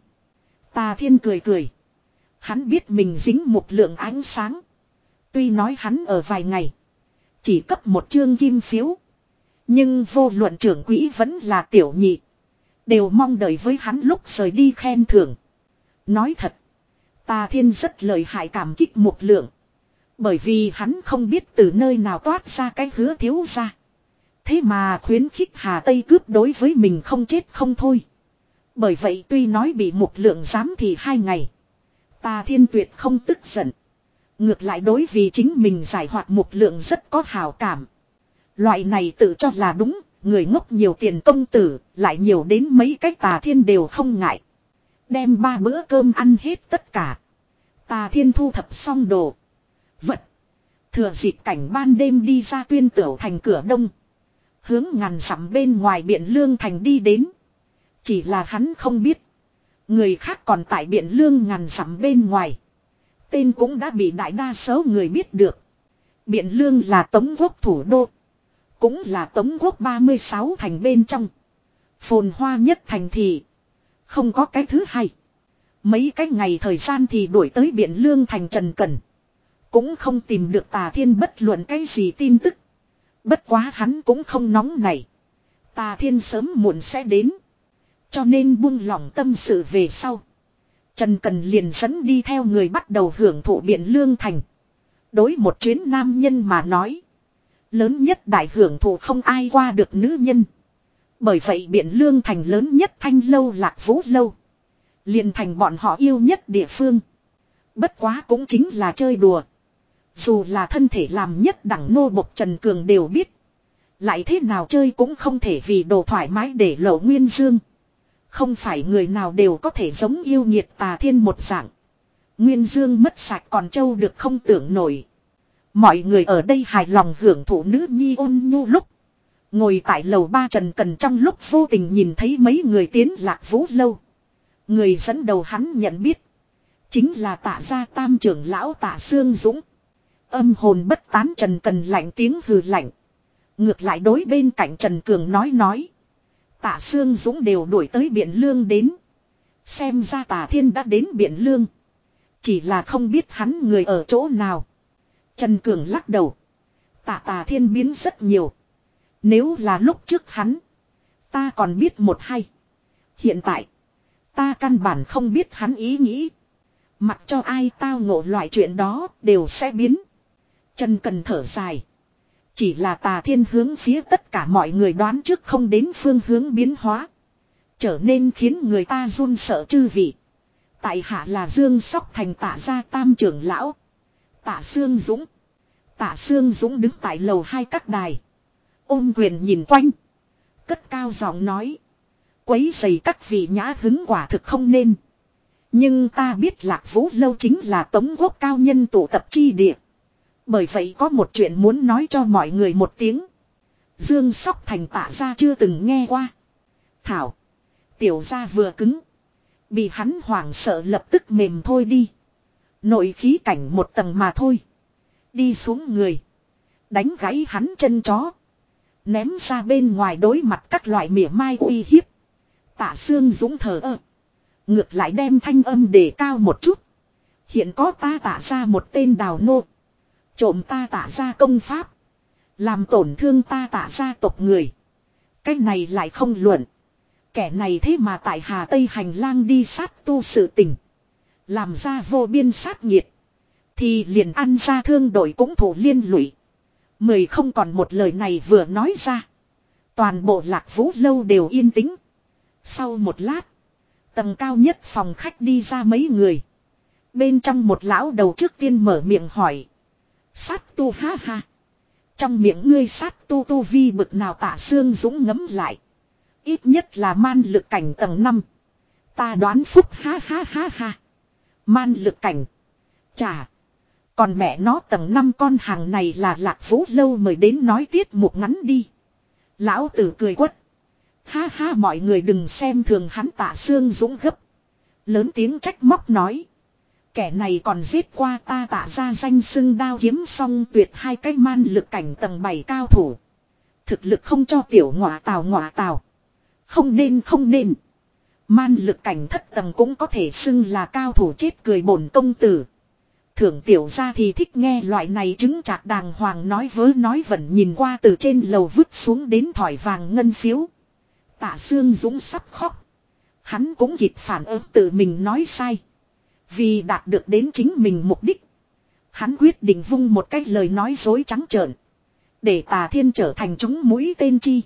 Tà Thiên cười cười. Hắn biết mình dính một lượng ánh sáng. Tuy nói hắn ở vài ngày. Chỉ cấp một chương kim phiếu. Nhưng vô luận trưởng quỹ vẫn là tiểu nhị. Đều mong đợi với hắn lúc rời đi khen thưởng. Nói thật. Tà Thiên rất lợi hại cảm kích một lượng. Bởi vì hắn không biết từ nơi nào toát ra cái hứa thiếu ra. Thế mà khuyến khích Hà Tây cướp đối với mình không chết không thôi. Bởi vậy tuy nói bị Mục Lượng giám thì hai ngày. Tà Thiên tuyệt không tức giận. Ngược lại đối vì chính mình giải hoạt Mục Lượng rất có hảo cảm. Loại này tự cho là đúng, người ngốc nhiều tiền công tử, lại nhiều đến mấy cách Tà Thiên đều không ngại. Đem ba bữa cơm ăn hết tất cả. Tà Thiên thu thập xong đồ. Vật. Thừa dịp cảnh ban đêm đi ra Tuyên Tửu thành cửa đông. Hướng ngàn dặm bên ngoài Biện Lương thành đi đến. Chỉ là hắn không biết. Người khác còn tại Biện Lương ngàn dặm bên ngoài. Tên cũng đã bị đại đa số người biết được. Biện Lương là Tống quốc thủ đô. Cũng là Tống quốc ba mươi sáu thành bên trong. Phồn hoa nhất thành thị. Không có cái thứ hai. Mấy cái ngày thời gian thì đuổi tới Biện Lương thành Trần Cẩn. Cũng không tìm được Tà Thiên bất luận cái gì tin tức. Bất quá hắn cũng không nóng nảy. Tà Thiên sớm muộn sẽ đến. Cho nên buông lỏng tâm sự về sau. Trần Cần liền dẫn đi theo người bắt đầu hưởng thụ Biện Lương thành. Đối một chuyến nam nhân mà nói. Lớn nhất đại hưởng thụ không ai qua được nữ nhân. Bởi vậy Biện Lương thành lớn nhất Thanh lâu Lạc Vũ lâu. Liền thành bọn họ yêu nhất địa phương. Bất quá cũng chính là chơi đùa. Dù là thân thể làm nhất đẳng nô bộc Trần Cường đều biết. Lại thế nào chơi cũng không thể vì đồ thoải mái để lẩu Nguyên Dương. Không phải người nào đều có thể giống yêu nhiệt Tà Thiên một dạng. Nguyên Dương mất sạch còn trâu được không tưởng nổi. Mọi người ở đây hài lòng hưởng thụ nữ nhi ôn nhu lúc. Ngồi tại lầu ba Trần Cần trong lúc vô tình nhìn thấy mấy người tiến Lạc Vũ lâu. Người dẫn đầu hắn nhận biết. Chính là Tạ gia tam trưởng lão Tạ Sương Dũng. Âm hồn bất tán Trần Cần lạnh tiếng hừ lạnh. Ngược lại đối bên cạnh Trần Cường nói nói. Tạ Sương Dũng đều đuổi tới Biện Lương đến. Xem ra Tà Thiên đã đến Biện Lương. Chỉ là không biết hắn người ở chỗ nào. Trần Cường lắc đầu. Tạ Tà Thiên biến rất nhiều. Nếu là lúc trước hắn. Ta còn biết một hay. Hiện tại. Ta căn bản không biết hắn ý nghĩ. Mặc cho ai tao ngộ loại chuyện đó đều sẽ biến. Trần Cần thở dài. Chỉ là Tà Thiên hướng phía tất cả mọi người đoán trước không đến phương hướng biến hóa. Trở nên khiến người ta run sợ chư vị. Tại hạ là Dương Sóc Thành Tạ gia tam trưởng lão. Tạ Sương Dũng. Tạ Sương Dũng đứng tại lầu hai các đài. Ôm quyền nhìn quanh. Cất cao giọng nói. Quấy rầy các vị nhã hứng quả thực không nên. Nhưng ta biết Lạc Vũ lâu chính là Tống quốc cao nhân tụ tập chi địa. Bởi vậy có một chuyện muốn nói cho mọi người một tiếng. Dương Sóc Thành Tạ gia chưa từng nghe qua. Thảo. Tiểu gia vừa cứng. Bị hắn hoảng sợ lập tức mềm thôi đi. Nội khí cảnh một tầng mà thôi. Đi xuống người. Đánh gãy hắn chân chó. Ném ra bên ngoài đối mặt các loại mỉa mai uy hiếp. Tạ Sương Dũng thờ ơ. Ngược lại đem thanh âm đề cao một chút. Hiện có ta Tạ ra một tên đào nô. Trộm ta Tạ ra công pháp. Làm tổn thương ta Tạ ra tộc người. Cái này lại không luận. Kẻ này thế mà tại Hà Tây hành lang đi sát tu sự tình. Làm ra vô biên sát nghiệt. Thì liền ăn ra thương đội cũng thủ liên lụy. Mười không còn một lời này vừa nói ra. Toàn bộ Lạc Vũ lâu đều yên tĩnh. Sau một lát. Tầng cao nhất phòng khách đi ra mấy người. Bên trong một lão đầu trước tiên mở miệng hỏi. Sát tu ha ha. Trong miệng ngươi sát tu tu vi bực nào Tạ Sương Dũng ngấm lại. Ít nhất là man lực cảnh tầng năm. Ta đoán phúc ha ha ha ha. Man lực cảnh. Chà. Còn mẹ nó tầng năm con hàng này là Lạc Vũ lâu mời đến nói tiết mục ngắn đi. Lão tử cười quất. Ha ha mọi người đừng xem thường hắn Tạ Sương Dũng gấp. Lớn tiếng trách móc nói. Kẻ này còn giết qua ta Tạ ra danh xưng đao kiếm song tuyệt hai cái man lực cảnh tầng bảy cao thủ. Thực lực không cho tiểu ngọa tào ngọa tào. Không nên không nên. Man lực cảnh thất tầng cũng có thể xưng là cao thủ chết cười bổn công tử. Thưởng tiểu ra thì thích nghe loại này chứng chạc đàng hoàng nói vớ nói vẩn nhìn qua từ trên lầu vứt xuống đến thỏi vàng ngân phiếu. Tạ Sương Dũng sắp khóc. Hắn cũng kịp phản ứng tự mình nói sai. Vì đạt được đến chính mình mục đích. Hắn quyết định vung một cái lời nói dối trắng trợn. Để Tà Thiên trở thành chúng mũi tên chi.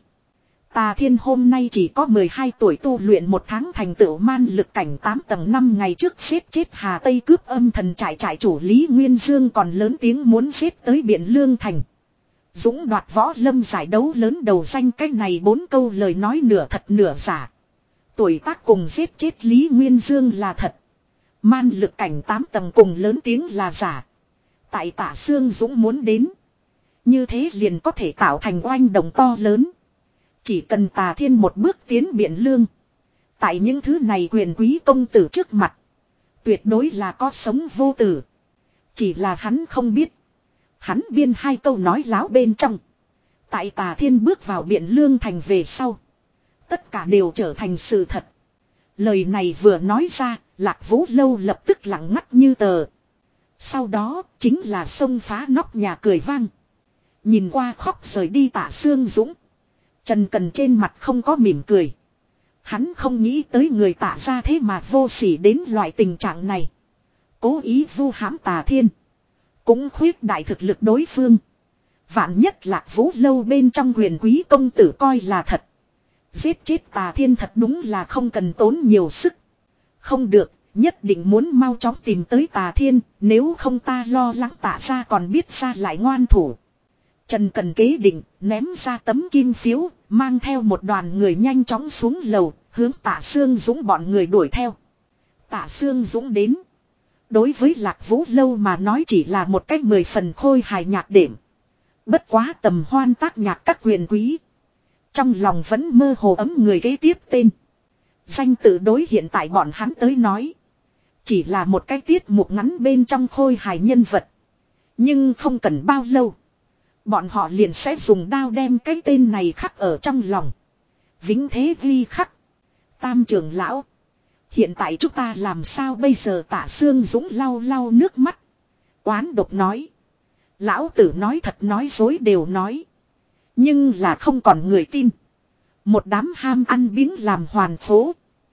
Tà Thiên hôm nay chỉ có mười hai tuổi, tu luyện một tháng thành tựu man lực cảnh tám tầng. Năm ngày trước giết chết Hà Tây cướp âm thần trại trại chủ Lý Nguyên Dương còn lớn tiếng muốn giết tới Biện Lương Thành. Dũng đoạt võ lâm giải đấu lớn đầu danh, cái này bốn câu lời nói nửa thật nửa giả. Tuổi tác cùng giết chết Lý Nguyên Dương là thật. Man lực cảnh tám tầng cùng lớn tiếng là giả. Tại Tả Sương Dũng muốn đến. Như thế liền có thể tạo thành oanh động to lớn. Chỉ cần Tà Thiên một bước tiến Biện Lương. Tại những thứ này quyền quý công tử trước mặt. Tuyệt đối là có sống vô tử. Chỉ là hắn không biết. Hắn biên hai câu nói láo bên trong. Tại Tà Thiên bước vào Biện Lương Thành về sau. Tất cả đều trở thành sự thật. Lời này vừa nói ra, Lạc Vũ Lâu lập tức lặng ngắt như tờ. Sau đó, chính là xông phá nóc nhà cười vang. Nhìn qua khóc rời đi Tả Sương Dũng. Trần Cần trên mặt không có mỉm cười. Hắn không nghĩ tới người Tả ra thế mà vô sỉ đến loại tình trạng này. Cố ý vu hãm Tà Thiên. Cũng khuyết đại thực lực đối phương. Vạn nhất Lạc Vũ Lâu bên trong quyền quý công tử coi là thật. Giết chết Tà Thiên thật đúng là không cần tốn nhiều sức. Không được, nhất định muốn mau chóng tìm tới Tà Thiên. Nếu không ta lo lắng Tả ra còn biết ra lại ngoan thủ. Trần Cần kế định, ném ra tấm kim phiếu, mang theo một đoàn người nhanh chóng xuống lầu, hướng Tả Sương Dũng bọn người đuổi theo. Tả Sương Dũng đến. Đối với Lạc Vũ Lâu mà nói chỉ là một cách mười phần khôi hài nhạc đệm. Bất quá tầm hoan tác nhạc các quyền quý. Trong lòng vẫn mơ hồ ấm người kế tiếp tên. Danh tự đối hiện tại bọn hắn tới nói. Chỉ là một cái tiết mục ngắn bên trong khôi hài nhân vật. Nhưng không cần bao lâu. Bọn họ liền sẽ dùng đao đem cái tên này khắc ở trong lòng. Vĩnh thế ghi khắc. Tam trưởng lão. Hiện tại chúng ta làm sao bây giờ? Tả Sương Dũng lau lau nước mắt. Oán độc nói. Lão tử nói thật nói dối đều nói. Nhưng là không còn người tin. Một đám ham ăn biếng làm hoàn phố.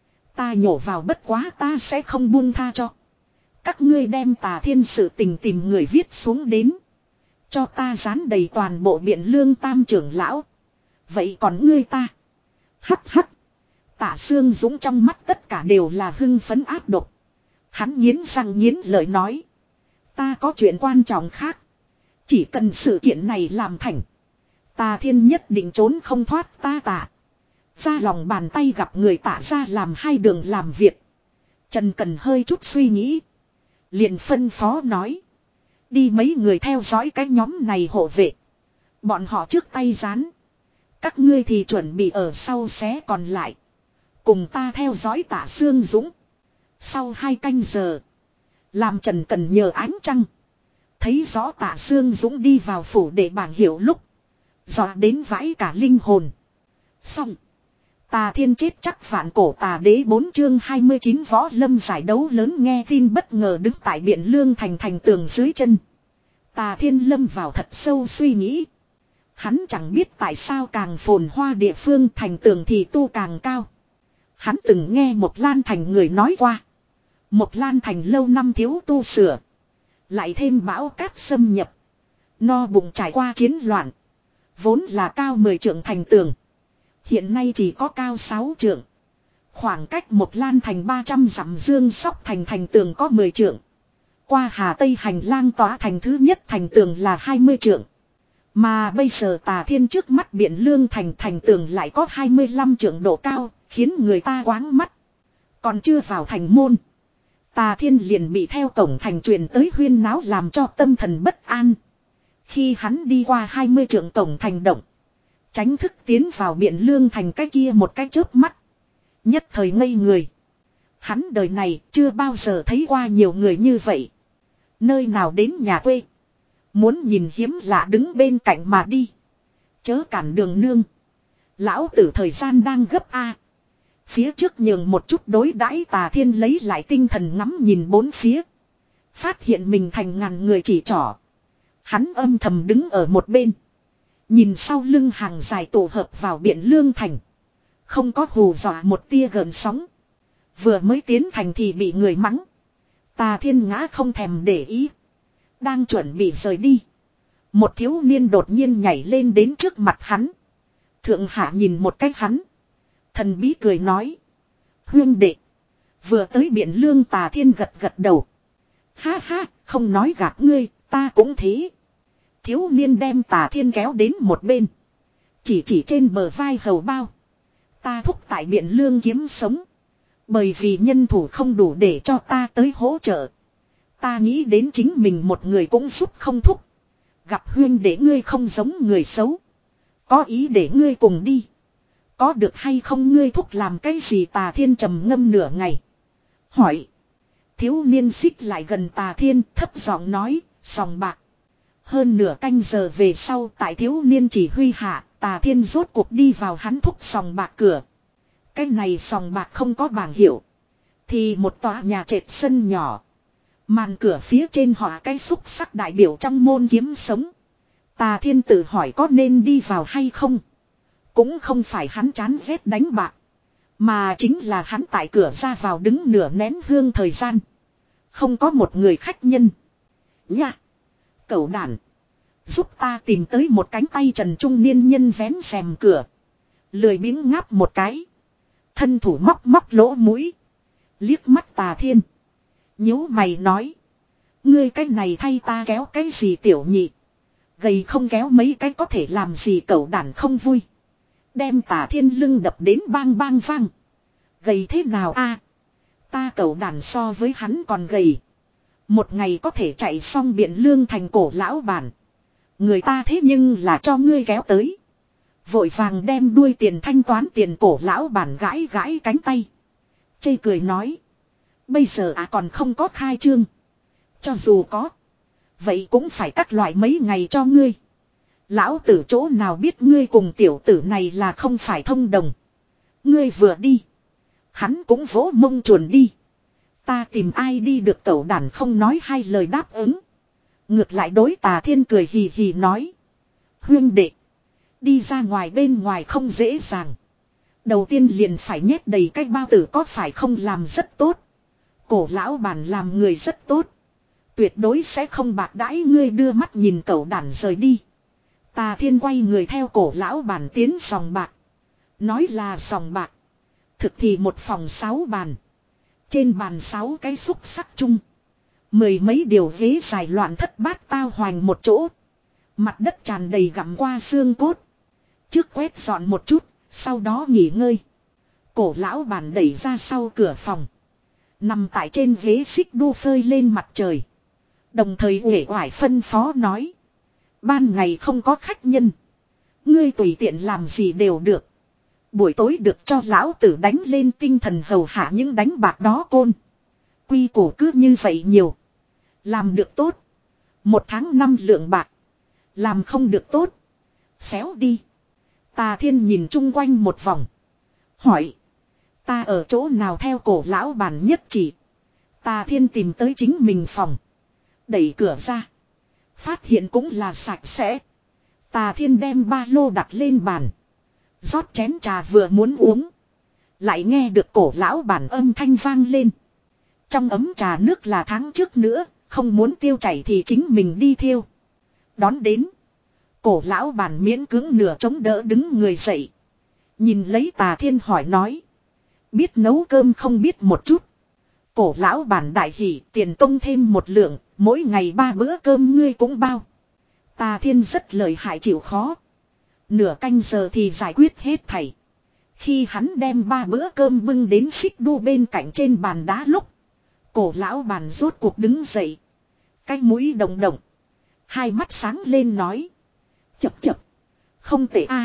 Ta nhổ vào bất quá ta sẽ không buông tha cho. Các ngươi đem Tà Thiên sự tình tìm người viết xuống đến. Cho ta dán đầy toàn bộ Biện Lương. Tam trưởng lão. Vậy còn ngươi ta? Hắc hắc. Tả Sương Dũng trong mắt tất cả đều là hưng phấn áp độc. Hắn nghiến răng nghiến lợi nói. Ta có chuyện quan trọng khác. Chỉ cần sự kiện này làm thành. Tà Thiên nhất định trốn không thoát ta Tả. Ra lòng bàn tay gặp người Tả ra làm hai đường làm việc. Trần Cần hơi chút suy nghĩ. Liền phân phó nói. Đi mấy người theo dõi cái nhóm này hộ vệ. Bọn họ trước tay dán. Các ngươi thì chuẩn bị ở sau xé còn lại. Cùng ta theo dõi Tả Sương Dũng. Sau hai canh giờ. Làm Trần Cần nhờ ánh trăng. Thấy rõ Tả Sương Dũng đi vào phủ để bảng hiệu lúc. Dọa đến vãi cả linh hồn. Xong. Tà Thiên chết chắc vạn cổ tà đế. Bốn chương hai mươi chín võ lâm giải đấu lớn. Nghe tin bất ngờ đứng tại Biện Lương Thành thành tường dưới chân. Tà Thiên lâm vào thật sâu suy nghĩ. Hắn chẳng biết tại sao càng phồn hoa địa phương thành tường thì tu càng cao. Hắn từng nghe một Lan Thành người nói qua. Một Lan Thành lâu năm thiếu tu sửa. Lại thêm bão cát xâm nhập. No bụng trải qua chiến loạn. Vốn là cao mười trượng thành tường. Hiện nay chỉ có cao sáu trượng. Khoảng cách một Lan Thành ba trăm dặm Dương Sóc Thành thành tường có mười trượng. Qua Hà Tây hành lang tỏa thành thứ nhất thành tường là hai mươi trượng. Mà bây giờ Tà Thiên trước mắt Biện Lương Thành thành tường lại có hai mươi lăm trượng độ cao, khiến người ta quáng mắt. Còn chưa vào thành môn. Tà Thiên liền bị theo cổng thành truyền tới huyên náo làm cho tâm thần bất an. Khi hắn đi qua hai mươi trượng cổng thành động. Tránh thức tiến vào Biện Lương Thành cái kia một cái chớp mắt. Nhất thời ngây người. Hắn đời này chưa bao giờ thấy qua nhiều người như vậy. Nơi nào đến nhà quê. Muốn nhìn hiếm lạ đứng bên cạnh mà đi. Chớ cản đường nương. Lão tử thời gian đang gấp a. Phía trước nhường một chút đối đãi. Tà Thiên lấy lại tinh thần ngắm nhìn bốn phía. Phát hiện mình thành ngàn người chỉ trỏ. Hắn âm thầm đứng ở một bên. Nhìn sau lưng hàng dài tổ hợp vào Biện Lương Thành. Không có hù dọa một tia gợn sóng. Vừa mới tiến thành thì bị người mắng. Tà Thiên ngã không thèm để ý. Đang chuẩn bị rời đi. Một thiếu niên đột nhiên nhảy lên đến trước mặt hắn. Thượng hạ nhìn một cách hắn. Thần bí cười nói. Huyên đệ. Vừa tới Biện Lương. Tà Thiên gật gật đầu. Ha ha, không nói gạt ngươi, ta cũng thế. Thiếu niên đem Tà Thiên kéo đến một bên. Chỉ chỉ trên bờ vai hầu bao. Ta thúc tại Biện Lương kiếm sống. Bởi vì nhân thủ không đủ để cho ta tới hỗ trợ. Ta nghĩ đến chính mình một người cũng giúp không thúc. Gặp huyên để ngươi không giống người xấu. Có ý để ngươi cùng đi. Có được hay không ngươi thúc làm cái gì? Tà Thiên trầm ngâm nửa ngày. Hỏi. Thiếu niên xích lại gần Tà Thiên thấp giọng nói. Sòng bạc. Hơn nửa canh giờ về sau tại thiếu niên chỉ huy hạ. Tà Thiên rốt cuộc đi vào hắn thúc sòng bạc cửa. Cái này sòng bạc không có bảng hiệu. Thì một tòa nhà trệt sân nhỏ. Màn cửa phía trên họa cái xúc sắc đại biểu trong môn kiếm sống. Tà Thiên tự hỏi có nên đi vào hay không. Cũng không phải hắn chán ghét đánh bạc. Mà chính là hắn tại cửa ra vào đứng nửa nén hương thời gian. Không có một người khách nhân. Nha. Cẩu đản. Giúp ta tìm tới một cánh tay trần trung niên nhân vén rèm cửa. Lười biếng ngáp một cái. Thân thủ móc móc lỗ mũi. Liếc mắt Tà Thiên. Nhíu mày nói. Ngươi cái này thay ta kéo cái gì tiểu nhị. Gầy không kéo mấy cái có thể làm gì? Cẩu đản không vui. Đem Tà Thiên lưng đập đến bang bang vang. Gầy thế nào a? Ta cẩu đản so với hắn còn gầy. Một ngày có thể chạy xong Biện Lương thành cổ lão bản. Người ta thế nhưng là cho ngươi kéo tới. Vội vàng đem đuôi tiền thanh toán tiền. Cổ lão bản gãi gãi cánh tay. Chê cười nói. Bây giờ à còn không có khai trương. Cho dù có. Vậy cũng phải cắt loại mấy ngày cho ngươi. Lão tử chỗ nào biết ngươi cùng tiểu tử này là không phải thông đồng. Ngươi vừa đi. Hắn cũng vỗ mông chuồn đi. Ta tìm ai đi được? Cẩu đản không nói hai lời đáp ứng. Ngược lại đối Tà Thiên cười hì hì nói. Huyên đệ. Đi ra ngoài bên ngoài không dễ dàng. Đầu tiên liền phải nhét đầy cái bao tử có phải không? Làm rất tốt. Cổ lão bản làm người rất tốt. Tuyệt đối sẽ không bạc đãi ngươi. Đưa mắt nhìn cẩu đản rời đi. Tà Thiên quay người theo cổ lão bản tiến sòng bạc. Nói là sòng bạc. Thực thì một phòng sáu bàn. Trên bàn sáu cái xúc sắc chung. Mười mấy điều ghế dài loạn thất bát tao hoành một chỗ. Mặt đất tràn đầy gặm qua xương cốt. Trước quét dọn một chút. Sau đó nghỉ ngơi. Cổ lão bản đẩy ra sau cửa phòng. Nằm tại trên ghế xích đu phơi lên mặt trời. Đồng thời uể oải phân phó nói. Ban ngày không có khách nhân. Ngươi tùy tiện làm gì đều được. Buổi tối được cho lão tử đánh lên tinh thần hầu hạ những đánh bạc đó côn. Quy củ cứ như vậy nhiều. Làm được tốt. Một tháng năm lượng bạc. Làm không được tốt. Xéo đi. Tà Thiên nhìn chung quanh một vòng. Hỏi. Ta ở chỗ nào? Theo cổ lão bản nhất chỉ. Tà Thiên tìm tới chính mình phòng. Đẩy cửa ra. Phát hiện cũng là sạch sẽ. Tà Thiên đem ba lô đặt lên bàn. Rót chén trà vừa muốn uống. Lại nghe được cổ lão bản âm thanh vang lên. Trong ấm trà nước là tháng trước nữa. Không muốn tiêu chảy thì chính mình đi thiêu. Đón đến. Cổ lão bản miễn cưỡng nửa chống đỡ đứng người dậy. Nhìn lấy Tà Thiên hỏi nói. Biết nấu cơm không? Biết một chút. Cổ lão bản đại hỉ, tiền công thêm một lượng. Mỗi ngày ba bữa cơm ngươi cũng bao. Tà Thiên rất lợi hại chịu khó. Nửa canh giờ thì giải quyết hết thảy. Khi hắn đem ba bữa cơm bưng đến xích đu bên cạnh trên bàn đá lúc. Cổ lão bản rốt cuộc đứng dậy. Cái mũi động động. Hai mắt sáng lên nói. Chập chập. Không tệ a.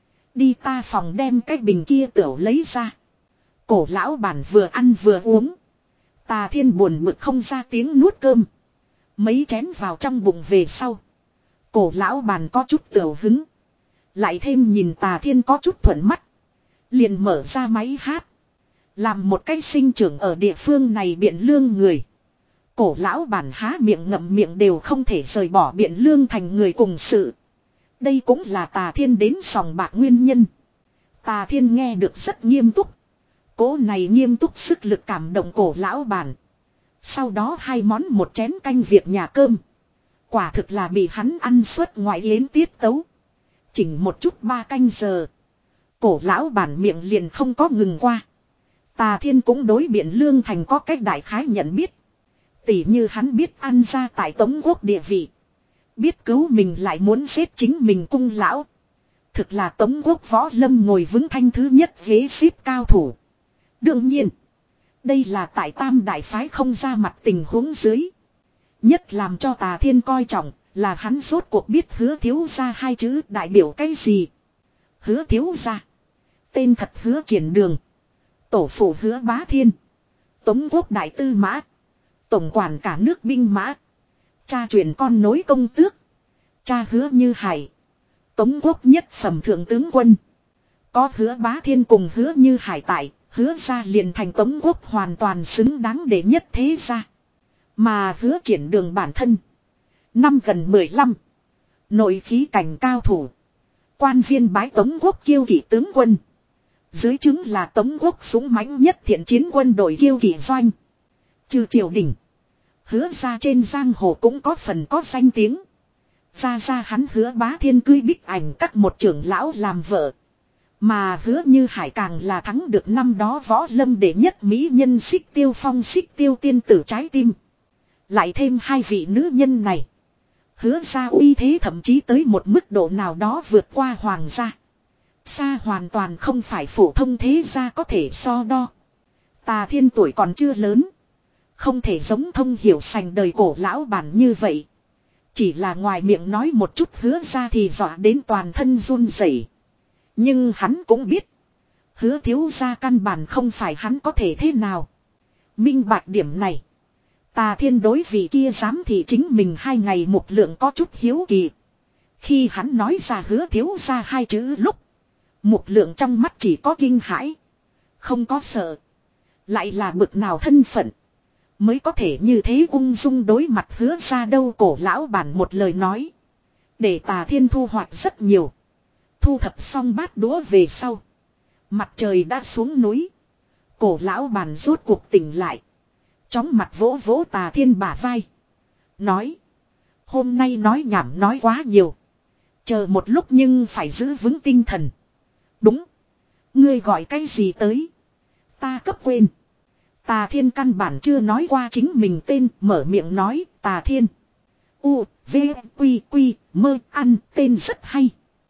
Đi ta phòng đem cái bình kia tửu lấy ra. Cổ lão bản vừa ăn vừa uống. Tà Thiên buồn bực không ra tiếng nuốt cơm. Mấy chén vào trong bụng về sau. Cổ lão bản có chút tửu hứng. Lại thêm nhìn Tà Thiên có chút thuận mắt. Liền mở ra máy hát. Làm một cái sinh trưởng ở địa phương này Biện Lương người. Cổ lão bản há miệng ngậm miệng đều không thể rời bỏ Biện Lương thành người cùng sự. Đây cũng là Tà Thiên đến sòng bạc nguyên nhân. Tà Thiên nghe được rất nghiêm túc. Cố này nghiêm túc sức lực cảm động cổ lão bản. Sau đó hai món một chén canh việc nhà cơm. Quả thực là bị hắn ăn suốt ngoại yến tiết tấu. Chỉnh một chút ba canh giờ. Cổ lão bản miệng liền không có ngừng qua. Tà Thiên cũng đối Biện Lương Thành có cách đại khái nhận biết. Tỉ như hắn biết ăn ra tại Tống Quốc địa vị. Biết cứu mình lại muốn giết chính mình cung lão. Thực là Tống Quốc võ lâm ngồi vững thanh thứ nhất ghế xếp cao thủ. Đương nhiên. Đây là tại Tam Đại Phái không ra mặt tình huống dưới. Nhất làm cho Tà Thiên coi trọng là hắn rốt cuộc biết Hứa thiếu gia hai chữ đại biểu cái gì. Hứa thiếu gia. Tên thật Hứa Triển Đường. Tổ phụ Hứa Bá Thiên. Tống Quốc đại tư mã. Tổng quản cả nước binh mã. Cha truyền con nối công tước. Cha Hứa Như Hải. Tống Quốc nhất phẩm thượng tướng quân. Có Hứa Bá Thiên cùng Hứa Như Hải tại. Hứa ra liền thành Tống Quốc hoàn toàn xứng đáng để nhất thế gia. Mà Hứa Triển Đường bản thân. Năm gần mười lăm. Nội khí cảnh cao thủ. Quan viên bái Tống Quốc kiêu kỵ tướng quân. Dưới chứng là Tống Quốc súng mãnh nhất thiện chiến quân đội kiêu kỵ doanh. Trừ triều đình. Hứa ra trên giang hồ cũng có phần có danh tiếng. Ra ra hắn Hứa Bá Thiên cưới Bích Ảnh các một trưởng lão làm vợ. Mà Hứa Như Hải càng là thắng được năm đó võ lâm đệ nhất mỹ nhân Xích Tiêu Phong Xích Tiêu tiên tử trái tim. Lại thêm hai vị nữ nhân này. Hứa ra uy thế thậm chí tới một mức độ nào đó vượt qua hoàng gia. Xa hoàn toàn không phải phổ thông thế gia có thể so đo. Tà Thiên tuổi còn chưa lớn. Không thể giống thông hiểu sành đời cổ lão bản như vậy. Chỉ là ngoài miệng nói một chút hứa ra thì dọa đến toàn thân run rẩy. Nhưng hắn cũng biết. Hứa thiếu gia căn bản không phải hắn có thể thế nào. Minh bạch điểm này. Tà Thiên đối vị kia dám thì chính mình hai ngày một lượng có chút hiếu kỳ. Khi hắn nói ra Hứa thiếu gia hai chữ lúc. Một lượng trong mắt chỉ có kinh hãi. Không có sợ. Lại là bực nào thân phận. Mới có thể như thế ung dung đối mặt Hứa ra đâu cổ lão bản một lời nói. Để Tà Thiên thu hoạch rất nhiều. Thu thập xong bát đũa về sau. Mặt trời đã xuống núi. Cổ lão bản rốt cuộc tỉnh lại. Chóng mặt vỗ vỗ Tà Thiên bả vai. Nói. Hôm nay nói nhảm nói quá nhiều. Chờ một lúc nhưng phải giữ vững tinh thần. Đúng. Ngươi gọi cái gì tới? Ta cấp quên. Tà Thiên căn bản chưa nói qua chính mình tên. Mở miệng nói Tà Thiên. U, V, Quy, Quy, mơ, ăn, tên rất hay.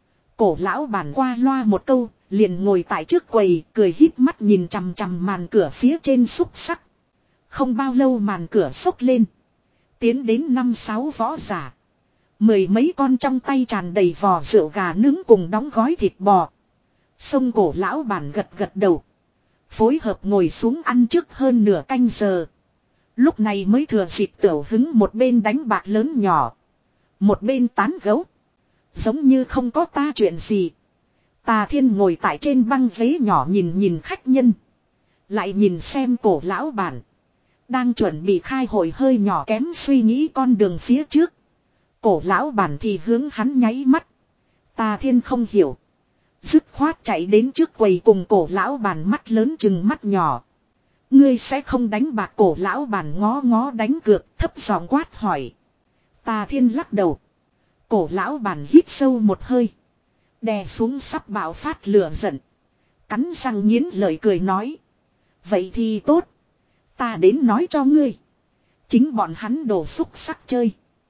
Cổ lão bản qua loa một câu. Liền ngồi tại trước quầy. Cười híp mắt nhìn chằm chằm màn cửa phía trên xúc sắc. Không bao lâu màn cửa xốc lên. Tiến đến năm sáu võ giả. Mười mấy con trong tay tràn đầy vò rượu gà nướng cùng đóng gói thịt bò. Sông cổ lão bản gật gật đầu. Phối hợp ngồi xuống ăn trước hơn nửa canh giờ. Lúc này mới thừa dịp tiểu hứng một bên đánh bạc lớn nhỏ. Một bên tán gấu. Giống như không có ta chuyện gì. Tà Thiên ngồi tại trên băng ghế nhỏ nhìn nhìn khách nhân. Lại nhìn xem cổ lão bản. Đang chuẩn bị khai hội hơi nhỏ kém suy nghĩ con đường phía trước. Cổ lão bản thì hướng hắn nháy mắt. Tà Thiên không hiểu. Dứt khoát chạy đến trước quầy cùng cổ lão bản mắt lớn chừng mắt nhỏ. Ngươi sẽ không đánh bạc cổ lão bản ngó ngó đánh cược thấp giọng quát hỏi. Tà Thiên lắc đầu. Cổ lão bản hít sâu một hơi. Đè xuống sắp bạo phát lửa giận. Cắn răng nghiến lời cười nói. Vậy thì tốt. Ta đến nói cho ngươi. Chính bọn hắn đồ xúc sắc chơi.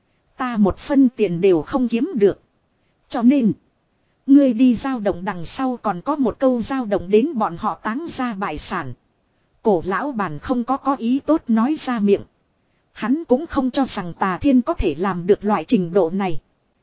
Ta một phân tiền đều không kiếm được. Cho nên. Ngươi đi giao động đằng sau còn có một câu giao động đến bọn họ táng ra bại sản. Cổ lão bản không có có ý tốt nói ra miệng. Hắn cũng không cho rằng Tà Thiên có thể làm được loại trình độ này.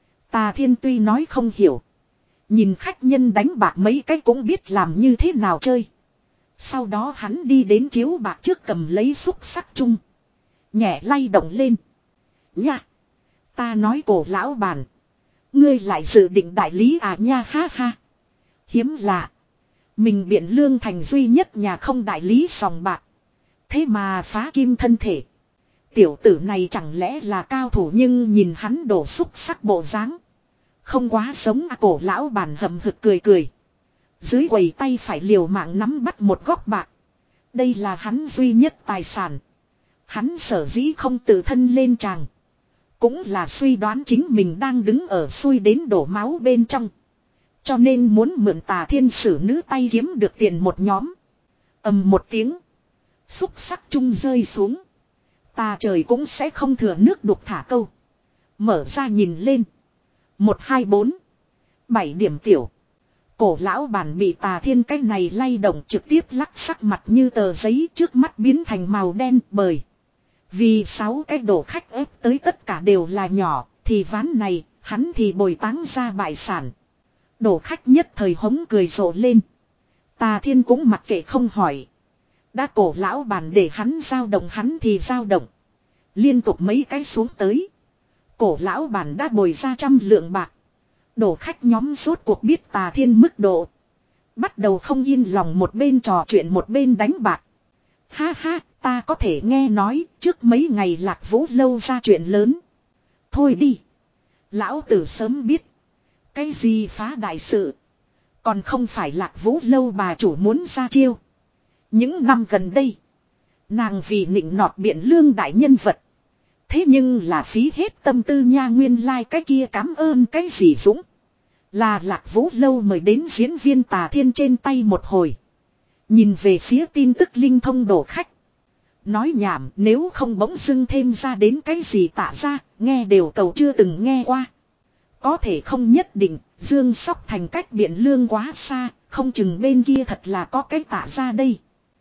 Tà Thiên tuy nói không hiểu. Nhìn khách nhân đánh bạc mấy cái cũng biết làm như thế nào chơi. Sau đó hắn đi đến chiếu bạc trước cầm lấy xúc sắc chung. Nhẹ lay động lên. Nha. Ta nói cổ lão bản. Ngươi lại dự định đại lý à nha ha ha. Hiếm lạ. Mình Biện Lương Thành duy nhất nhà không đại lý sòng bạc. Thế mà phá kim thân thể. Tiểu tử này chẳng lẽ là cao thủ nhưng nhìn hắn đổ xúc sắc bộ dáng. Không quá giống à cổ lão bản hậm hực cười cười. Dưới quầy tay phải liều mạng nắm bắt một góc bạc. Đây là hắn duy nhất tài sản. Hắn sở dĩ không tự thân lên tràng. Cũng là suy đoán chính mình đang đứng ở xuôi đến đổ máu bên trong. Cho nên muốn mượn Tà Thiên sử nữ tay kiếm được tiền một nhóm. Ầm một tiếng. Xúc sắc chung rơi xuống. Tà trời cũng sẽ không thừa nước đục thả câu. Mở ra nhìn lên. Một hai bốn. Bảy điểm tiểu. Cổ lão bản bị Tà Thiên cái này lay động trực tiếp lắc sắc mặt như tờ giấy trước mắt biến thành màu đen bởi. Vì sáu cái đồ khách ép tới tất cả đều là nhỏ, thì ván này, hắn thì bồi táng ra bại sản. Đồ khách nhất thời hống cười rộ lên. Tà Thiên cũng mặc kệ không hỏi. Đã cổ lão bản để hắn giao động hắn thì giao động. Liên tục mấy cái xuống tới. Cổ lão bản đã bồi ra trăm lượng bạc. Đồ khách nhóm rốt cuộc biết Tà Thiên mức độ. Bắt đầu không yên lòng một bên trò chuyện một bên đánh bạc. Ha ha, ta có thể nghe nói trước mấy ngày Lạc Vũ lâu ra chuyện lớn. Thôi đi. Lão tử sớm biết. Cái gì phá đại sự. Còn không phải Lạc Vũ lâu bà chủ muốn ra chiêu. Những năm gần đây. Nàng vì nịnh nọt biện lương đại nhân vật. Thế nhưng là phí hết tâm tư nha nguyên lai like cái kia cảm ơn cái gì Dũng. Là Lạc Vũ lâu mời đến diễn viên Tà Thiên trên tay một hồi. Nhìn về phía tin tức linh thông đổ khách. Nói nhảm nếu không bỗng dưng thêm ra đến cái gì tạ ra, nghe đều cầu chưa từng nghe qua. Có thể không nhất định, Dương Sóc Thành cách biện lương quá xa, không chừng bên kia thật là có cái tạ ra đây.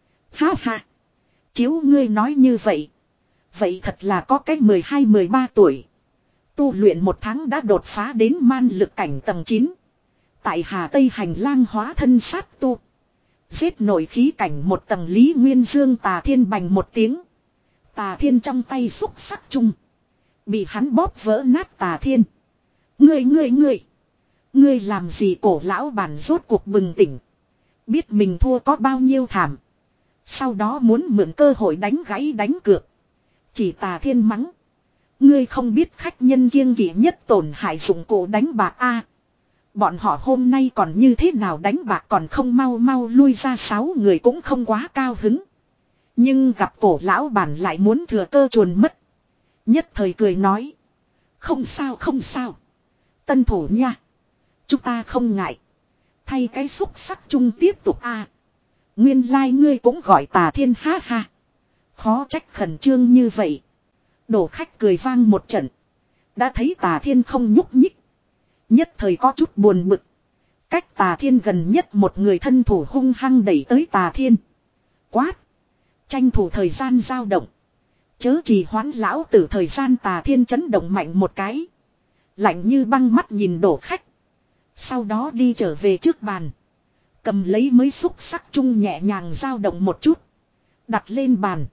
Ha ha! Chiếu ngươi nói như vậy. Vậy thật là có cái mười hai mười ba tuổi. Tu luyện một tháng đã đột phá đến man lực cảnh tầng chín. Tại Hà Tây hành lang hóa thân sát tu. Giết nổi khí cảnh một tầng Lý Nguyên Dương Tà Thiên bành một tiếng. Tà Thiên trong tay xúc sắc chung. Bị hắn bóp vỡ nát Tà Thiên. Ngươi ngươi ngươi. Ngươi làm gì cổ lão bản rốt cuộc bừng tỉnh. Biết mình thua có bao nhiêu thảm. Sau đó muốn mượn cơ hội đánh gãy đánh cược. Chỉ Tà Thiên mắng. Ngươi không biết khách nhân kiêng kỵ nhất tổn hại dụng cụ đánh bạc a. Bọn họ hôm nay còn như thế nào đánh bạc còn không mau mau lui ra sáu người cũng không quá cao hứng. Nhưng gặp cổ lão bản lại muốn thừa cơ chuồn mất. Nhất thời cười nói. Không sao không sao. Tân thủ nha. Chúng ta không ngại. Thay cái xúc sắc chung tiếp tục a. Nguyên lai like ngươi cũng gọi Tà Thiên ha ha. Khó trách khẩn trương như vậy. Đổ khách cười vang một trận. Đã thấy Tà Thiên không nhúc nhích. Nhất thời có chút buồn bực. Cách Tà Thiên gần nhất một người thân thủ hung hăng đẩy tới Tà Thiên. Quát. Tranh thủ thời gian dao động. Chớ trì hoãn lão tử thời gian Tà Thiên chấn động mạnh một cái. Lạnh như băng mắt nhìn đổ khách. Sau đó đi trở về trước bàn. Cầm lấy mới xúc sắc chung nhẹ nhàng dao động một chút. Đặt lên bàn.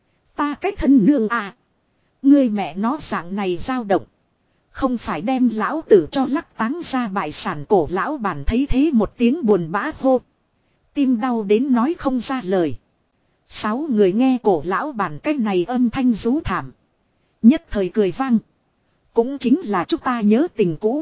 Ta cái thân nương à. Ngươi mẹ nó dạng này dao động. Không phải đem lão tử cho lắc táng ra bại sản cổ lão bản thấy thế một tiếng buồn bã hô. Tim đau đến nói không ra lời. Sáu người nghe cổ lão bản cái này âm thanh rú thảm. Nhất thời cười vang. Cũng chính là chúng ta nhớ tình cũ.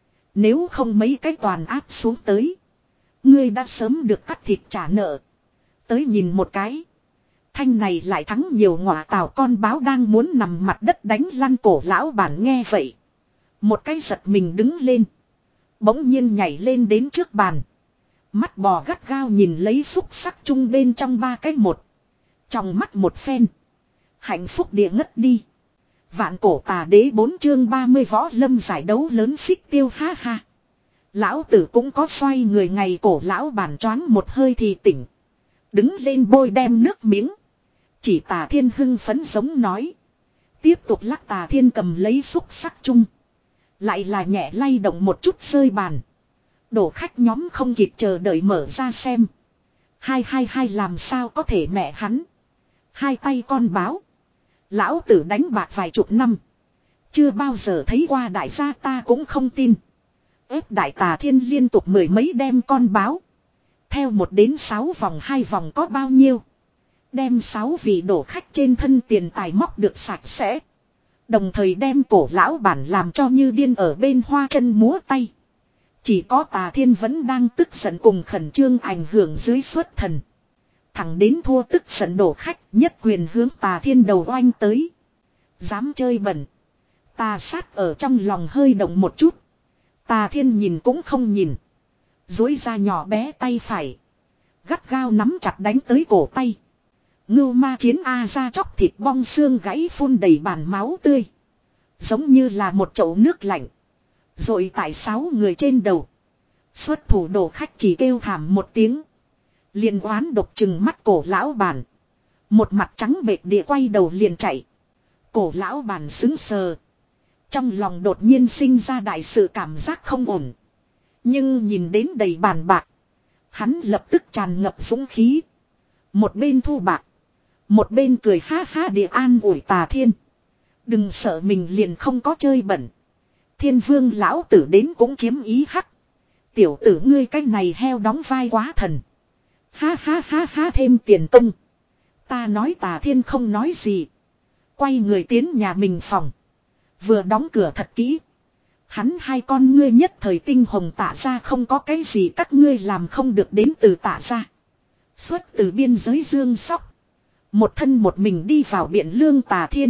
Nếu không mấy cái toàn áp xuống tới. Ngươi đã sớm được cắt thịt trả nợ. Tới nhìn một cái. Thanh này lại thắng nhiều ngọa tào con báo đang muốn nằm mặt đất đánh lăn cổ lão bản nghe vậy. Một cái giật mình đứng lên. Bỗng nhiên nhảy lên đến trước bàn. Mắt bò gắt gao nhìn lấy xúc sắc chung bên trong ba cái một. Trong mắt một phen. Hạnh phúc địa ngất đi. Vạn cổ tà đế bốn chương ba mươi võ lâm giải đấu lớn xích tiêu ha ha. Lão tử cũng có xoay người ngày cổ lão bản choáng một hơi thì tỉnh. Đứng lên bôi đem nước miếng. Chỉ Tà Thiên hưng phấn giống nói. Tiếp tục lắc Tà Thiên cầm lấy xúc sắc chung. Lại là nhẹ lay động một chút rơi bàn. Đổ khách nhóm không kịp chờ đợi mở ra xem. Hai hai hai làm sao có thể mẹ hắn. Hai tay con báo. Lão tử đánh bạc vài chục năm. Chưa bao giờ thấy qua đại gia ta cũng không tin. Ép đại Tà Thiên liên tục mười mấy đem con báo. Theo một đến sáu vòng hai vòng có bao nhiêu. Đem sáu vị đổ khách trên thân tiền tài móc được sạch sẽ. Đồng thời đem cổ lão bản làm cho như điên ở bên hoa chân múa tay. Chỉ có Tà Thiên vẫn đang tức giận cùng khẩn trương ảnh hưởng dưới xuất thần. Thẳng đến thua tức giận đổ khách nhất quyền hướng Tà Thiên đầu oanh tới. Dám chơi bẩn. Tà sát ở trong lòng hơi động một chút. Tà Thiên nhìn cũng không nhìn. Duỗi ra nhỏ bé tay phải. Gắt gao nắm chặt đánh tới cổ tay. Ngưu ma chiến A ra chóc thịt bong xương gãy phun đầy bàn máu tươi. Giống như là một chậu nước lạnh. Rồi tại sáu người trên đầu. Xuất thủ đồ khách chỉ kêu thảm một tiếng. Liền oán độc chừng mắt cổ lão bản. Một mặt trắng bệch địa quay đầu liền chạy. Cổ lão bản xứng sờ. Trong lòng đột nhiên sinh ra đại sự cảm giác không ổn. Nhưng nhìn đến đầy bàn bạc. Hắn lập tức tràn ngập dũng khí. Một bên thu bạc. Một bên cười ha ha địa an ủi Tà Thiên. Đừng sợ mình liền không có chơi bẩn. Thiên vương lão tử đến cũng chiếm ý hắc. Tiểu tử ngươi cái này heo đóng vai quá thần. Ha ha ha ha thêm tiền công. Ta nói Tà Thiên không nói gì. Quay người tiến nhà mình phòng. Vừa đóng cửa thật kỹ. Hắn hai con ngươi nhất thời tinh hồng Tạ ra không có cái gì các ngươi làm không được đến từ Tạ ra. Xuất từ biên giới Dương Sóc. Một thân một mình đi vào Biện Lương Tà Thiên.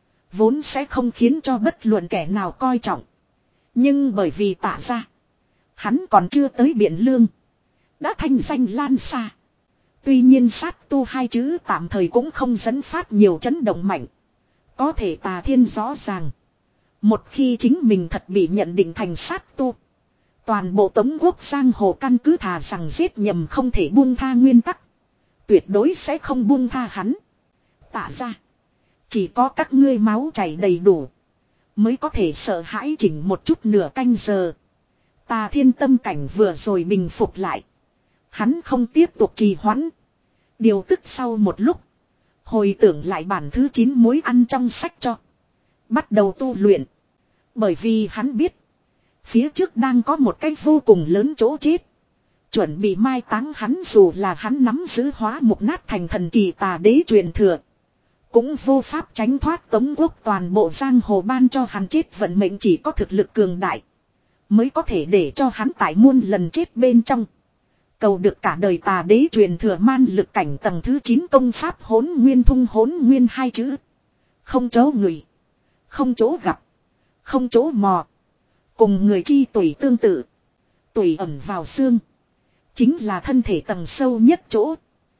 Vốn sẽ không khiến cho bất luận kẻ nào coi trọng. Nhưng bởi vì Tạ ra. Hắn còn chưa tới Biện Lương. Đã thanh danh lan xa. Tuy nhiên sát tu hai chữ tạm thời cũng không dẫn phát nhiều chấn động mạnh. Có thể Tà Thiên rõ ràng. Một khi chính mình thật bị nhận định thành sát tu. Toàn bộ Tống quốc giang hồ căn cứ thà rằng giết nhầm không thể buông tha nguyên tắc. Tuyệt đối sẽ không buông tha hắn. Tạ ra. Chỉ có các ngươi máu chảy đầy đủ. Mới có thể sợ hãi chỉnh một chút nửa canh giờ. Tà Thiên tâm cảnh vừa rồi bình phục lại. Hắn không tiếp tục trì hoãn. Điều tức sau một lúc. Hồi tưởng lại bản thứ chín mối ăn trong sách cho. Bắt đầu tu luyện. Bởi vì hắn biết. Phía trước đang có một cái vô cùng lớn chỗ chết. Chuẩn bị mai táng hắn dù là hắn nắm giữ hóa mục nát thành thần kỳ tà đế truyền thừa. Cũng vô pháp tránh thoát Tống quốc toàn bộ giang hồ ban cho hắn chết vận mệnh chỉ có thực lực cường đại. Mới có thể để cho hắn tại muôn lần chết bên trong. Cầu được cả đời tà đế truyền thừa man lực cảnh tầng thứ chín công pháp hỗn nguyên thung hỗn nguyên hai chữ. Không chỗ người. Không chỗ gặp. Không chỗ mò. Cùng người chi tùy tương tự. Tùy ẩn vào xương. Chính là thân thể tầng sâu nhất chỗ.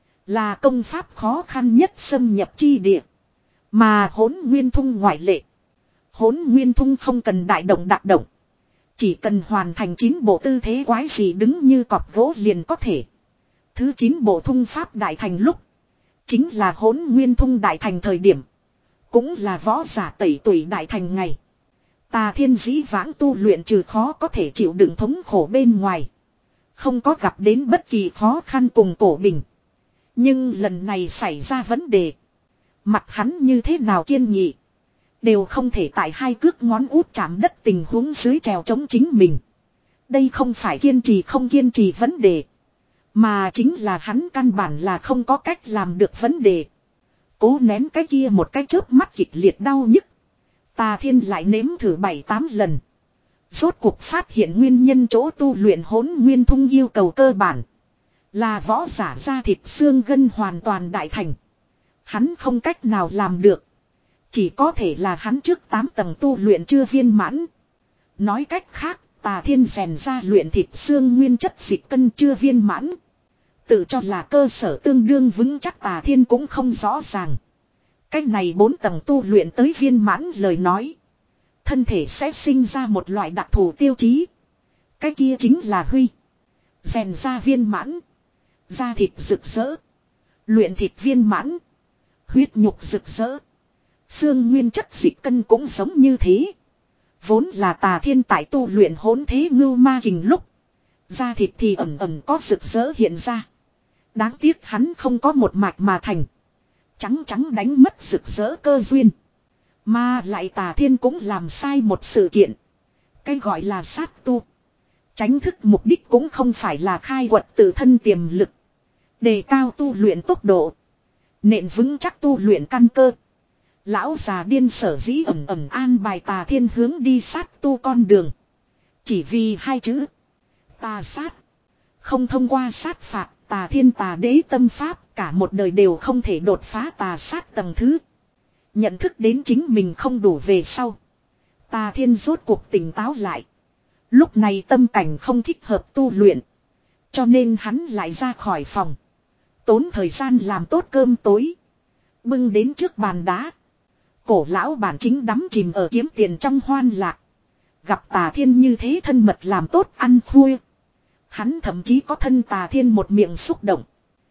Là công pháp khó khăn nhất xâm nhập chi địa. Mà hỗn nguyên thung ngoại lệ. Hỗn nguyên thung không cần đại động đặc động. Chỉ cần hoàn thành chín bộ tư thế quái gì đứng như cọp gỗ liền có thể. Thứ chín bộ thung pháp đại thành lúc. Chính là hỗn nguyên thung đại thành thời điểm. Cũng là võ giả tẩy tuổi đại thành ngày. Tà Thiên dĩ vãng tu luyện trừ khó có thể chịu đựng thống khổ bên ngoài. Không có gặp đến bất kỳ khó khăn cùng cổ bình. Nhưng lần này xảy ra vấn đề. Mặt hắn như thế nào kiên nghị. Đều không thể tại hai cước ngón út chạm đất tình huống dưới trèo chống chính mình. Đây không phải kiên trì không kiên trì vấn đề. Mà chính là hắn căn bản là không có cách làm được vấn đề. Cố nén cái kia một cái chớp mắt kịch liệt đau nhức. Tà Thiên lại nếm thử bảy tám lần. Rốt cuộc phát hiện nguyên nhân chỗ tu luyện hỗn nguyên thung yêu cầu cơ bản. Là võ giả da thịt xương gân hoàn toàn đại thành. Hắn không cách nào làm được. Chỉ có thể là hắn trước tám tầng tu luyện chưa viên mãn. Nói cách khác, Tà Thiên rèn ra luyện thịt xương nguyên chất dịch cân chưa viên mãn. Tự cho là cơ sở tương đương vững chắc Tà Thiên cũng không rõ ràng. Cách này bốn tầng tu luyện tới viên mãn lời nói. Thân thể sẽ sinh ra một loại đặc thù tiêu chí. Cái kia chính là huy. Rèn ra viên mãn. Da thịt rực rỡ. Luyện thịt viên mãn. Huyết nhục rực rỡ. Xương nguyên chất dịch cân cũng giống như thế. Vốn là Tà Thiên tại tu luyện hỗn thế ngưu ma kình lúc. Da thịt thì ẩn ẩn có rực rỡ hiện ra. Đáng tiếc hắn không có một mạch mà thành. Trắng trắng đánh mất rực rỡ cơ duyên. Mà lại Tà Thiên cũng làm sai một sự kiện. Cái gọi là sát tu. Tránh thức mục đích cũng không phải là khai quật tự thân tiềm lực. Đề cao tu luyện tốc độ. Nện vững chắc tu luyện căn cơ. Lão già điên sở dĩ ẩm ẩm an bài Tà Thiên hướng đi sát tu con đường. Chỉ vì hai chữ. Tà sát. Không thông qua sát phạt, Tà Thiên tà đế tâm pháp cả một đời đều không thể đột phá tà sát tầng thứ. Nhận thức đến chính mình không đủ về sau. Tà Thiên rốt cuộc tỉnh táo lại. Lúc này tâm cảnh không thích hợp tu luyện. Cho nên hắn lại ra khỏi phòng. Tốn thời gian làm tốt cơm tối. Bưng đến trước bàn đá. Cổ lão bản chính đắm chìm ở kiếm tiền trong hoan lạc. Gặp Tà Thiên như thế thân mật làm tốt ăn khuya. Hắn thậm chí có thân Tà Thiên một miệng xúc động.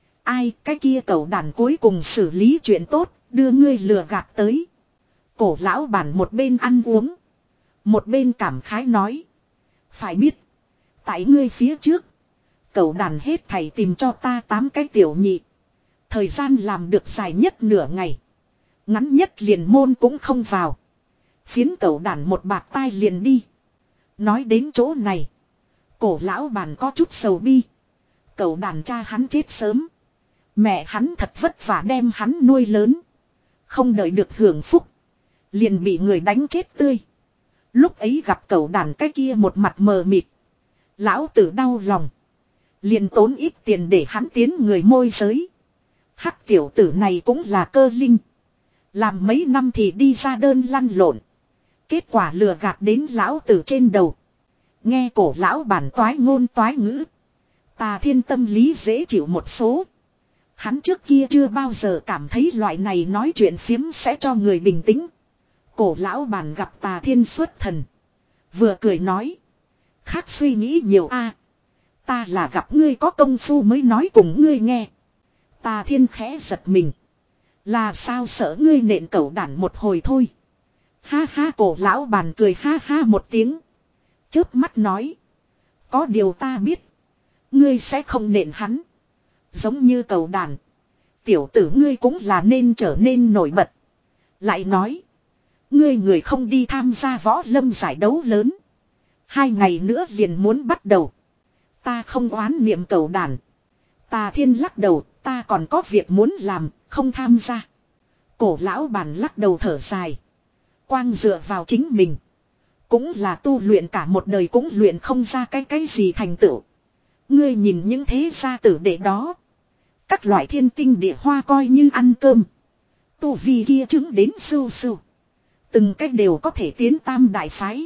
Ai cái kia cẩu đàn cuối cùng xử lý chuyện tốt, đưa ngươi lừa gạt tới. Cổ lão bản một bên ăn uống. Một bên cảm khái nói. Phải biết. Tại ngươi phía trước. Cẩu đàn hết thảy tìm cho ta tám cái tiểu nhị. Thời gian làm được dài nhất nửa ngày. Ngắn nhất liền môn cũng không vào. Phiến cẩu đàn một bạt tai liền đi. Nói đến chỗ này. Cổ lão bản có chút sầu bi. Cẩu đàn cha hắn chết sớm. Mẹ hắn thật vất vả đem hắn nuôi lớn. Không đợi được hưởng phúc. Liền bị người đánh chết tươi. Lúc ấy gặp cẩu đàn cái kia một mặt mờ mịt. Lão tử đau lòng. Liền tốn ít tiền để hắn tiến người môi giới. Hắc tiểu tử này cũng là cơ linh. Làm mấy năm thì đi ra đơn lăn lộn. Kết quả lừa gạt đến lão tử trên đầu. Nghe cổ lão bản toái ngôn toái ngữ. Tà Thiên tâm lý dễ chịu một số. Hắn trước kia chưa bao giờ cảm thấy loại này nói chuyện phiếm sẽ cho người bình tĩnh. Cổ lão bản gặp Tà Thiên xuất thần. Vừa cười nói. Khác suy nghĩ nhiều a. Ta là gặp ngươi có công phu mới nói cùng ngươi nghe. Tà Thiên khẽ giật mình. Là sao sợ ngươi nện cẩu đản một hồi thôi. Ha ha cổ lão bản cười ha ha một tiếng. Chớp mắt nói. Có điều ta biết. Ngươi sẽ không nện hắn. Giống như cẩu đàn. Tiểu tử ngươi cũng là nên trở nên nổi bật. Lại nói. Ngươi người không đi tham gia võ lâm giải đấu lớn. Hai ngày nữa liền muốn bắt đầu. Ta không oán niệm cẩu đàn. Tà Thiên lắc đầu. Ta còn có việc muốn làm. Không tham gia. Cổ lão bản lắc đầu thở dài. Quang dựa vào chính mình. Cũng là tu luyện cả một đời cũng luyện không ra cái cái gì thành tựu. Ngươi nhìn những thế gia tử đệ đó. Các loại thiên tinh địa hoa coi như ăn cơm. Tu vi kia chứng đến sưu sưu. Từng cách đều có thể tiến tam đại phái.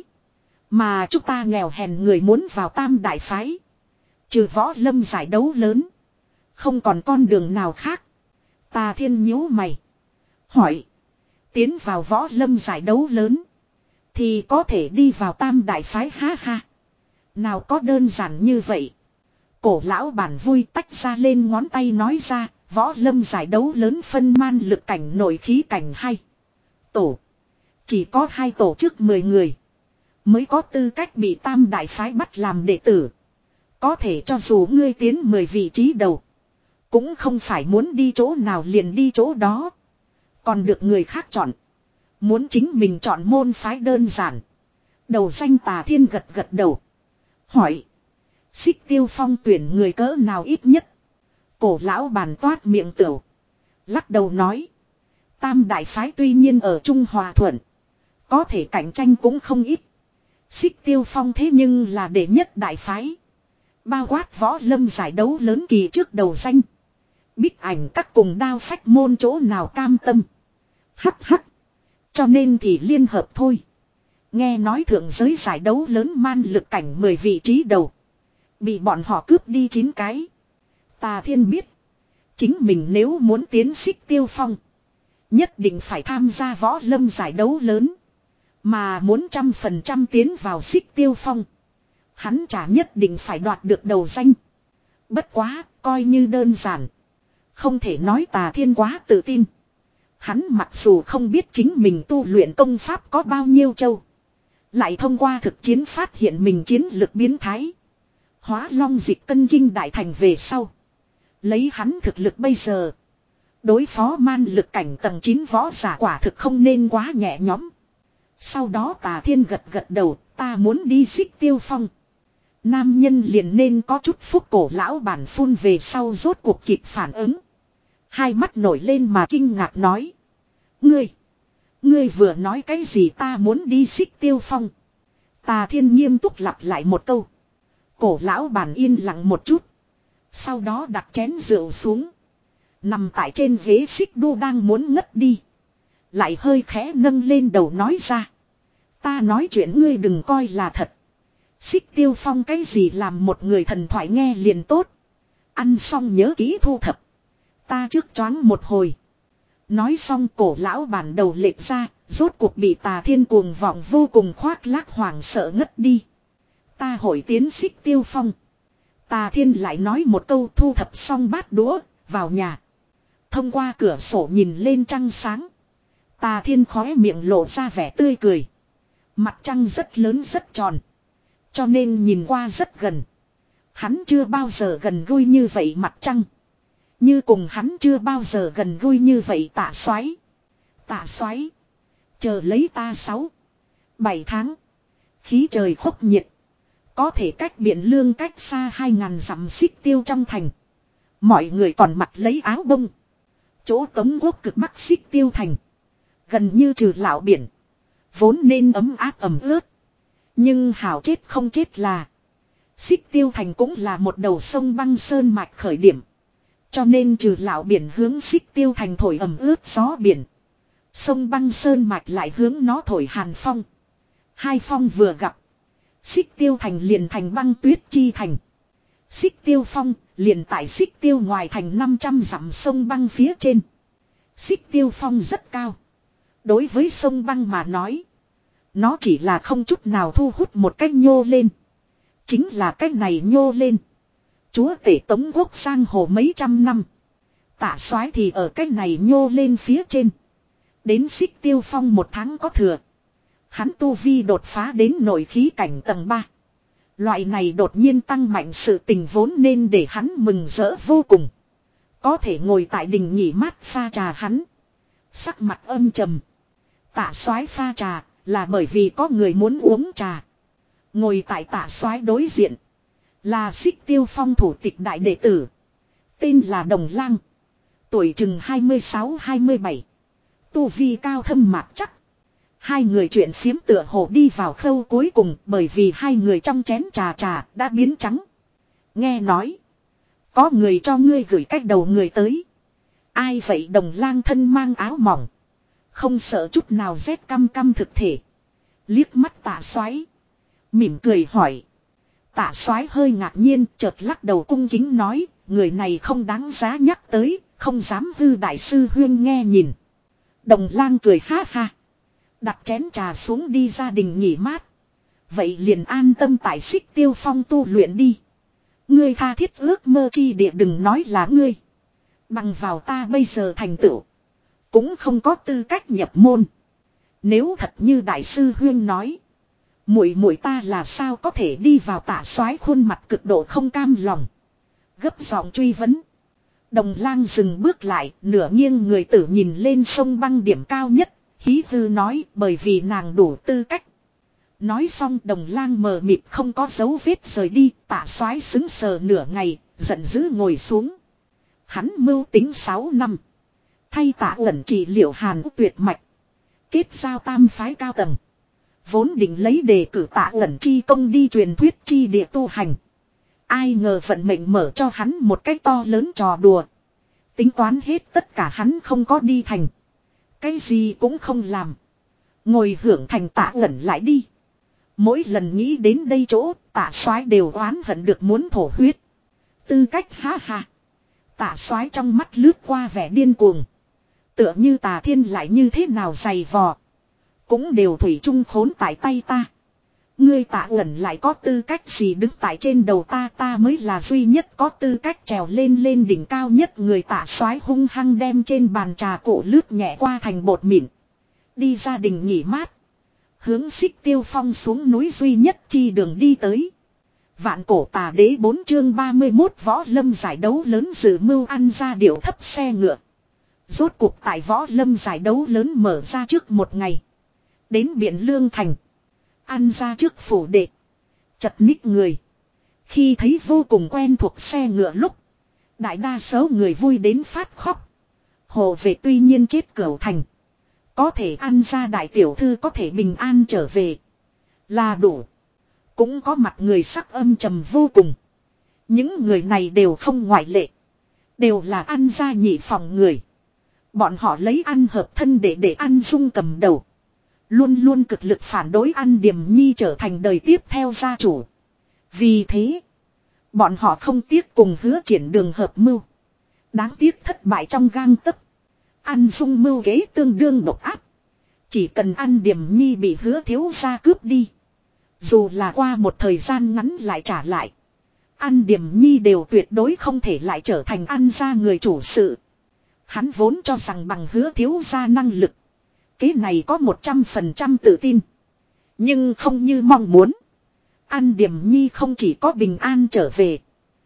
Mà chúng ta nghèo hèn người muốn vào tam đại phái. Trừ võ lâm giải đấu lớn. Không còn con đường nào khác. Tà Thiên nhíu mày. Hỏi. Tiến vào võ lâm giải đấu lớn. Thì có thể đi vào tam đại phái ha ha. Nào có đơn giản như vậy. Cổ lão bản vui tách ra lên ngón tay nói ra. Võ lâm giải đấu lớn phân man lực cảnh nội khí cảnh hay. Tổ. Chỉ có hai tổ chức mười người. Mới có tư cách bị tam đại phái bắt làm đệ tử. Có thể cho dù ngươi tiến mười vị trí đầu. Cũng không phải muốn đi chỗ nào liền đi chỗ đó. Còn được người khác chọn. Muốn chính mình chọn môn phái đơn giản. Đầu danh Tà Thiên gật gật đầu. Hỏi. Xích Tiêu Phong tuyển người cỡ nào ít nhất. Cổ lão bàn toát miệng tửu. Lắc đầu nói. Tam đại phái tuy nhiên ở Trung Hòa Thuận. Có thể cạnh tranh cũng không ít. Xích Tiêu Phong thế nhưng là đệ nhất đại phái. Bao quát võ lâm giải đấu lớn kỳ trước đầu danh. Bích ảnh các cùng đao phách môn chỗ nào cam tâm. Hắc hắc. Cho nên thì liên hợp thôi. Nghe nói thượng giới giải đấu lớn man lực cảnh mười vị trí đầu. Bị bọn họ cướp đi chín cái. Tà Thiên biết. Chính mình nếu muốn tiến Xích Tiêu Phong. Nhất định phải tham gia võ lâm giải đấu lớn. Mà muốn trăm phần trăm tiến vào Xích Tiêu Phong. Hắn chả nhất định phải đoạt được đầu danh. Bất quá, coi như đơn giản. Không thể nói Tà Thiên quá tự tin. Hắn mặc dù không biết chính mình tu luyện công pháp có bao nhiêu châu. Lại thông qua thực chiến phát hiện mình chiến lực biến thái. Hóa long dịch cân kinh đại thành về sau. Lấy hắn thực lực bây giờ. Đối phó man lực cảnh tầng chín võ giả quả thực không nên quá nhẹ nhõm. Sau đó Tà Thiên gật gật đầu, ta muốn đi Xích Tiêu Phong. Nam nhân liền nên có chút phúc cổ lão bản phun về sau rốt cuộc kịp phản ứng. Hai mắt nổi lên mà kinh ngạc nói. Ngươi, ngươi vừa nói cái gì ta muốn đi Xích Tiêu Phong. Tà Thiên nghiêm túc lặp lại một câu. Cổ lão bản yên lặng một chút. Sau đó đặt chén rượu xuống. Nằm tại trên ghế xích đu đang muốn ngất đi. Lại hơi khẽ nâng lên đầu nói ra. Ta nói chuyện ngươi đừng coi là thật. Xích Tiêu Phong cái gì làm một người thần thoại nghe liền tốt. Ăn xong nhớ kỹ thu thập. Ta trước choáng một hồi. Nói xong cổ lão bản đầu lệch ra, rốt cuộc bị Tà Thiên cuồng vọng vô cùng khoác lác hoảng sợ ngất đi. Ta hội tiến Xích Tiêu Phong. Tà Thiên lại nói một câu thu thập xong bát đũa, vào nhà. Thông qua cửa sổ nhìn lên trăng sáng. Tà Thiên khóe miệng lộ ra vẻ tươi cười. Mặt trăng rất lớn rất tròn. Cho nên nhìn qua rất gần. Hắn chưa bao giờ gần gũi như vậy mặt trăng. Như cùng hắn chưa bao giờ gần gũi như vậy Tạ Soái. Tạ Soái, chờ lấy ta sáu, bảy tháng. Khí trời khốc nhiệt. Có thể cách Biện Lương cách xa hai ngàn dặm Xích Tiêu trong thành. Mọi người còn mặc lấy áo bông. Chỗ Tống Quốc cực bắc Xích Tiêu thành. Gần như trừ lão biển. Vốn nên ấm áp ẩm ướt. Nhưng hảo chết không chết là. Xích Tiêu thành cũng là một đầu sông băng sơn mạch khởi điểm. Cho nên trừ lão biển hướng Xích Tiêu thành thổi ẩm ướt gió biển. Sông băng sơn mạch lại hướng nó thổi hàn phong. Hai phong vừa gặp. Xích Tiêu thành liền thành băng tuyết chi thành. Xích Tiêu Phong liền tại Xích Tiêu ngoài thành năm trăm dặm sông băng phía trên. Xích Tiêu Phong rất cao. Đối với sông băng mà nói, nó chỉ là không chút nào thu hút một cách nhô lên. Chính là cách này nhô lên. Chúa tể Tống Quốc sang hồ mấy trăm năm. Tạ Soái thì ở cách này nhô lên phía trên. Đến Xích Tiêu Phong một tháng có thừa. Hắn tu vi đột phá đến nội khí cảnh tầng ba. Loại này đột nhiên tăng mạnh sự tình vốn nên để hắn mừng rỡ vô cùng. Có thể ngồi tại đình nghỉ mát pha trà hắn. Sắc mặt âm trầm. Tạ Soái pha trà là bởi vì có người muốn uống trà. Ngồi tại Tạ Soái đối diện là Xích Tiêu Phong thủ tịch đại đệ tử. Tên là Đồng Lang. Tuổi chừng hai mươi sáu hai mươi bảy. Tu vi cao thâm mạc chắc. Hai người chuyện phiếm tựa hồ đi vào khâu cuối cùng bởi vì hai người trong chén trà trà đã biến trắng. Nghe nói. Có người cho ngươi gửi cách đầu người tới. Ai vậy? Đồng Lang thân mang áo mỏng. Không sợ chút nào rét căm căm thực thể. Liếc mắt Tạ Soái, mỉm cười hỏi. Tạ Soái hơi ngạc nhiên chợt lắc đầu cung kính nói. Người này không đáng giá nhắc tới. Không dám hư đại sư huyên nghe nhìn. Đồng Lang cười ha ha. Đặt chén trà xuống đi gia đình nghỉ mát. Vậy liền an tâm tại Xích Tiêu Phong tu luyện đi. Ngươi tha thiết ước mơ chi địa đừng nói là ngươi. Bằng vào ta bây giờ thành tựu. Cũng không có tư cách nhập môn. Nếu thật như đại sư huyên nói. Muội muội ta là sao có thể đi vào? Tạ Soái khuôn mặt cực độ không cam lòng. Gấp giọng truy vấn. Đồng Lang dừng bước lại. Nửa nghiêng người tử nhìn lên sông băng điểm cao nhất. Hí hư nói bởi vì nàng đủ tư cách. Nói xong Đồng Lang mờ mịt không có dấu vết rời đi. Tạ Soái sững sờ nửa ngày. Giận dữ ngồi xuống. Hắn mưu tính sáu năm. Thay Tạ Uẩn trị liệu hàn tuyệt mạch. Kết giao tam phái cao tầng. Vốn định lấy đề cử Tạ Uẩn chi công đi truyền thuyết chi địa tu hành. Ai ngờ vận mệnh mở cho hắn một cách to lớn trò đùa. Tính toán hết tất cả hắn không có đi thành. Cái gì cũng không làm. Ngồi hưởng thành Tạ Uẩn lại đi. Mỗi lần nghĩ đến đây chỗ Tạ Soái đều oán hận được muốn thổ huyết. Tư cách ha ha. Tạ Soái trong mắt lướt qua vẻ điên cuồng. Tựa như Tà Thiên lại như thế nào dày vò. Cũng đều thủy chung khốn tại tay ta. Ngươi Tạ Uẩn lại có tư cách gì đứng tại trên đầu ta? Ta mới là duy nhất có tư cách trèo lên lên đỉnh cao nhất. Người Tạ Soái hung hăng đem trên bàn trà cổ lướt nhẹ qua thành bột mịn. Đi gia đình nghỉ mát. Hướng Xích Tiêu Phong xuống núi duy nhất chi đường đi tới. Vạn cổ tà đế bốn chương ba mươi mốt võ lâm giải đấu lớn dự mưu ăn ra điệu thấp xe ngựa. Rốt cuộc tại võ lâm giải đấu lớn mở ra trước một ngày. Đến Biện Lương thành. Ăn ra trước phủ đệ. Chật ních người. Khi thấy vô cùng quen thuộc xe ngựa lúc. Đại đa số người vui đến phát khóc. Hồ về tuy nhiên chết cửu thành. Có thể ăn ra đại tiểu thư có thể bình an trở về. Là đủ. Cũng có mặt người sắc âm trầm vô cùng. Những người này đều không ngoại lệ. Đều là ăn ra nhị phòng người. Bọn họ lấy ăn hợp thân để để ăn dung cầm đầu. Luôn luôn cực lực phản đối An Điềm Nhi trở thành đời tiếp theo gia chủ. Vì thế, bọn họ không tiếc cùng Hứa Triển đường hợp mưu. Đáng tiếc thất bại trong gang tấc. An Dung mưu kế tương đương độc ác. Chỉ cần An Điềm Nhi bị Hứa thiếu gia cướp đi, dù là qua một thời gian ngắn lại trả lại, An Điềm Nhi đều tuyệt đối không thể lại trở thành An gia người chủ sự. Hắn vốn cho rằng bằng Hứa thiếu gia năng lực, kế này có một trăm phần trăm tự tin. Nhưng không như mong muốn. An Điềm Nhi không chỉ có bình an trở về,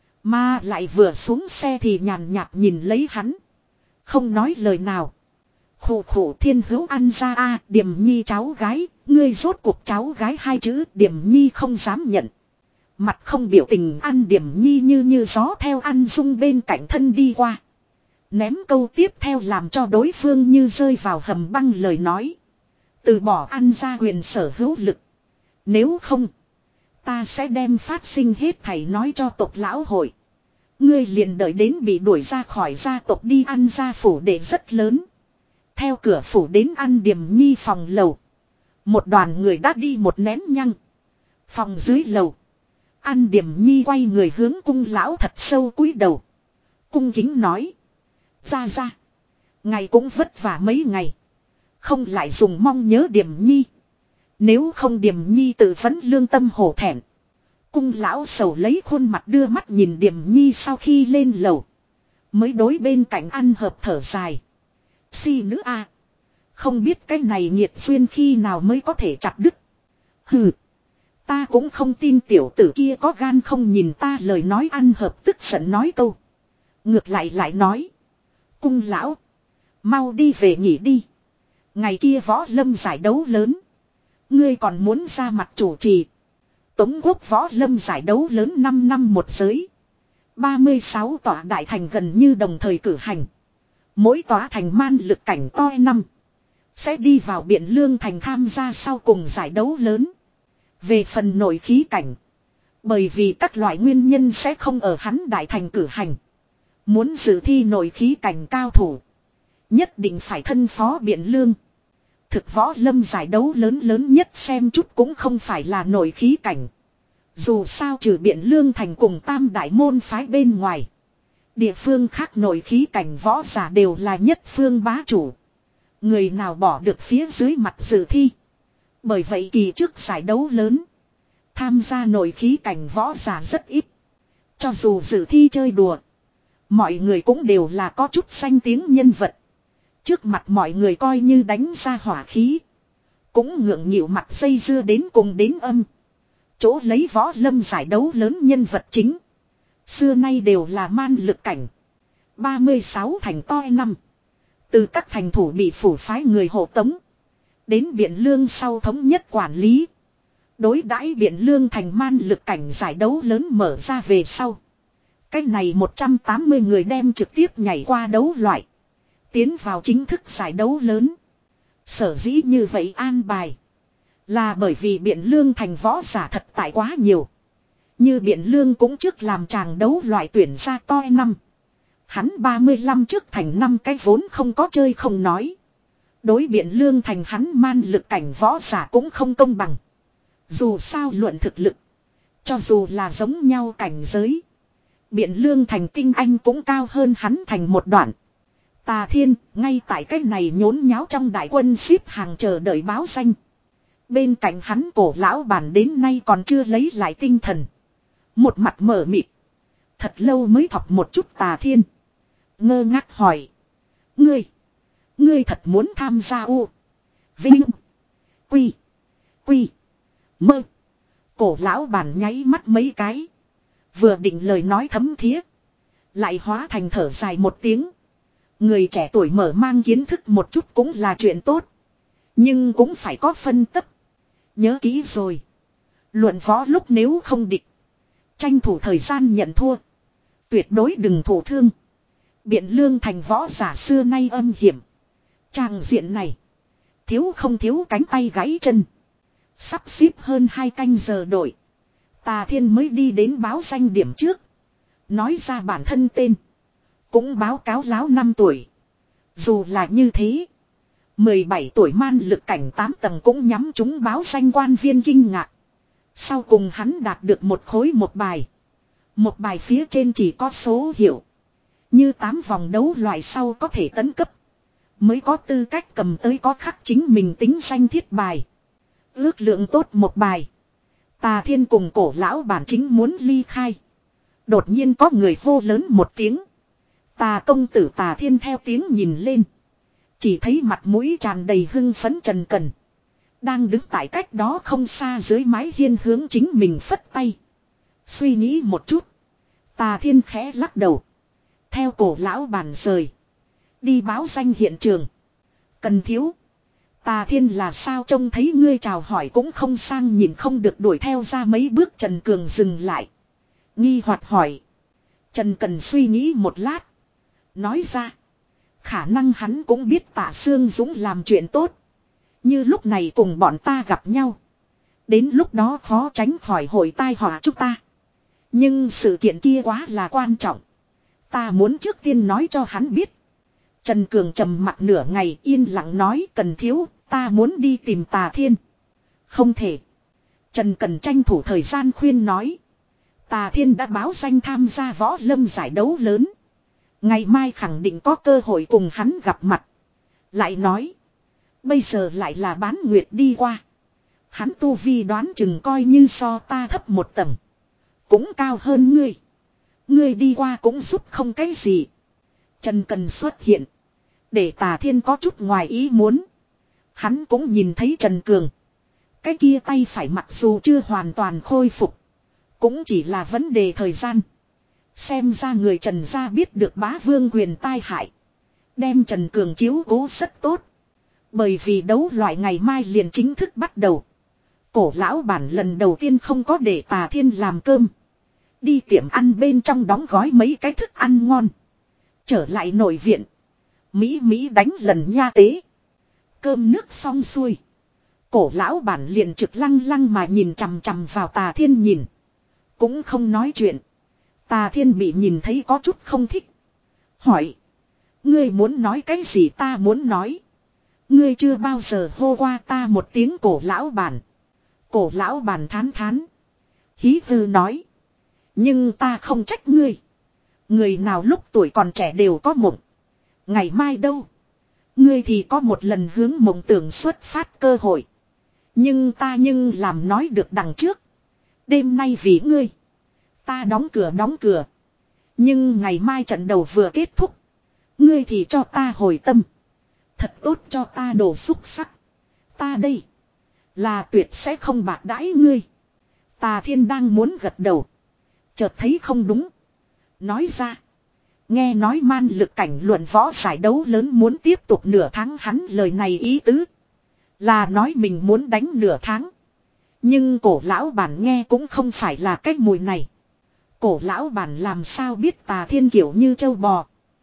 mà lại vừa xuống xe thì nhàn nhạt nhìn lấy hắn, không nói lời nào. Khổ khổ Thiên Hữu An gia a, Điềm Nhi cháu gái, ngươi rốt cuộc cháu gái hai chữ Điềm Nhi không dám nhận. Mặt không biểu tình An Điềm Nhi như như gió theo An Dung bên cạnh thân đi qua. Ném câu tiếp theo làm cho đối phương như rơi vào hầm băng lời nói. Từ bỏ An gia quyền sở hữu lực. Nếu không, ta sẽ đem phát sinh hết thảy nói cho tộc lão hội. Ngươi liền đợi đến bị đuổi ra khỏi gia tộc đi. An gia phủ đệ rất lớn. Theo cửa phủ đến An Điềm Nhi phòng lầu, một đoàn người đã đi một nén nhăng. Phòng dưới lầu, An Điềm Nhi quay người hướng cung lão thật sâu cúi đầu, cung kính nói: Ra ra, ngày cũng vất vả mấy ngày, không lại dùng mong nhớ Điềm Nhi. Nếu không Điềm Nhi tự vấn lương tâm hổ thẹn. Cung lão sầu lấy khuôn mặt đưa mắt nhìn Điềm Nhi sau khi lên lầu, mới đối bên cạnh An Hợp thở dài: Si nữ a, không biết cái này nhiệt duyên khi nào mới có thể chặt đứt. Hừ, ta cũng không tin tiểu tử kia có gan không nhìn ta lời nói. An Hợp tức giận nói câu, ngược lại lại nói: Cung lão, mau đi về nghỉ đi. Ngày kia võ lâm giải đấu lớn, ngươi còn muốn ra mặt chủ trì. Tống quốc võ lâm giải đấu lớn năm năm một giới, ba mươi sáu tòa đại thành gần như đồng thời cử hành. Mỗi tòa thành man lực cảnh to năm, sẽ đi vào Biện Lương thành tham gia sau cùng giải đấu lớn. Về phần nội khí cảnh, bởi vì các loại nguyên nhân sẽ không ở hắn đại thành cử hành. Muốn dự thi nội khí cảnh cao thủ, nhất định phải thân phó Biện Lương. Thực võ lâm giải đấu lớn lớn nhất xem chút cũng không phải là nội khí cảnh. Dù sao trừ Biện Lương thành cùng tam đại môn phái bên ngoài, địa phương khác nội khí cảnh võ giả đều là nhất phương bá chủ. Người nào bỏ được phía dưới mặt dự thi. Bởi vậy kỳ trước giải đấu lớn, tham gia nội khí cảnh võ giả rất ít. Cho dù dự thi chơi đùa, mọi người cũng đều là có chút danh tiếng nhân vật. Trước mặt mọi người coi như đánh ra hỏa khí, cũng ngượng nghịu mặt dây dưa đến cùng đến âm. Chỗ lấy võ lâm giải đấu lớn nhân vật chính, xưa nay đều là man lực cảnh. ba mươi sáu thành to năm, từ các thành thủ bị phủ phái người hộ tống, đến Biện Lương sau thống nhất quản lý. Đối đãi Biện Lương thành man lực cảnh giải đấu lớn mở ra về sau, cách này một trăm tám mươi người đem trực tiếp nhảy qua đấu loại, tiến vào chính thức giải đấu lớn. Sở dĩ như vậy an bài, là bởi vì Biện Lương thành võ giả thật tại quá nhiều. Như Biện Lương cũng trước làm chàng đấu loại tuyển ra to năm, hắn ba mươi lăm trước thành năm cái vốn không có chơi không nói. Đối Biện Lương thành hắn man lực cảnh võ giả cũng không công bằng. Dù sao luận thực lực, cho dù là giống nhau cảnh giới, Biện Lương thành tinh anh cũng cao hơn hắn thành một đoạn. Tà Thiên ngay tại cách này nhốn nháo trong đại quân xếp hàng chờ đợi báo danh. Bên cạnh hắn cổ lão bản đến nay còn chưa lấy lại tinh thần, một mặt mở mịt. Thật lâu mới thọc một chút Tà Thiên, ngơ ngác hỏi: Ngươi, ngươi thật muốn tham gia u, vinh, quy, quy, mơ? Cổ lão bản nháy mắt mấy cái, vừa định lời nói thấm thía, lại hóa thành thở dài một tiếng. Người trẻ tuổi mở mang kiến thức một chút cũng là chuyện tốt, nhưng cũng phải có phân tấp. Nhớ kỹ rồi, luận võ lúc nếu không địch, tranh thủ thời gian nhận thua, tuyệt đối đừng thổ thương. Biện Lương thành võ giả xưa nay âm hiểm, tràng diện này thiếu không thiếu cánh tay gãy chân. Sắp xếp hơn hai canh giờ đội, Tà Thiên mới đi đến báo danh điểm trước, nói ra bản thân tên, cũng báo cáo láo năm tuổi. Dù là như thế, mười bảy tuổi man lực cảnh tám tầng cũng nhắm chúng báo danh quan viên kinh ngạc. Sau cùng hắn đạt được một khối một bài. Một bài phía trên chỉ có số hiệu. Như tám vòng đấu loại sau có thể tấn cấp. Mới có tư cách cầm tới có khắc chính mình tính danh thiết bài. Ước lượng tốt một bài. Tà Thiên cùng cổ lão bản chính muốn ly khai. Đột nhiên có người hô lớn một tiếng. Tà công tử Tà Thiên theo tiếng nhìn lên. Chỉ thấy mặt mũi tràn đầy hưng phấn Trần Cần. Đang đứng tại cách đó không xa dưới mái hiên hướng chính mình phất tay. Suy nghĩ một chút. Tà Thiên khẽ lắc đầu. Theo cổ lão bản rời. Đi báo danh hiện trường. Cần thiếu. Tà Thiên là sao trông thấy ngươi chào hỏi cũng không sang nhìn không được đuổi theo ra mấy bước Trần Cường dừng lại. Nghi hoặc hỏi. Trần Cần suy nghĩ một lát. Nói ra. Khả năng hắn cũng biết Tạ Sương Dũng làm chuyện tốt. Như lúc này cùng bọn ta gặp nhau. Đến lúc đó khó tránh khỏi hội tai họa chúng ta. Nhưng sự kiện kia quá là quan trọng. Ta muốn trước tiên nói cho hắn biết. Trần Cường trầm mặt nửa ngày yên lặng nói Cần thiếu, ta muốn đi tìm Tà Thiên. Không thể. Trần Cần tranh thủ thời gian khuyên nói. Tà Thiên đã báo danh tham gia võ lâm giải đấu lớn. Ngày mai khẳng định có cơ hội cùng hắn gặp mặt. Lại nói. Bây giờ lại là bán nguyệt đi qua. Hắn tu vi đoán chừng coi như so ta thấp một tầng. Cũng cao hơn ngươi. Ngươi đi qua cũng giúp không cái gì. Trần Cần xuất hiện. Để Tà Thiên có chút ngoài ý muốn. Hắn cũng nhìn thấy Trần Cường. Cái kia tay phải mặc dù chưa hoàn toàn khôi phục. Cũng chỉ là vấn đề thời gian. Xem ra người Trần gia biết được bá vương quyền tai hại. Đem Trần Cường chiếu cố rất tốt. Bởi vì đấu loại ngày mai liền chính thức bắt đầu. Cổ lão bản lần đầu tiên không có để Tà Thiên làm cơm. Đi tiệm ăn bên trong đóng gói mấy cái thức ăn ngon. Trở lại nội viện. Mỹ Mỹ đánh lần nha tế. Cơm nước xong xuôi. Cổ lão bản liền trực lăng lăng mà nhìn chằm chằm vào Tà Thiên nhìn. Cũng không nói chuyện. Tà Thiên bị nhìn thấy có chút không thích. Hỏi. Ngươi muốn nói cái gì ta muốn nói. Ngươi chưa bao giờ hô qua ta một tiếng cổ lão bản. Cổ lão bản thán thán. Hí hư nói. Nhưng ta không trách ngươi. Người nào lúc tuổi còn trẻ đều có mộng. Ngày mai đâu. Ngươi thì có một lần hướng mộng tưởng xuất phát cơ hội. Nhưng ta nhưng làm nói được đằng trước. Đêm nay vì ngươi. Ta đóng cửa đóng cửa. Nhưng ngày mai trận đầu vừa kết thúc. Ngươi thì cho ta hồi tâm. Thật tốt cho ta đổ xúc sắc. Ta đây. Là tuyệt sẽ không bạc đãi ngươi. Tà Thiên đang muốn gật đầu. Chợt thấy không đúng. Nói ra. Nghe nói man lực cảnh luận võ giải đấu lớn muốn tiếp tục nửa tháng hắn lời này ý tứ. Là nói mình muốn đánh nửa tháng. Nhưng cổ lão bản nghe cũng không phải là cách mùi này. Cổ lão bản làm sao biết Tà Thiên kiểu như châu bò.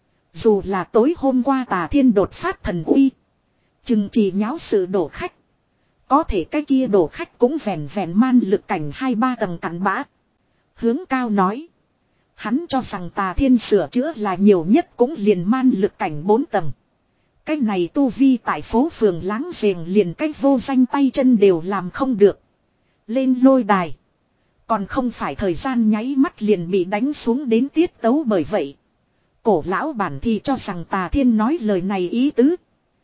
Dù là tối hôm qua Tà Thiên đột phát thần uy. Chừng chỉ nháo sự đổ khách. Có thể cái kia đổ khách cũng vẹn vẹn man lực cảnh hai ba tầng cắn bã. Hướng cao nói. Hắn cho rằng Tà Thiên sửa chữa là nhiều nhất cũng liền man lực cảnh bốn tầng. Cái này tu vi tại phố phường láng giềng liền cách vô danh tay chân đều làm không được. Lên lôi đài. Còn không phải thời gian nháy mắt liền bị đánh xuống đến tiết tấu bởi vậy. Cổ lão bản thì cho rằng Tà Thiên nói lời này ý tứ.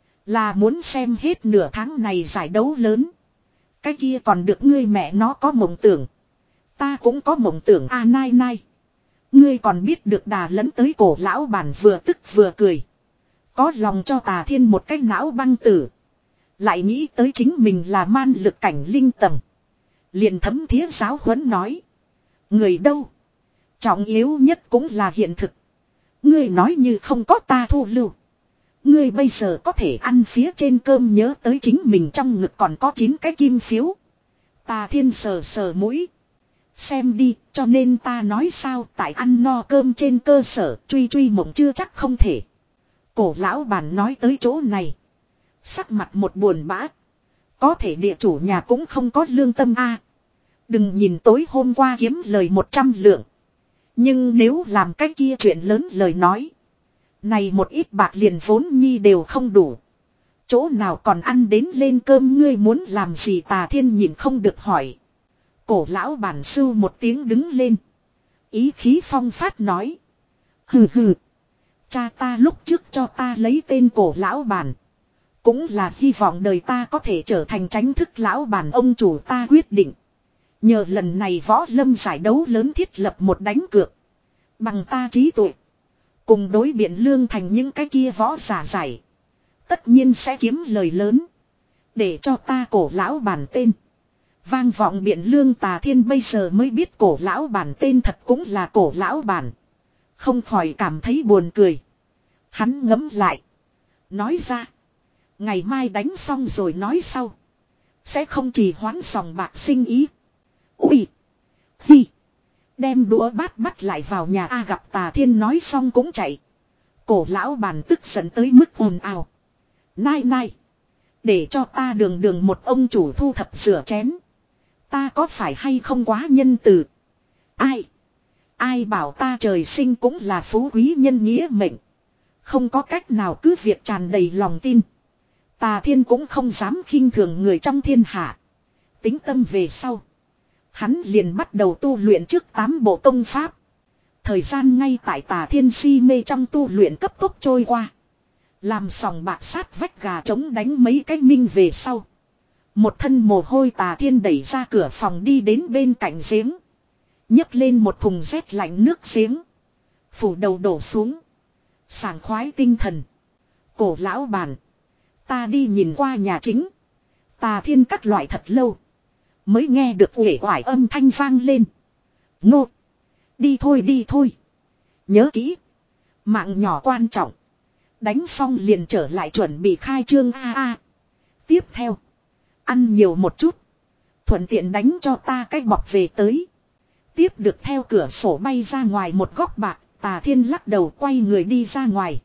Là muốn xem hết nửa tháng này giải đấu lớn. Cái kia còn được ngươi mẹ nó có mộng tưởng. Ta cũng có mộng tưởng a à, nai nai. Ngươi còn biết được đà lẫn tới cổ lão bản vừa tức vừa cười. Có lòng cho Tà Thiên một cái não băng tử. Lại nghĩ tới chính mình là man lực cảnh linh tầng. Liền thấm thía giáo huấn nói. Người đâu? Trọng yếu nhất cũng là hiện thực. Ngươi nói như không có ta thu lưu. Ngươi bây giờ có thể ăn phía trên cơm nhớ tới chính mình trong ngực còn có chín cái kim phiếu. Tà Thiên sờ sờ mũi. Xem đi, cho nên ta nói sao tại ăn no cơm trên cơ sở truy truy mộng chưa chắc không thể. Cổ lão bản nói tới chỗ này. Sắc mặt một buồn bã. Có thể địa chủ nhà cũng không có lương tâm a. Đừng nhìn tối hôm qua kiếm lời một trăm lượng. Nhưng nếu làm cái kia chuyện lớn lời nói. Này một ít bạc liền vốn nhi đều không đủ. Chỗ nào còn ăn đến lên cơm ngươi muốn làm gì Tà Thiên nhìn không được hỏi. Cổ lão bản sưu một tiếng đứng lên. Ý khí phong phát nói. Hừ hừ. Cha ta lúc trước cho ta lấy tên cổ lão bản. Cũng là hy vọng đời ta có thể trở thành tránh thức lão bản ông chủ ta quyết định. Nhờ lần này võ lâm giải đấu lớn thiết lập một đánh cược. Bằng ta trí tuệ. Cùng đối biện lương thành những cái kia võ giả giải. Tất nhiên sẽ kiếm lời lớn. Để cho ta cổ lão bản tên. Vang vọng biện lương Tà Thiên bây giờ mới biết cổ lão bản tên thật cũng là cổ lão bản. Không khỏi cảm thấy buồn cười. Hắn ngẫm lại. Nói ra. Ngày mai đánh xong rồi nói sau. Sẽ không chỉ hoãn sòng bạc sinh ý. Ui. Hi. Đem đũa bát bắt lại vào nhà A gặp Tà Thiên nói xong cũng chạy. Cổ lão bản tức giận tới mức ồn ào. Nai nai. Để cho ta đường đường một ông chủ thu thập rửa chén. Ta có phải hay không quá nhân từ. Ai. Ai bảo ta trời sinh cũng là phú quý nhân nghĩa mệnh. Không có cách nào cứ việc tràn đầy lòng tin. Tà Thiên cũng không dám khinh thường người trong thiên hạ. Tính tâm về sau. Hắn liền bắt đầu tu luyện trước tám bộ công pháp. Thời gian ngay tại Tà Thiên si mê trong tu luyện cấp tốc trôi qua. Làm sòng bạc sát vách gà trống đánh mấy cái minh về sau. Một thân mồ hôi Tà Thiên đẩy ra cửa phòng đi đến bên cạnh giếng. nhấc lên một thùng rét lạnh nước giếng. Phủ đầu đổ xuống. Sảng khoái tinh thần. Cổ lão bản. Ta đi nhìn qua nhà chính. Tà Thiên các loại thật lâu. Mới nghe được uể oải âm thanh vang lên. Ngô. Đi thôi đi thôi. Nhớ kỹ. Mạng nhỏ quan trọng. Đánh xong liền trở lại chuẩn bị khai trương a a. Tiếp theo. Ăn nhiều một chút. Thuận tiện đánh cho ta cái bọc về tới. Tiếp được theo cửa sổ bay ra ngoài một góc bạc. Tà Thiên lắc đầu quay người đi ra ngoài.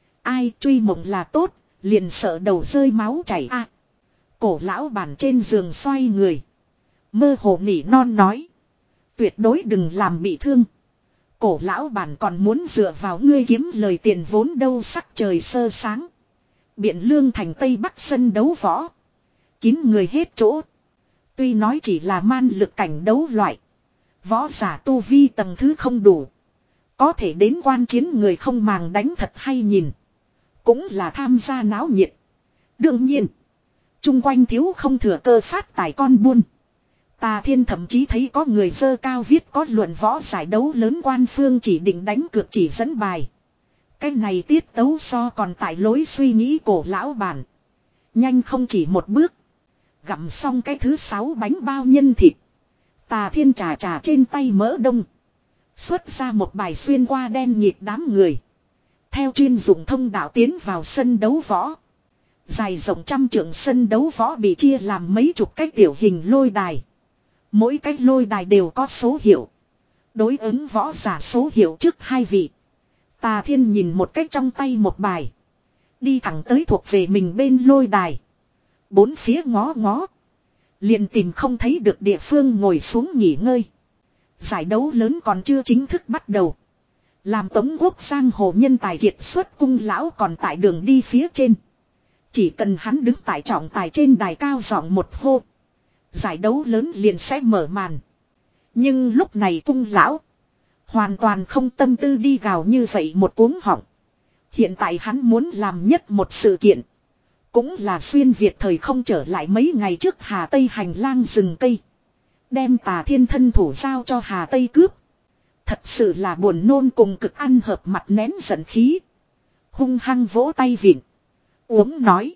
Ai truy mộng là tốt. Liền sợ đầu rơi máu chảy a. Cổ lão bản trên giường xoay người. Mơ hồ nỉ non nói. Tuyệt đối đừng làm bị thương. Cổ lão bản còn muốn dựa vào ngươi kiếm lời tiền vốn đâu sắc trời sơ sáng. Biện lương thành Tây Bắc sân đấu võ. Kín người hết chỗ. Tuy nói chỉ là man lực cảnh đấu loại. Võ giả tu vi tầng thứ không đủ. Có thể đến quan chiến người không màng đánh thật hay nhìn. Cũng là tham gia náo nhiệt. Đương nhiên. Trung quanh thiếu không thừa cơ phát tài con buôn. Tà Thiên thậm chí thấy có người dơ cao viết có luận võ giải đấu lớn quan phương chỉ định đánh cược chỉ dẫn bài. Cái này tiết tấu so còn tại lối suy nghĩ cổ lão bản. Nhanh không chỉ một bước. Gặm xong cái thứ sáu bánh bao nhân thịt. Tà Thiên trà trà trên tay mỡ đông. Xuất ra một bài xuyên qua đen nhịp đám người. Theo chuyên dụng thông đạo tiến vào sân đấu võ. Dài rộng trăm trượng sân đấu võ bị chia làm mấy chục cái tiểu hình lôi đài. Mỗi cái lôi đài đều có số hiệu. Đối ứng võ giả số hiệu trước hai vị. Tà Thiên nhìn một cách trong tay một bài. Đi thẳng tới thuộc về mình bên lôi đài. Bốn phía ngó ngó. Liền tìm không thấy được địa phương ngồi xuống nghỉ ngơi. Giải đấu lớn còn chưa chính thức bắt đầu. Làm Tống Quốc giang hồ nhân tài kiệt xuất cung lão còn tại đường đi phía trên. Chỉ cần hắn đứng tại trọng tài trên đài cao giọng một hô. Giải đấu lớn liền sẽ mở màn. Nhưng lúc này cung lão. Hoàn toàn không tâm tư đi gào như vậy một cuống họng. Hiện tại hắn muốn làm nhất một sự kiện. Cũng là xuyên Việt thời không trở lại mấy ngày trước Hà Tây hành lang rừng cây. Đem Tà Thiên thân thủ giao cho Hà Tây cướp. Thật sự là buồn nôn cùng cực ăn hợp mặt nén giận khí. Hung hăng vỗ tay vịn. Uống nói.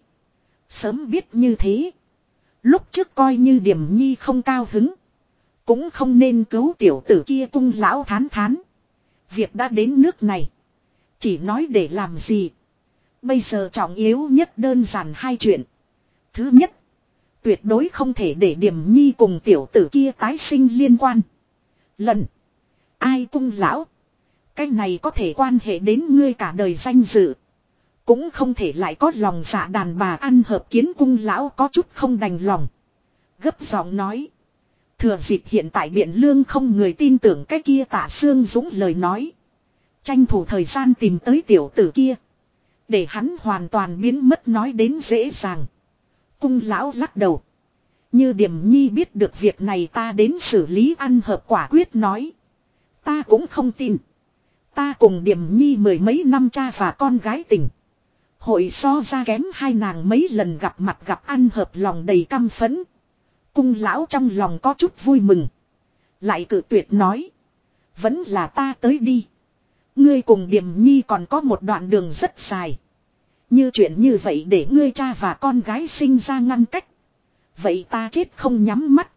Sớm biết như thế. Lúc trước coi như Điểm Nhi không cao hứng. Cũng không nên cứu tiểu tử kia cung lão thán thán. Việc đã đến nước này. Chỉ nói để làm gì. Bây giờ trọng yếu nhất đơn giản hai chuyện. Thứ nhất. Tuyệt đối không thể để Điểm Nhi cùng tiểu tử kia tái sinh liên quan. Lần. Ai cung lão. Cái này có thể quan hệ đến ngươi cả đời danh dự. Cũng không thể lại có lòng dạ đàn bà ăn hợp kiến cung lão có chút không đành lòng. Gấp giọng nói. Thừa dịp hiện tại Biện Lương không người tin tưởng cái kia Tạ Sương Dũng lời nói. Tranh thủ thời gian tìm tới tiểu tử kia. Để hắn hoàn toàn biến mất nói đến dễ dàng. Cung lão lắc đầu. Như Điềm Nhi biết được việc này ta đến xử lý ăn hợp quả quyết nói. Ta cũng không tin. Ta cùng Điềm Nhi mười mấy năm cha và con gái tình. Hội so ra kém hai nàng mấy lần gặp mặt gặp ăn hợp lòng đầy căm phẫn. Cung lão trong lòng có chút vui mừng. Lại cự tuyệt nói. Vẫn là ta tới đi. Ngươi cùng Điềm Nhi còn có một đoạn đường rất dài. Như chuyện như vậy để ngươi cha và con gái sinh ra ngăn cách. Vậy ta chết không nhắm mắt.